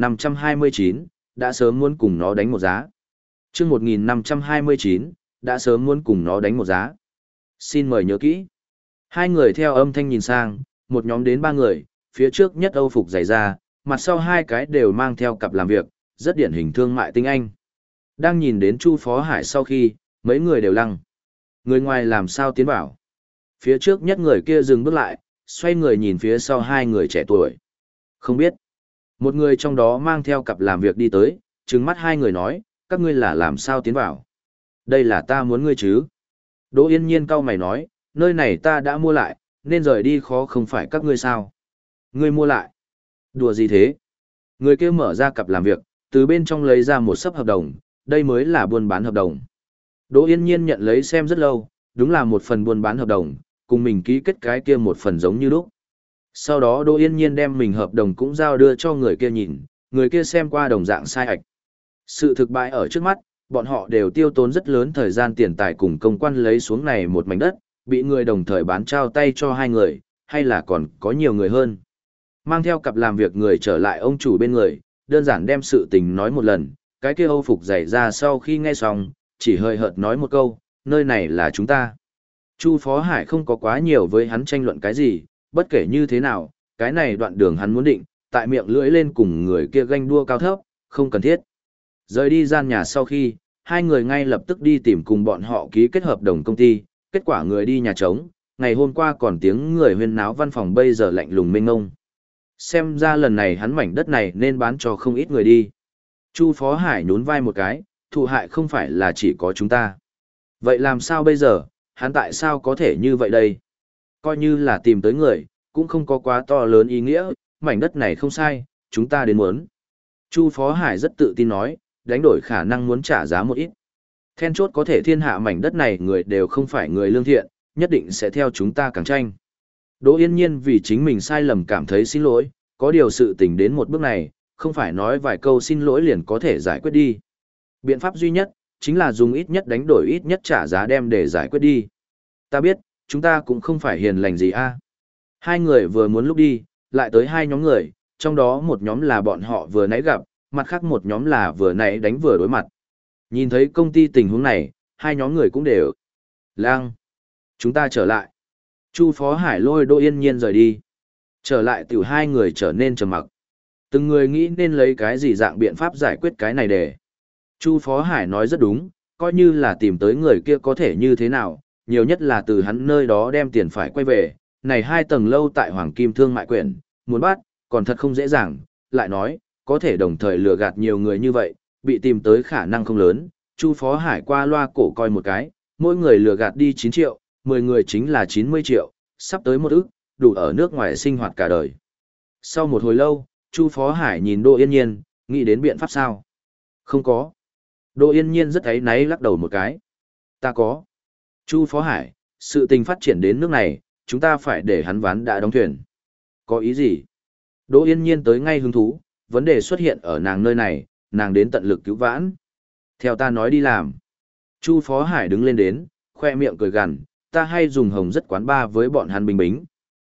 1529, đã sớm muốn cùng nó đánh một giá. Chương 1529, đã sớm muốn cùng nó đánh một giá. Xin mời nhớ kỹ. Hai người theo âm thanh nhìn sang, một nhóm đến 3 người, phía trước nhất Âu phục dày da, mặt sau 2 cái đều mang theo cặp làm việc, rất điển hình thương mại tinh anh. Đang nhìn đến Chu Phó Hải sau khi, mấy người đều lăng. Người ngoài làm sao tiến vào? Phía trước nhất người kia dừng bước lại, xoay người nhìn phía sau 2 người trẻ tuổi. Không biết. Một người trong đó mang theo cặp làm việc đi tới, trừng mắt 2 người nói, các ngươi là làm sao tiến vào? Đây là ta muốn ngươi chứ? Đỗ Yên Nhiên cau mày nói, nơi này ta đã mua lại, nên rời đi khó không phải các ngươi sao? Ngươi mua lại? Đùa gì thế? Người kia mở ra cặp làm việc, từ bên trong lấy ra một sấp hợp đồng, đây mới là buôn bán hợp đồng. Đỗ Yên Nhiên nhận lấy xem rất lâu, đúng là một phần buôn bán hợp đồng, cùng mình ký kết cái kia một phần giống như lúc. Sau đó Đỗ Yên Nhiên đem mình hợp đồng cũng giao đưa cho người kia nhìn, người kia xem qua đồng dạng sai ạch. Sự thực bại ở trước mắt, bọn họ đều tiêu tốn rất lớn thời gian tiền tài cùng công quan lấy xuống này một mảnh đất, bị người đồng thời bán trao tay cho 2 người, hay là còn có nhiều người hơn. Mang theo cặp làm việc người trở lại ông chủ bên người, đơn giản đem sự tình nói một lần, cái kia Âu phục dày ra sau khi nghe xong, chỉ hơi hợt nói một câu, nơi này là chúng ta. Chu Phó Hải không có quá nhiều với hắn tranh luận cái gì, bất kể như thế nào, cái này đoạn đường hắn muốn định, tại miệng lưỡi lên cùng người kia ganh đua cao thấp, không cần thiết. Rời đi gian nhà sau khi, 2 người ngay lập tức đi tìm cùng bọn họ ký kết hợp đồng công ty, kết quả người đi nhà trống, ngày hôm qua còn tiếng người huyên náo văn phòng bây giờ lạnh lùng mênh ngông. Xem ra lần này hắn mảnh đất này nên bán cho không ít người đi. Chu Phó Hải nhún vai một cái, thụ hại không phải là chỉ có chúng ta. Vậy làm sao bây giờ, hắn tại sao có thể như vậy đây? Coi như là tìm tới người, cũng không có quá to lớn ý nghĩa, mảnh đất này không sai, chúng ta đến muốn. Chu Phó Hải rất tự tin nói, đánh đổi khả năng muốn trả giá một ít. Then chốt có thể thiên hạ mảnh đất này người đều không phải người lương thiện, nhất định sẽ theo chúng ta càng tranh. Đỗ Yên Nhiên vì chính mình sai lầm cảm thấy xin lỗi, có điều sự tình đến một bước này, không phải nói vài câu xin lỗi liền có thể giải quyết đi. Biện pháp duy nhất, chính là dùng ít nhất đánh đổi ít nhất trả giá đem để giải quyết đi. Ta biết, chúng ta cũng không phải hiền lành gì a. Hai người vừa muốn lúc đi, lại tới hai nhóm người, trong đó một nhóm là bọn họ vừa nãy gặp, mặt khác một nhóm là vừa nãy đánh vừa đối mặt. Nhìn thấy công ty tình huống này, hai nhóm người cũng đều. Lang, chúng ta trở lại. Chu Phó Hải lôi Đỗ Yên Nhiên rời đi. Trở lại tiểu hai người trở nên trầm mặc. Từng người nghĩ nên lấy cái gì dạng biện pháp giải quyết cái này để. Chu Phó Hải nói rất đúng, coi như là tìm tới người kia có thể như thế nào, nhiều nhất là từ hắn nơi đó đem tiền phải quay về. Này 2 tầng lâu tại Hoàng Kim Thương mại quyển, muốn bắt, còn thật không dễ dàng, lại nói, có thể đồng thời lừa gạt nhiều người như vậy, bị tìm tới khả năng không lớn. Chu Phó Hải qua loa cổ coi một cái, mỗi người lừa gạt đi 9 triệu, 10 người chính là 90 triệu, sắp tới 1 ức, đủ ở nước ngoài sinh hoạt cả đời. Sau một hồi lâu, Chu Phó Hải nhìn Đỗ Yên Nhiên, nghĩ đến biện pháp sao? Không có. Đỗ Yên Nhiên rất áy náy lắc đầu một cái. Ta có. Chu Phó Hải, sự tình phát triển đến nước này, chúng ta phải để hắn ván đã đóng thuyền. Có ý gì? Đỗ Yên Nhiên tới ngay hứng thú, vấn đề xuất hiện ở nàng nơi này, nàng đến tận lực cứu vãn. Theo ta nói đi làm. Chu Phó Hải đứng lên đến, khoe miệng cười gằn, ta hay dùng hồng rất quán ba với bọn hắn bình bính.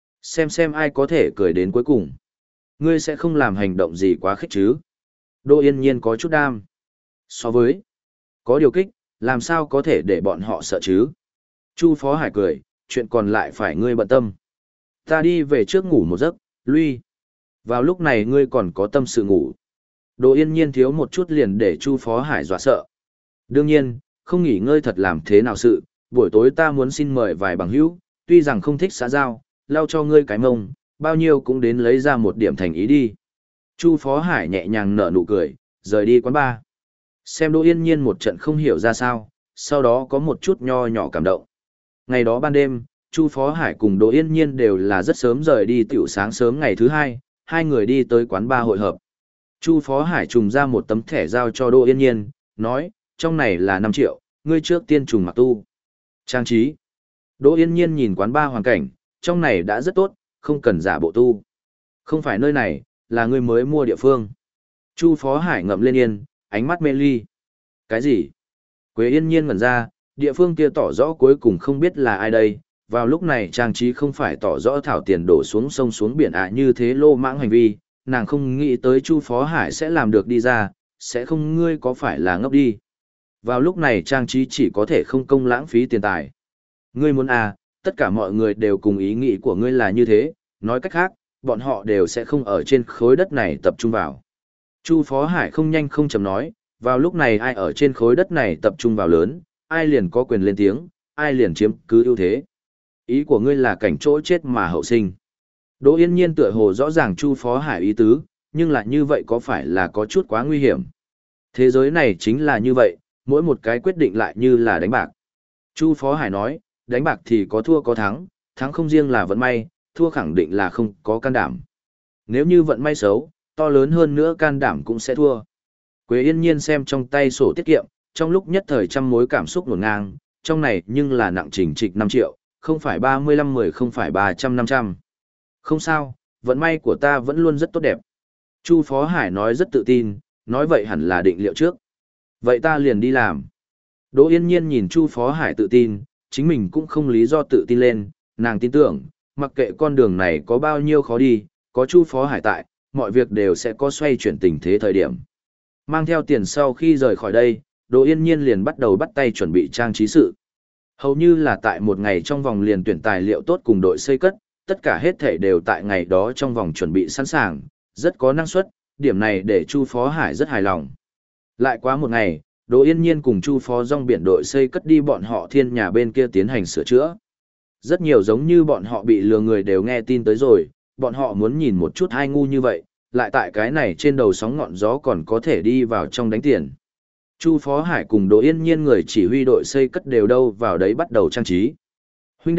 Xem ai có thể cười đến cuối cùng. Ngươi sẽ không làm hành động gì quá khích chứ. Đỗ Yên Nhiên có chút đam. So với, có điều kích, làm sao có thể để bọn họ sợ chứ? Chu Phó Hải cười, chuyện còn lại phải ngươi bận tâm. Ta đi về trước ngủ một giấc, Luy. Vào lúc này ngươi còn có tâm sự ngủ. Đỗ Yên Nhiên thiếu một chút liền để Chu Phó Hải dọa sợ. Đương nhiên, không nghỉ ngơi thật làm thế nào sự, buổi tối ta muốn xin mời vài bằng hữu, tuy rằng không thích xã giao, lau cho ngươi cái mông, bao nhiêu cũng đến lấy ra một điểm thành ý đi. Chu Phó Hải nhẹ nhàng nở nụ cười, rời đi quán bar. Xem Đỗ Yên Nhiên một trận không hiểu ra sao, sau đó có một chút nho nhỏ cảm động. Ngày đó ban đêm, Chu Phó Hải cùng Đỗ Yên Nhiên đều là rất sớm rời đi tiểu sáng sớm ngày thứ hai, hai người đi tới quán bar hội hợp. Chu Phó Hải trùng ra một tấm thẻ giao cho Đỗ Yên Nhiên, nói, trong này là 5 triệu, ngươi trước tiên trùng mặc tu. Trang trí. Đỗ Yên Nhiên nhìn quán bar hoàn cảnh, trong này đã rất tốt, không cần giả bộ tu. Không phải nơi này, là ngươi mới mua địa phương. Chu Phó Hải ngậm lên yên, ánh mắt mê ly. Cái gì? Quế Yên Nhiên ngẩn ra, địa phương kia tỏ rõ cuối cùng không biết là ai đây. Vào lúc này trang trí không phải tỏ rõ thảo tiền đổ xuống sông xuống biển như thế lô mãng hành vi, nàng không nghĩ tới Chu Phó Hải sẽ làm được đi ra, sẽ không ngươi có phải là ngốc đi. Vào lúc này trang trí chỉ có thể không công lãng phí tiền tài. Ngươi muốn tất cả mọi người đều cùng ý nghĩ của ngươi là như thế, nói cách khác, bọn họ đều sẽ không ở trên khối đất này tập trung vào. Chu Phó Hải không nhanh không chậm nói, vào lúc này ai ở trên khối đất này tập trung vào lớn, ai liền có quyền lên tiếng, ai liền chiếm cứ ưu thế. Ý của ngươi là cảnh chỗ chết mà hậu sinh. Đỗ Yên Nhiên tựa hồ rõ ràng Chu Phó Hải ý tứ, nhưng lại như vậy có phải là có chút quá nguy hiểm. Thế giới này chính là như vậy, mỗi một cái quyết định lại như là đánh bạc. Chu Phó Hải nói, đánh bạc thì có thua có thắng, thắng không riêng là vận may, thua khẳng định là không có can đảm. Nếu như vận may xấu, to lớn hơn nữa can đảm cũng sẽ thua. Quế Yên Nhiên xem trong tay sổ tiết kiệm, trong lúc nhất thời trăm mối cảm xúc ngổn ngang, trong này nhưng là nặng chỉnh trịch 5 triệu, không phải 35-10 không phải 300-500. Không sao, vận may của ta vẫn luôn rất tốt đẹp. Chu Phó Hải nói rất tự tin, nói vậy hẳn là định liệu trước. Vậy ta liền đi làm. Đỗ Yên Nhiên nhìn Chu Phó Hải tự tin, chính mình cũng không lý do tự tin lên, nàng tin tưởng, mặc kệ con đường này có bao nhiêu khó đi, có Chu Phó Hải tại, mọi việc đều sẽ có xoay chuyển tình thế thời điểm. Mang theo tiền sau khi rời khỏi đây, Đỗ Yên Nhiên liền bắt đầu bắt tay chuẩn bị trang trí sự. Hầu như là tại một ngày trong vòng liền tuyển tài liệu tốt cùng đội xây cất, tất cả hết thể đều tại ngày đó trong vòng chuẩn bị sẵn sàng, rất có năng suất, điểm này để Chu Phó Hải rất hài lòng. Lại quá một ngày, Đỗ Yên Nhiên cùng Chu Phó Dong biển đội xây cất đi bọn họ Thiên nhà bên kia tiến hành sửa chữa. Rất nhiều giống như bọn họ bị lừa người đều nghe tin tới rồi, bọn họ muốn nhìn một chút hai ngu như vậy, lại tại cái này trên đầu sóng ngọn gió còn có thể đi vào trong đánh tiền. Chu Phó Hải cùng Đỗ Yên Nhiên người chỉ huy đội xây cất đều đâu vào đấy bắt đầu trang trí. Huynh đệ,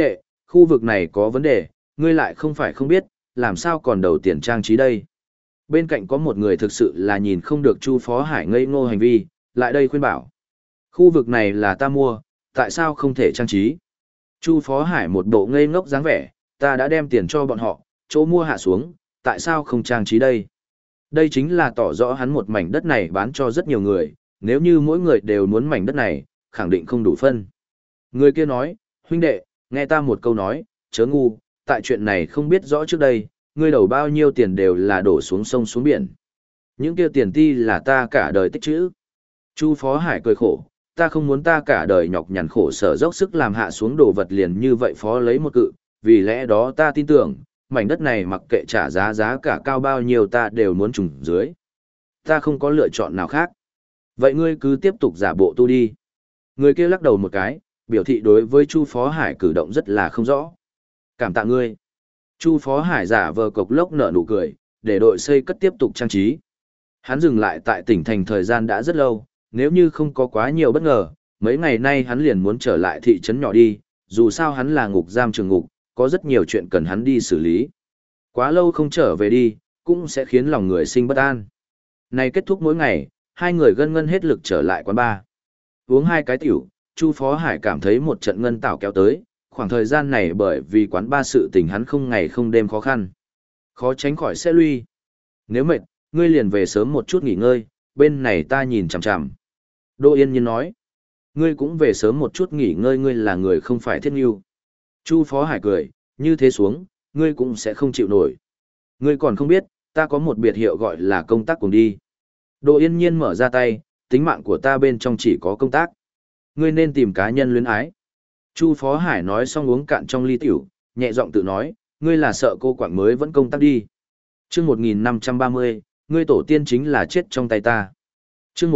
Khu vực này có vấn đề, ngươi lại không phải không biết, làm sao còn đầu tiền trang trí đây. Bên cạnh có một người thực sự là nhìn không được Chu Phó Hải ngây ngô hành vi, lại đây khuyên bảo. Khu vực này là ta mua, tại sao không thể trang trí? Chu Phó Hải một bộ ngây ngốc dáng vẻ, ta đã đem tiền cho bọn họ, chỗ mua hạ xuống, tại sao không trang trí đây? Đây chính là tỏ rõ hắn một mảnh đất này bán cho rất nhiều người, nếu như mỗi người đều muốn mảnh đất này, khẳng định không đủ phân. Người kia nói, huynh đệ, nghe ta một câu nói, chớ ngu, tại chuyện này không biết rõ trước đây, ngươi đầu bao nhiêu tiền đều là đổ xuống sông xuống biển. Những kia tiền ti là ta cả đời tích trữ. Chu Phó Hải cười khổ, ta không muốn ta cả đời nhọc nhằn khổ sở dốc sức làm hạ xuống đồ vật liền như vậy phó lấy một cự, vì lẽ đó ta tin tưởng, mảnh đất này mặc kệ trả giá cả cao bao nhiêu ta đều muốn trùng dưới. Ta không có lựa chọn nào khác. Vậy ngươi cứ tiếp tục giả bộ tu đi. Người kia lắc đầu một cái, biểu thị đối với Chu Phó Hải cử động rất là không rõ. Cảm tạ ngươi. Chu Phó Hải giả vờ cộc lốc nở nụ cười, để đội xây cất tiếp tục trang trí. Hắn dừng lại tại tỉnh thành thời gian đã rất lâu, nếu như không có quá nhiều bất ngờ, mấy ngày nay hắn liền muốn trở lại thị trấn nhỏ đi, dù sao hắn là ngục giam trường ngục, có rất nhiều chuyện cần hắn đi xử lý. Quá lâu không trở về đi, cũng sẽ khiến lòng người sinh bất an. Này kết thúc mỗi ngày, hai người gân ngân hết lực trở lại quán bar. Uống hai cái tiểu, Chu Phó Hải cảm thấy một trận ngân tảo kéo tới, khoảng thời gian này bởi vì quán bar sự tình hắn không ngày không đêm khó khăn. Khó tránh khỏi sẽ lui. Nếu mệt, ngươi liền về sớm một chút nghỉ ngơi, bên này ta nhìn chằm chằm. Đỗ Yên Nhiên nói, ngươi cũng về sớm một chút nghỉ ngơi, ngươi là người không phải thiết nghiêu. Chu Phó Hải cười, như thế xuống, ngươi cũng sẽ không chịu nổi. Ngươi còn không biết, ta có một biệt hiệu gọi là công tác cùng đi. Đỗ Yên Nhiên mở ra tay, tính mạng của ta bên trong chỉ có công tác. Ngươi nên tìm cá nhân luyến ái. Chu Phó Hải nói xong uống cạn trong ly tiểu, nhẹ giọng tự nói, ngươi là sợ cô quảng mới vẫn công tác đi. Chương 1530, ngươi tổ tiên chính là chết trong tay ta. Chương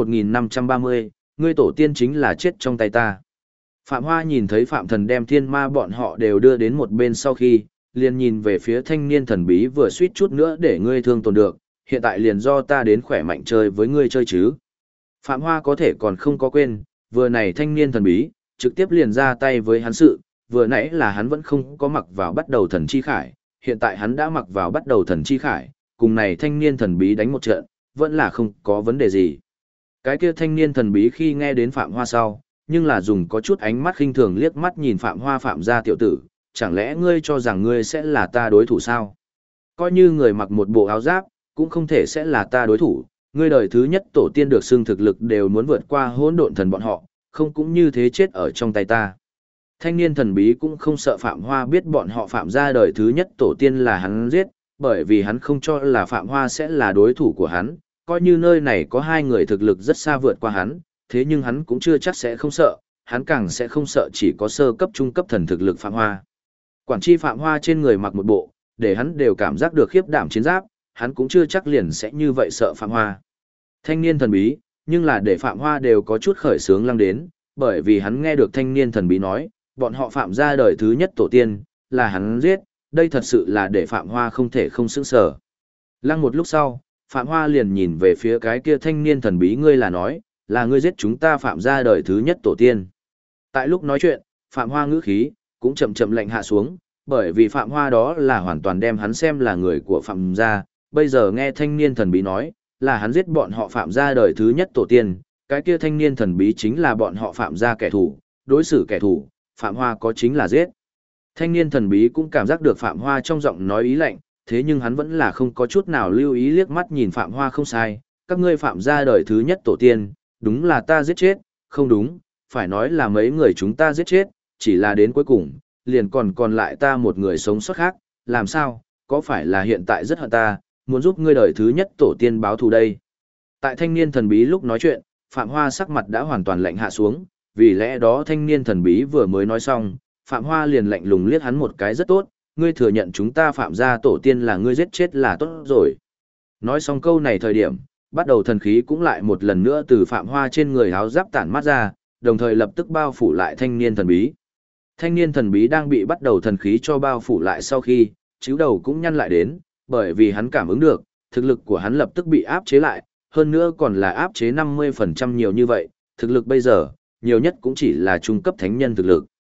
1530, ngươi tổ tiên chính là chết trong tay ta. Phạm Hoa nhìn thấy Phạm Thần đem thiên ma bọn họ đều đưa đến một bên sau khi, liền nhìn về phía thanh niên thần bí vừa suýt chút nữa để ngươi thương tổn được, hiện tại liền do ta đến khỏe mạnh chơi với ngươi chơi chứ. Phạm Hoa có thể còn không có quên, vừa này thanh niên thần bí, trực tiếp liền ra tay với hắn sự, vừa nãy là hắn vẫn không có mặc vào bắt đầu thần chi khải, hiện tại hắn đã mặc vào bắt đầu thần chi khải, cùng này thanh niên thần bí đánh một trận, vẫn là không có vấn đề gì. Cái kia thanh niên thần bí khi nghe đến Phạm Hoa sau, nhưng là dùng có chút ánh mắt khinh thường liếc mắt nhìn Phạm Hoa Phạm gia tiểu tử, chẳng lẽ ngươi cho rằng ngươi sẽ là ta đối thủ sao? Coi như người mặc một bộ áo giáp, cũng không thể sẽ là ta đối thủ, ngươi đời thứ nhất tổ tiên được xưng thực lực đều muốn vượt qua hỗn độn thần bọn họ, không cũng như thế chết ở trong tay ta. Thanh niên thần bí cũng không sợ Phạm Hoa biết bọn họ Phạm gia đời thứ nhất tổ tiên là hắn giết, bởi vì hắn không cho là Phạm Hoa sẽ là đối thủ của hắn, coi như nơi này có hai người thực lực rất xa vượt qua hắn, thế nhưng hắn cũng chưa chắc sẽ không sợ, hắn càng sẽ không sợ chỉ có sơ cấp trung cấp thần thực lực Phạm Hoa. Quản chi Phạm Hoa trên người mặc một bộ, để hắn đều cảm giác được khiếp đảm chiến giáp, hắn cũng chưa chắc liền sẽ như vậy sợ Phạm Hoa. Thanh niên thần bí, nhưng là để Phạm Hoa đều có chút khởi sướng lăng đến, bởi vì hắn nghe được thanh niên thần bí nói, bọn họ Phạm gia đời thứ nhất tổ tiên, là hắn giết, đây thật sự là để Phạm Hoa không thể không sững sờ. Lăng một lúc sau, Phạm Hoa liền nhìn về phía cái kia thanh niên thần bí, ngươi là nói, là ngươi giết chúng ta Phạm gia đời thứ nhất tổ tiên. Tại lúc nói chuyện, Phạm Hoa ngữ khí, cũng chậm chậm lạnh hạ xuống, bởi vì Phạm Hoa đó là hoàn toàn đem hắn xem là người của Phạm gia, bây giờ nghe thanh niên thần bí nói, là hắn giết bọn họ Phạm gia đời thứ nhất tổ tiên, cái kia thanh niên thần bí chính là bọn họ Phạm gia kẻ thù, đối xử kẻ thù, Phạm Hoa có chính là giết. Thanh niên thần bí cũng cảm giác được Phạm Hoa trong giọng nói ý lạnh, thế nhưng hắn vẫn là không có chút nào lưu ý liếc mắt nhìn Phạm Hoa không sai, các ngươi Phạm gia đời thứ nhất tổ tiên, đúng là ta giết chết, không đúng, phải nói là mấy người chúng ta giết chết, chỉ là đến cuối cùng, liền còn lại ta một người sống sót khác, làm sao, có phải là hiện tại rất hận ta, muốn giúp ngươi đời thứ nhất tổ tiên báo thù đây. Tại thanh niên thần bí lúc nói chuyện, Phạm Hoa sắc mặt đã hoàn toàn lạnh hạ xuống, vì lẽ đó thanh niên thần bí vừa mới nói xong, Phạm Hoa liền lạnh lùng liếc hắn một cái rất tốt, ngươi thừa nhận chúng ta Phạm gia tổ tiên là ngươi giết chết là tốt rồi. Nói xong câu này thời điểm, bắt đầu thần khí cũng lại một lần nữa từ Phạm Hoa trên người áo giáp tản mát ra, đồng thời lập tức bao phủ lại thanh niên thần bí. Thanh niên thần bí đang bị bắt đầu thần khí cho bao phủ lại sau khi, chiếu đầu cũng nhăn lại đến, bởi vì hắn cảm ứng được, thực lực của hắn lập tức bị áp chế lại, hơn nữa còn là áp chế 50% nhiều như vậy, thực lực bây giờ, nhiều nhất cũng chỉ là trung cấp thánh nhân thực lực.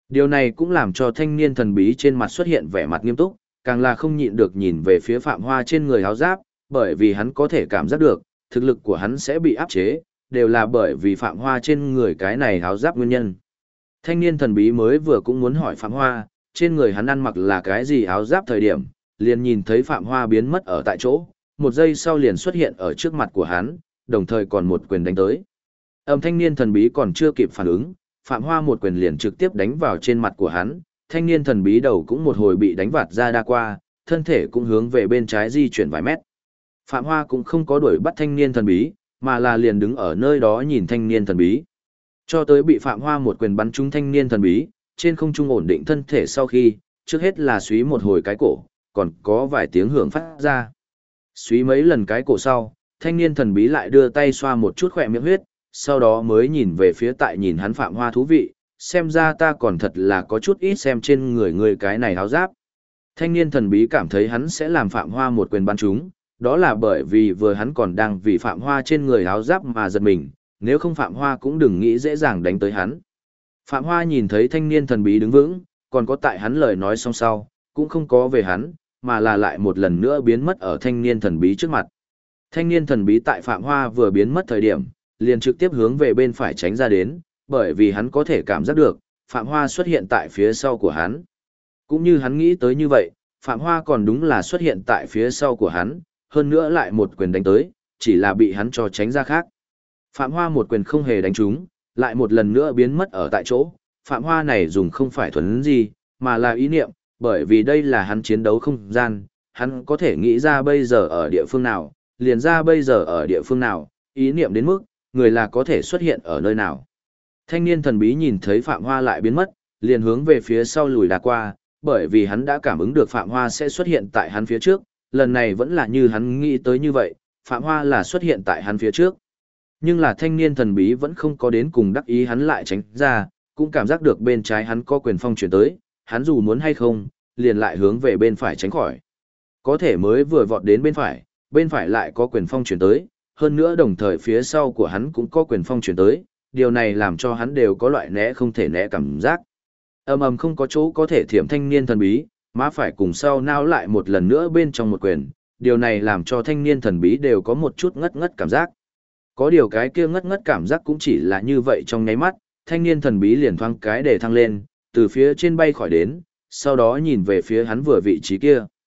Điều này cũng làm cho thanh niên thần bí trên mặt xuất hiện vẻ mặt nghiêm túc, càng là không nhịn được nhìn về phía Phạm Hoa trên người áo giáp, bởi vì hắn có thể cảm giác được, thực lực của hắn sẽ bị áp chế, đều là bởi vì Phạm Hoa trên người cái này áo giáp nguyên nhân. Thanh niên thần bí mới vừa cũng muốn hỏi Phạm Hoa, trên người hắn ăn mặc là cái gì áo giáp thời điểm, liền nhìn thấy Phạm Hoa biến mất ở tại chỗ, một giây sau liền xuất hiện ở trước mặt của hắn, đồng thời còn một quyền đánh tới. Thanh niên thần bí còn chưa kịp phản ứng, Phạm Hoa một quyền liền trực tiếp đánh vào trên mặt của hắn, thanh niên thần bí đầu cũng một hồi bị đánh vạt ra đa qua, thân thể cũng hướng về bên trái di chuyển vài mét. Phạm Hoa cũng không có đuổi bắt thanh niên thần bí, mà là liền đứng ở nơi đó nhìn thanh niên thần bí. Cho tới bị Phạm Hoa một quyền bắn trúng thanh niên thần bí, trên không trung ổn định thân thể sau khi, trước hết là suý một hồi cái cổ, còn có vài tiếng hưởng phát ra. Suý mấy lần cái cổ sau, thanh niên thần bí lại đưa tay xoa một chút khỏe miệng huyết, sau đó mới nhìn về phía tại nhìn hắn Phạm Hoa thú vị, xem ra ta còn thật là có chút ít xem trên người người cái này áo giáp. Thanh niên thần bí cảm thấy hắn sẽ làm Phạm Hoa một quyền bắn trúng, đó là bởi vì vừa hắn còn đang vì Phạm Hoa trên người áo giáp mà giật mình, nếu không Phạm Hoa cũng đừng nghĩ dễ dàng đánh tới hắn. Phạm Hoa nhìn thấy thanh niên thần bí đứng vững, còn có tại hắn lời nói xong sau, cũng không có về hắn, mà là lại một lần nữa biến mất ở thanh niên thần bí trước mặt. Thanh niên thần bí tại Phạm Hoa vừa biến mất thời điểm, liền trực tiếp hướng về bên phải tránh ra đến, bởi vì hắn có thể cảm giác được, Phạm Hoa xuất hiện tại phía sau của hắn. Cũng như hắn nghĩ tới như vậy, Phạm Hoa còn đúng là xuất hiện tại phía sau của hắn, hơn nữa lại một quyền đánh tới, chỉ là bị hắn cho tránh ra khác. Phạm Hoa một quyền không hề đánh trúng, lại một lần nữa biến mất ở tại chỗ, Phạm Hoa này dùng không phải thuần gì, mà là ý niệm, bởi vì đây là hắn chiến đấu không gian, hắn có thể nghĩ ra bây giờ ở địa phương nào, liền ra bây giờ ở địa phương nào, ý niệm đến mức, người là có thể xuất hiện ở nơi nào. Thanh niên thần bí nhìn thấy Phạm Hoa lại biến mất, liền hướng về phía sau lùi đá qua, bởi vì hắn đã cảm ứng được Phạm Hoa sẽ xuất hiện tại hắn phía trước, lần này vẫn là như hắn nghĩ tới như vậy, Phạm Hoa là xuất hiện tại hắn phía trước. Nhưng là thanh niên thần bí vẫn không có đến cùng đắc ý hắn lại tránh ra, cũng cảm giác được bên trái hắn có quyền phong chuyển tới, hắn dù muốn hay không, liền lại hướng về bên phải tránh khỏi. Có thể mới vừa vọt đến bên phải lại có quyền phong chuyển tới, hơn nữa đồng thời phía sau của hắn cũng có quyền phong chuyển tới, điều này làm cho hắn đều có loại né không thể né cảm giác. Ầm không có chỗ có thể thiểm thanh niên thần bí, má phải cùng sau nao lại một lần nữa bên trong một quyền, điều này làm cho thanh niên thần bí đều có một chút ngất ngất cảm giác. Có điều cái kia ngất ngất cảm giác cũng chỉ là như vậy trong nháy mắt, thanh niên thần bí liền thoáng cái để thăng lên, từ phía trên bay khỏi đến, sau đó nhìn về phía hắn vừa vị trí kia.